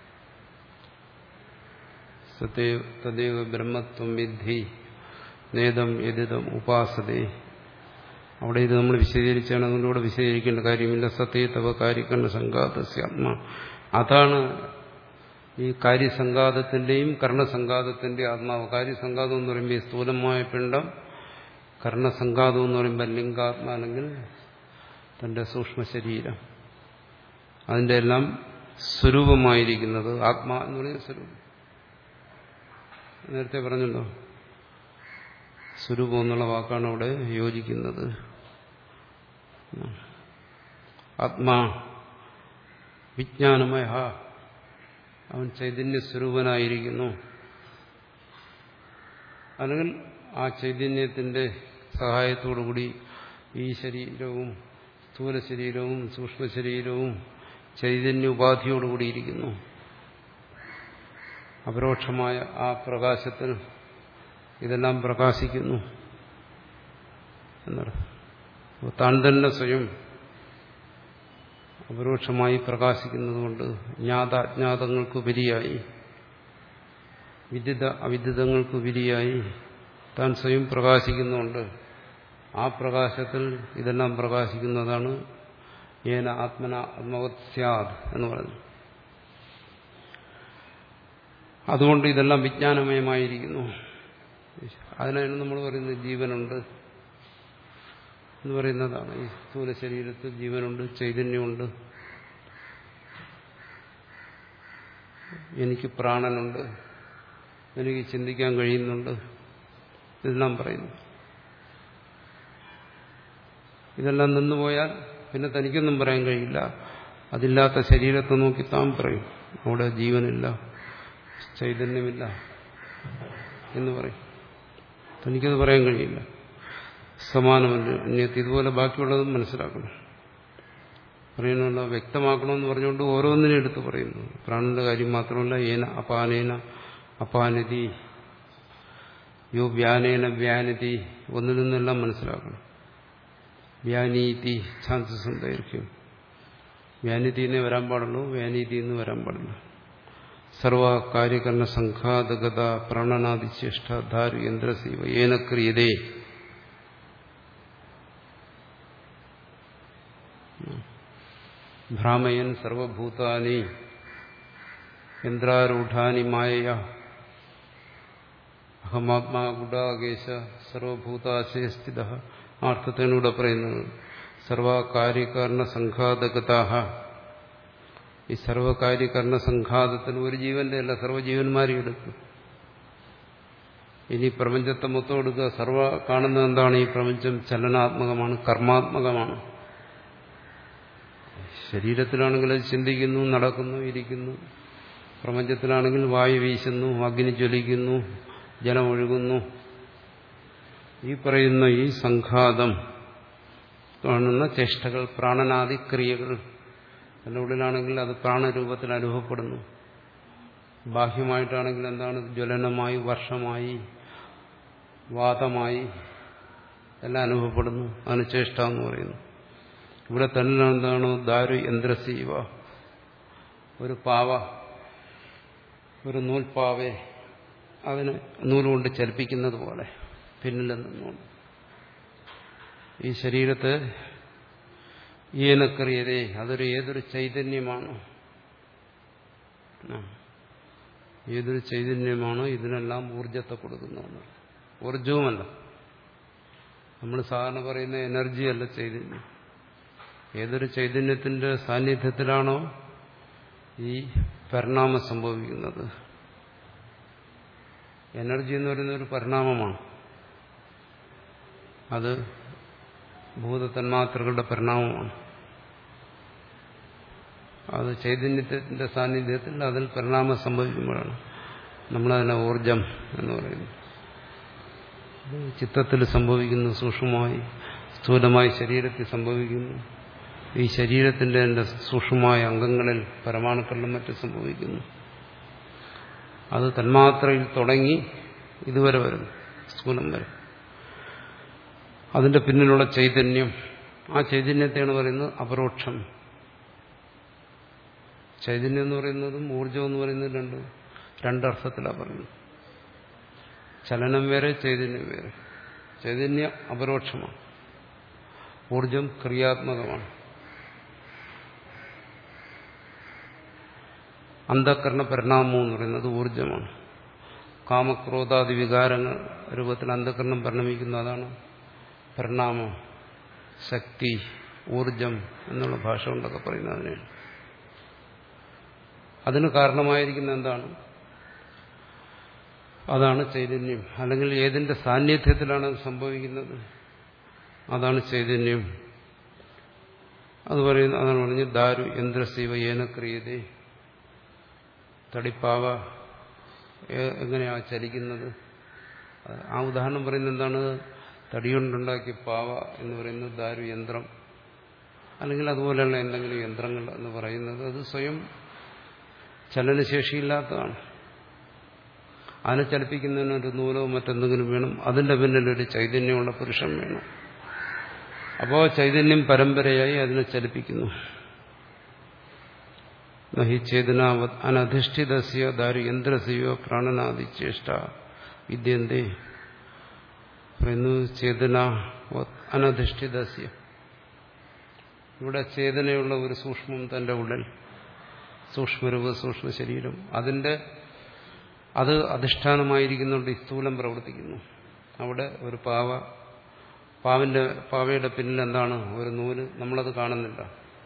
സത്യേ തദേവ ബ്രഹ്മത്വം വിദ്ധി നേദം യദിദം ഉപാസതേ. അവിടെ ഇത് നമ്മൾ വിശദീകരിച്ചാണ്, അതിലൂടെ വിശദീകരിക്കേണ്ട കാര്യമില്ല. സത്യേ തവ കാര്യകരണ സംഘാതസ്യ ആത്മാ. അതാണ് ഈ കാര്യസംഘാതത്തിന്റെയും കർണസംഘാതത്തിന്റെ ആത്മാവ്. കാര്യസംഘാതം എന്ന് പറയുമ്പോൾ ഈ സ്ഥൂലമായ പിണ്ഡം, കർണസംഘാതം എന്ന് പറയുമ്പോൾ ലിംഗാത്മ അല്ലെങ്കിൽ തന്റെ സൂക്ഷ്മ ശരീരം, അതിന്റെ എല്ലാം സ്വരൂപമായിരിക്കുന്നത് ആത്മാ എന്ന് പറയുന്ന സ്വരൂപം. നേരത്തെ പറഞ്ഞല്ലോ, സ്വരൂപം എന്നുള്ള വാക്കാണ് അവിടെ യോജിക്കുന്നത്. ആത്മാ വിജ്ഞാനമയ, അവൻ ചൈതന്യസ്വരൂപനായിരിക്കുന്നു. അല്ലെങ്കിൽ ആ ചൈതന്യത്തിന്റെ സഹായത്തോടുകൂടി ഈ ശരീരവും സ്ഥൂല ശരീരവും സൂക്ഷ്മ ശരീരവും ചൈതന്യ ഉപാധിയോടുകൂടിയിരിക്കുന്നു. അപരോക്ഷമായ ആ പ്രകാശത്തിൽ ഇതെല്ലാം പ്രകാശിക്കുന്നു എന്നർത്ഥം. താൻ തന്നെ സ്വയം അപരോക്ഷമായി പ്രകാശിക്കുന്നതുകൊണ്ട് ജ്ഞാതാജ്ഞാതങ്ങൾക്കുപരിയായി, വിദിത അവിദിതങ്ങൾക്കുപരിയായി താൻ സ്വയം പ്രകാശിക്കുന്നുണ്ട്. ആ പ്രകാശത്തിൽ ഇതെല്ലാം പ്രകാശിക്കുന്നതാണ് ഏന ആത്മന ആത്മവത് സ്യാദ് എന്ന് പറഞ്ഞു. അതുകൊണ്ട് ഇതെല്ലാം വിജ്ഞാനമയമായിരിക്കുന്നു. അതിനാണ് നമ്മൾ പറയുന്നത് ജീവനുണ്ട് എന്ന് പറയുന്നതാണ്. ഈ സ്ഥൂല ശരീരത്തിൽ ജീവനുണ്ട്, ചൈതന്യമുണ്ട്, എനിക്ക് പ്രാണനുണ്ട്, എനിക്ക് ചിന്തിക്കാൻ കഴിയുന്നുണ്ട്, ഇതെല്ലാം പറയുന്നു. ഇതെല്ലാം നിന്നുപോയാൽ പിന്നെ തനിക്കൊന്നും പറയാൻ കഴിയില്ല. അതില്ലാത്ത ശരീരത്തെ നോക്കി താൻ പറയും അവിടെ ജീവനില്ല, ചൈതന്യമില്ല എന്ന് പറയും. തനിക്കത് പറയാൻ കഴിയില്ല. സമാനമല്ല അന്യത്ത്. ഇതുപോലെ ബാക്കിയുള്ളതും മനസ്സിലാക്കണം. പറയണമല്ലോ, വ്യക്തമാക്കണമെന്ന് പറഞ്ഞുകൊണ്ട് ഓരോന്നിനും എടുത്ത് പറയുന്നു. പ്രാണന്റെ കാര്യം മാത്രമല്ല, ഏന അപാനേന അപാനതി, യോ വ്യാനേന വ്യാനതി, ഒന്നിൽ നിന്നെല്ലാം മനസ്സിലാക്കണം. വ്യാനീതി ഛാൻസസും ദൈർഘ്യം. വ്യാനിതിന്നേ വരാൻ പാടുള്ളൂ, വ്യാനീതി എന്ന് വരാൻ പാടില്ല. സർവ കാര്യകരണ സംഘാതഗത പ്രാണനാദിശേഷ്ട ധാരു യന്ത്രസീവ ഏന ക്രിയതേ. ഭ്രാമയൻ സർവഭൂതാനി യന്ത്രാരൂഢാനി മായ അഹമാത്മാ ഗുഡാകേശ സർവഭൂതാശയ സ്ഥിത. ആ അർത്ഥത്തെയാണ് ഇവിടെ പറയുന്നത്. സർവകാര്യകരണ സംഘാതഗതാഹ. ഈ സർവകാര്യകരണ സംഘാതത്തിന് ഒരു ജീവന്റെ അല്ല, സർവ്വജീവന്മാരെയും എടുക്കും. ഇനി പ്രപഞ്ചത്തെ മൊത്തം എടുക്കുക. സർവ കാണുന്നത് എന്താണ്? ഈ പ്രപഞ്ചം ചലനാത്മകമാണ്, കർമാത്മകമാണ്. ശരീരത്തിലാണെങ്കിൽ അത് ചിന്തിക്കുന്നു, നടക്കുന്നു, ഇരിക്കുന്നു. പ്രപഞ്ചത്തിലാണെങ്കിൽ വായു വീശുന്നു, അഗ്നി ജ്വലിക്കുന്നു, ജലമൊഴുകുന്നു. ഈ പറയുന്ന ഈ സംഘാതം കാണുന്ന ചേഷ്ടകൾ, പ്രാണനാദി ക്രിയകൾ അതിൻ്റെ ഉള്ളിലാണെങ്കിൽ അത് പ്രാണരൂപത്തിൽ അനുഭവപ്പെടുന്നു. ബാഹ്യമായിട്ടാണെങ്കിൽ എന്താണ്? ജ്വലനമായി, വർഷമായി, വാതമായി എല്ലാം അനുഭവപ്പെടുന്നു. അതിന് ചേഷ്ട എന്ന് പറയുന്നു. ഇവിടെ തന്നെ എന്താണ്? ദാരു യന്ത്രസീവ, ഒരു പാവ, ഒരു നൂൽപ്പാവെ അതിനെ നൂലുകൊണ്ട് ചലിപ്പിക്കുന്നത് പോലെ പിന്നിൽ നിന്നുകൊണ്ട് ഈ ശരീരത്തെ ഈനക്കറിയതേ അതൊരു ഏതൊരു ചൈതന്യമാണോ, ഏതൊരു ചൈതന്യമാണോ ഇതിനെല്ലാം ഊർജത്തെ കൊടുക്കുന്നതെന്ന്. ഊർജവുമല്ല, നമ്മൾ സാധാരണ പറയുന്ന എനർജിയല്ല ചൈതന്യം. ഏതൊരു ചൈതന്യത്തിന്റെ സാന്നിധ്യത്തിലാണോ ഈ പരിണാമം സംഭവിക്കുന്നത്. എനർജി എന്ന് പറയുന്ന ഒരു പരിണാമമാണ്. അത് ഭൂതതന്മാത്രകളുടെ പരിണാമമാണ്. അത് ചൈതന്യത്തിന്റെ സാന്നിധ്യത്തിൽ അതിൽ പരിണാമം സംഭവിക്കുമ്പോഴാണ് നമ്മളതിനെ ഊർജം എന്ന് പറയുന്നത്. ചിത്തത്തിൽ സംഭവിക്കുന്നു, സൂക്ഷ്മമായി സ്ഥൂലമായി ശരീരത്തിൽ സംഭവിക്കുന്നു. ഈ ശരീരത്തിന്റെ എൻ്റെ സൂക്ഷ്മമായ അംഗങ്ങളിൽ പരമാണുക്കളിലും മറ്റും സംഭവിക്കുന്നു. അത് തന്മാത്രയിൽ തുടങ്ങി ഇതുവരെ വരും, സ്ഥൂലം വരെ. അതിന്റെ പിന്നിലുള്ള ചൈതന്യം, ആ ചൈതന്യത്തെയാണ് പറയുന്നത് അപരോക്ഷം. ചൈതന്യം എന്ന് പറയുന്നതും ഊർജം എന്ന് പറയുന്നതും രണ്ട് രണ്ടർത്ഥത്തിലാണ് പറയുന്നത്. ചലനം വേറെ, ചൈതന്യം വേറെ. ചൈതന്യം അപരോക്ഷമാണ്, ഊർജം ക്രിയാത്മകമാണ്. അന്ധകരണ പരിണാമം എന്ന് പറയുന്നത് ഊർജമാണ്. കാമക്രോധാദി വികാരങ്ങൾ രൂപത്തിൽ അന്ധകരണം പരിണമിക്കുന്ന അതാണ് പരിണാമം. ശക്തി, ഊർജം എന്നുള്ള ഭാഷ കൊണ്ടൊക്കെ പറയുന്നത് അതിനെയാണ്. അതിന് കാരണമായിരിക്കുന്ന എന്താണ്? അതാണ് ചൈതന്യം. അല്ലെങ്കിൽ ഏതിന്റെ സാന്നിധ്യത്തിലാണ് അത് സംഭവിക്കുന്നത്, അതാണ് ചൈതന്യം. അത് പറയുന്ന അതാണ് പറഞ്ഞ് ദാരു യന്ത്രശിവ ഏന ക്രിയതേ. തടിപ്പാവ എങ്ങനെയാ ചലിക്കുന്നത്? ആ ഉദാഹരണം പറയുന്നത് എന്താണ്? തടികൊണ്ടുണ്ടാക്കിയ പാവ എന്ന് പറയുന്നത് ദാരു യന്ത്രം, അല്ലെങ്കിൽ അതുപോലെയുള്ള എന്തെങ്കിലും യന്ത്രങ്ങൾ എന്ന് പറയുന്നത് അത് സ്വയം ചലനശേഷിയില്ലാത്തതാണ്. അതിനെ ചലിപ്പിക്കുന്നതിന് ഒരു നൂലോ മറ്റെന്തെങ്കിലും വേണം. അതിന്റെ പിന്നിൽ ഒരു ചൈതന്യമുള്ള പുരുഷൻ വേണം. അപ്പോൾ ചൈതന്യം പരമ്പരയായി അതിനെ ചലിപ്പിക്കുന്നു. നഹി ചേതനാവത് അനധിഷ്ഠിതസ്യ ദാരു യന്ത്രസ്യോ പ്രാണനാദി ചേഷ്ട വിദ്യന്തേ. പറയുന്നു ചേതനാവത് അനധിഷ്ഠിതസ്യ. ഇവിടെ ചേതനയുള്ള ഒരു സൂക്ഷ്മം തന്റെ ഉള്ളിൽ, സൂക്ഷ്മരൂപ സൂക്ഷ്മ ശരീരം, അതിന്റെ അത് അധിഷ്ഠാനമായിരിക്കുന്നുണ്ട് ഈ സ്ഥൂലം പ്രവർത്തിക്കുന്നു. അവിടെ ഒരു പാവ, പാവിന്റെ പാവയുടെ പിന്നിൽ എന്താണ്? ഒരു നൂല്. നമ്മളത് കാണുന്നില്ല.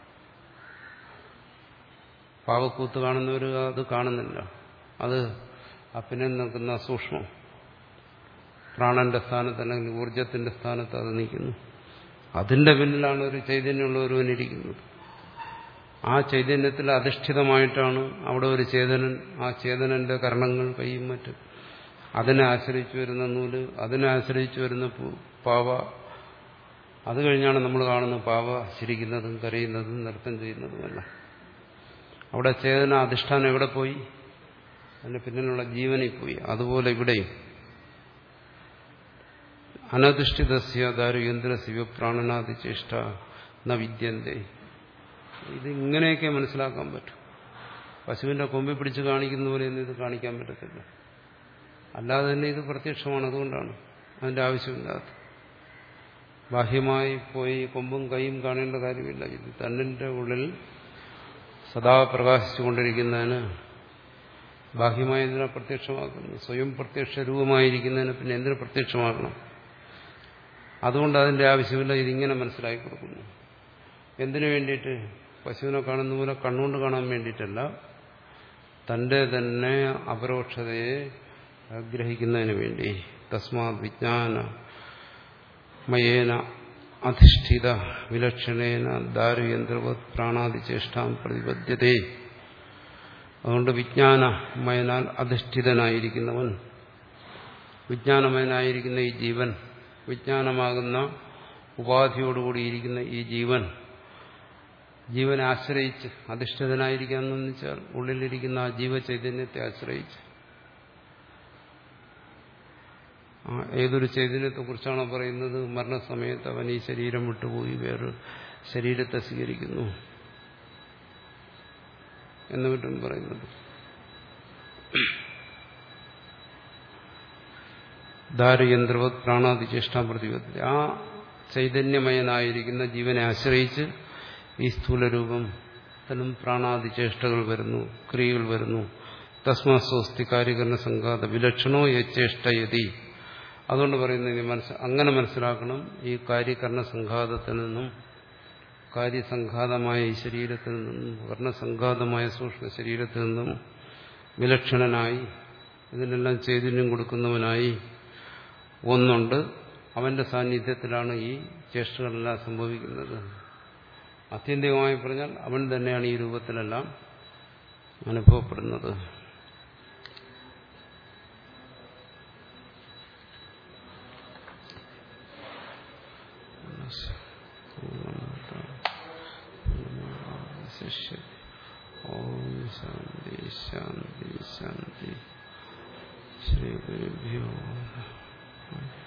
പാവക്കൂത്ത് കാണുന്നവർ അത് കാണുന്നില്ല. അത് ആ പിന്നിൽ നിൽക്കുന്ന സൂക്ഷ്മം പ്രാണന്റെ സ്ഥാനത്ത് അല്ലെങ്കിൽ ഊർജത്തിന്റെ സ്ഥാനത്ത് അത് നിൽക്കുന്നു. അതിന്റെ പിന്നിലാണ് ഒരു ചൈതന്യമുള്ള ഒരുവനിരിക്കുന്നത്. ആ ചൈതന്യത്തിൽ അധിഷ്ഠിതമായിട്ടാണ് അവിടെ ഒരു ചേതനൻ. ആ ചേതനന്റെ കർണങ്ങൾ, കൈയും മറ്റും, അതിനെ ആശ്രയിച്ചു വരുന്ന നൂല്, അതിനെ ആശ്രയിച്ചു വരുന്ന പാവ. അത് കഴിഞ്ഞാണ് നമ്മൾ കാണുന്ന പാവ ചിരിക്കുന്നതും കരയുന്നതും നൃത്തം ചെയ്യുന്നതുമല്ല. അവിടെ ചേതന അധിഷ്ഠാനം എവിടെ പോയി? അതിന്റെ പിന്നിലുള്ള ജീവനിൽ പോയി. അതുപോലെ ഇവിടെയും അനധിഷ്ഠിതസ്യ ദാരു യന്ത്രസ്യ പ്രാണനാദി ചേഷ്ട ന വിദ്യന്തേ. ഇത് ഇങ്ങനെയൊക്കെ മനസ്സിലാക്കാൻ പറ്റും. പശുവിന്റെ കൊമ്പിൽ പിടിച്ച് കാണിക്കുന്ന പോലെയൊന്നും ഇത് കാണിക്കാൻ പറ്റത്തില്ല. അല്ലാതെ തന്നെ ഇത് പ്രത്യക്ഷമാണ്. അതുകൊണ്ടാണ് അതിന്റെ ആവശ്യമില്ലാത്ത. ബാഹ്യമായി പോയി കൊമ്പും കൈയും കാണേണ്ട കാര്യമില്ല. ഇത് തന്നിന്റെ ഉള്ളിൽ സദാ പ്രകാശിച്ചുകൊണ്ടിരിക്കുന്നതിന് ബാഹ്യമായി എന്തിനാ പ്രത്യക്ഷമാക്കുന്നു? സ്വയം പ്രത്യക്ഷ രൂപമായിരിക്കുന്നതിന് പിന്നെ എന്തിനു പ്രത്യക്ഷമാക്കണം? അതുകൊണ്ട് അതിന്റെ ആവശ്യമില്ല. ഇതിങ്ങനെ മനസ്സിലാക്കി കൊടുക്കുന്നു. എന്തിനു വേണ്ടിയിട്ട്? പശുവിനെ കാണുന്ന പോലെ കണ്ണുകൊണ്ട് കാണാൻ വേണ്ടിയിട്ടല്ല, തന്റെ തന്നെ അപരോക്ഷതയെ ഗ്രഹിക്കുന്നതിന് വേണ്ടി. തസ്മാത് വിജ്ഞാന മയേന അധിഷ്ഠിത വിലക്ഷണേന ദാരുയന്ത്രവത് പ്രാണാദിചേഷ്ടാം പ്രതിപദ്യതേ. അതുകൊണ്ട് വിജ്ഞാനമയനാൽ അധിഷ്ഠിതനായിരിക്കുന്നവൻ, വിജ്ഞാനമയനായിരിക്കുന്ന ഈ ജീവൻ, വിജ്ഞാനമാകുന്ന ഉപാധിയോടുകൂടിയിരിക്കുന്ന ഈ ജീവൻ, ജീവനെ ആശ്രയിച്ച് അധിഷ്ഠിതനായിരിക്കാന്ന് വെച്ചാൽ ഉള്ളിലിരിക്കുന്ന ആ ജീവചൈതന്യത്തെ ആശ്രയിച്ച്. ഏതൊരു ചൈതന്യത്തെക്കുറിച്ചാണോ പറയുന്നത്? മരണസമയത്ത് അവൻ ഈ ശരീരം വിട്ടുപോയി വേറൊരു ശരീരത്തെ സ്വീകരിക്കുന്നു എന്ന് മറ്റും പറയുന്നത്. ധാരയന്ത്രവത് പ്രാണാതിചേഷ്ടാ പ്രതിപത്തി. ആ ചൈതന്യമയനായിരിക്കുന്ന ജീവനെ ആശ്രയിച്ച് ഈ സ്ഥൂലരൂപത്തിനും പ്രാണാതിചേഷ്ടകൾ വരുന്നു, ക്രിയകൾ വരുന്നു. തസ്മാ സ്വസ്തി കാര്യകരണ സംഘാത വിലക്ഷണോ യച്ചേഷ്ടയതി. അതുകൊണ്ട് പറയുന്നത് മനസ്സ് അങ്ങനെ മനസ്സിലാക്കണം. ഈ കാര്യകരണ സംഘാതത്തിൽ നിന്നും, കാര്യസംഘാതമായ ഈ ശരീരത്തിൽ നിന്നും, വർണ്ണസംഘാതമായ സൂക്ഷ്മ ശരീരത്തിൽ നിന്നും വിലക്ഷണനായി, ഇതിനെല്ലാം ചൈതന്യം കൊടുക്കുന്നവനായി ഒന്നുണ്ട്. അവന്റെ സാന്നിധ്യത്തിലാണ് ഈ ചേഷ്ടകളെല്ലാം സംഭവിക്കുന്നത്. ആത്യന്തികമായി പറഞ്ഞാൽ അവൻ തന്നെയാണ് ഈ രൂപത്തിലെല്ലാം അനുഭവപ്പെടുന്നത്. ഓം ശാന്തി ശാന്തി ശാന്തി. ശ്രീ ഗുരുഭ്യോ.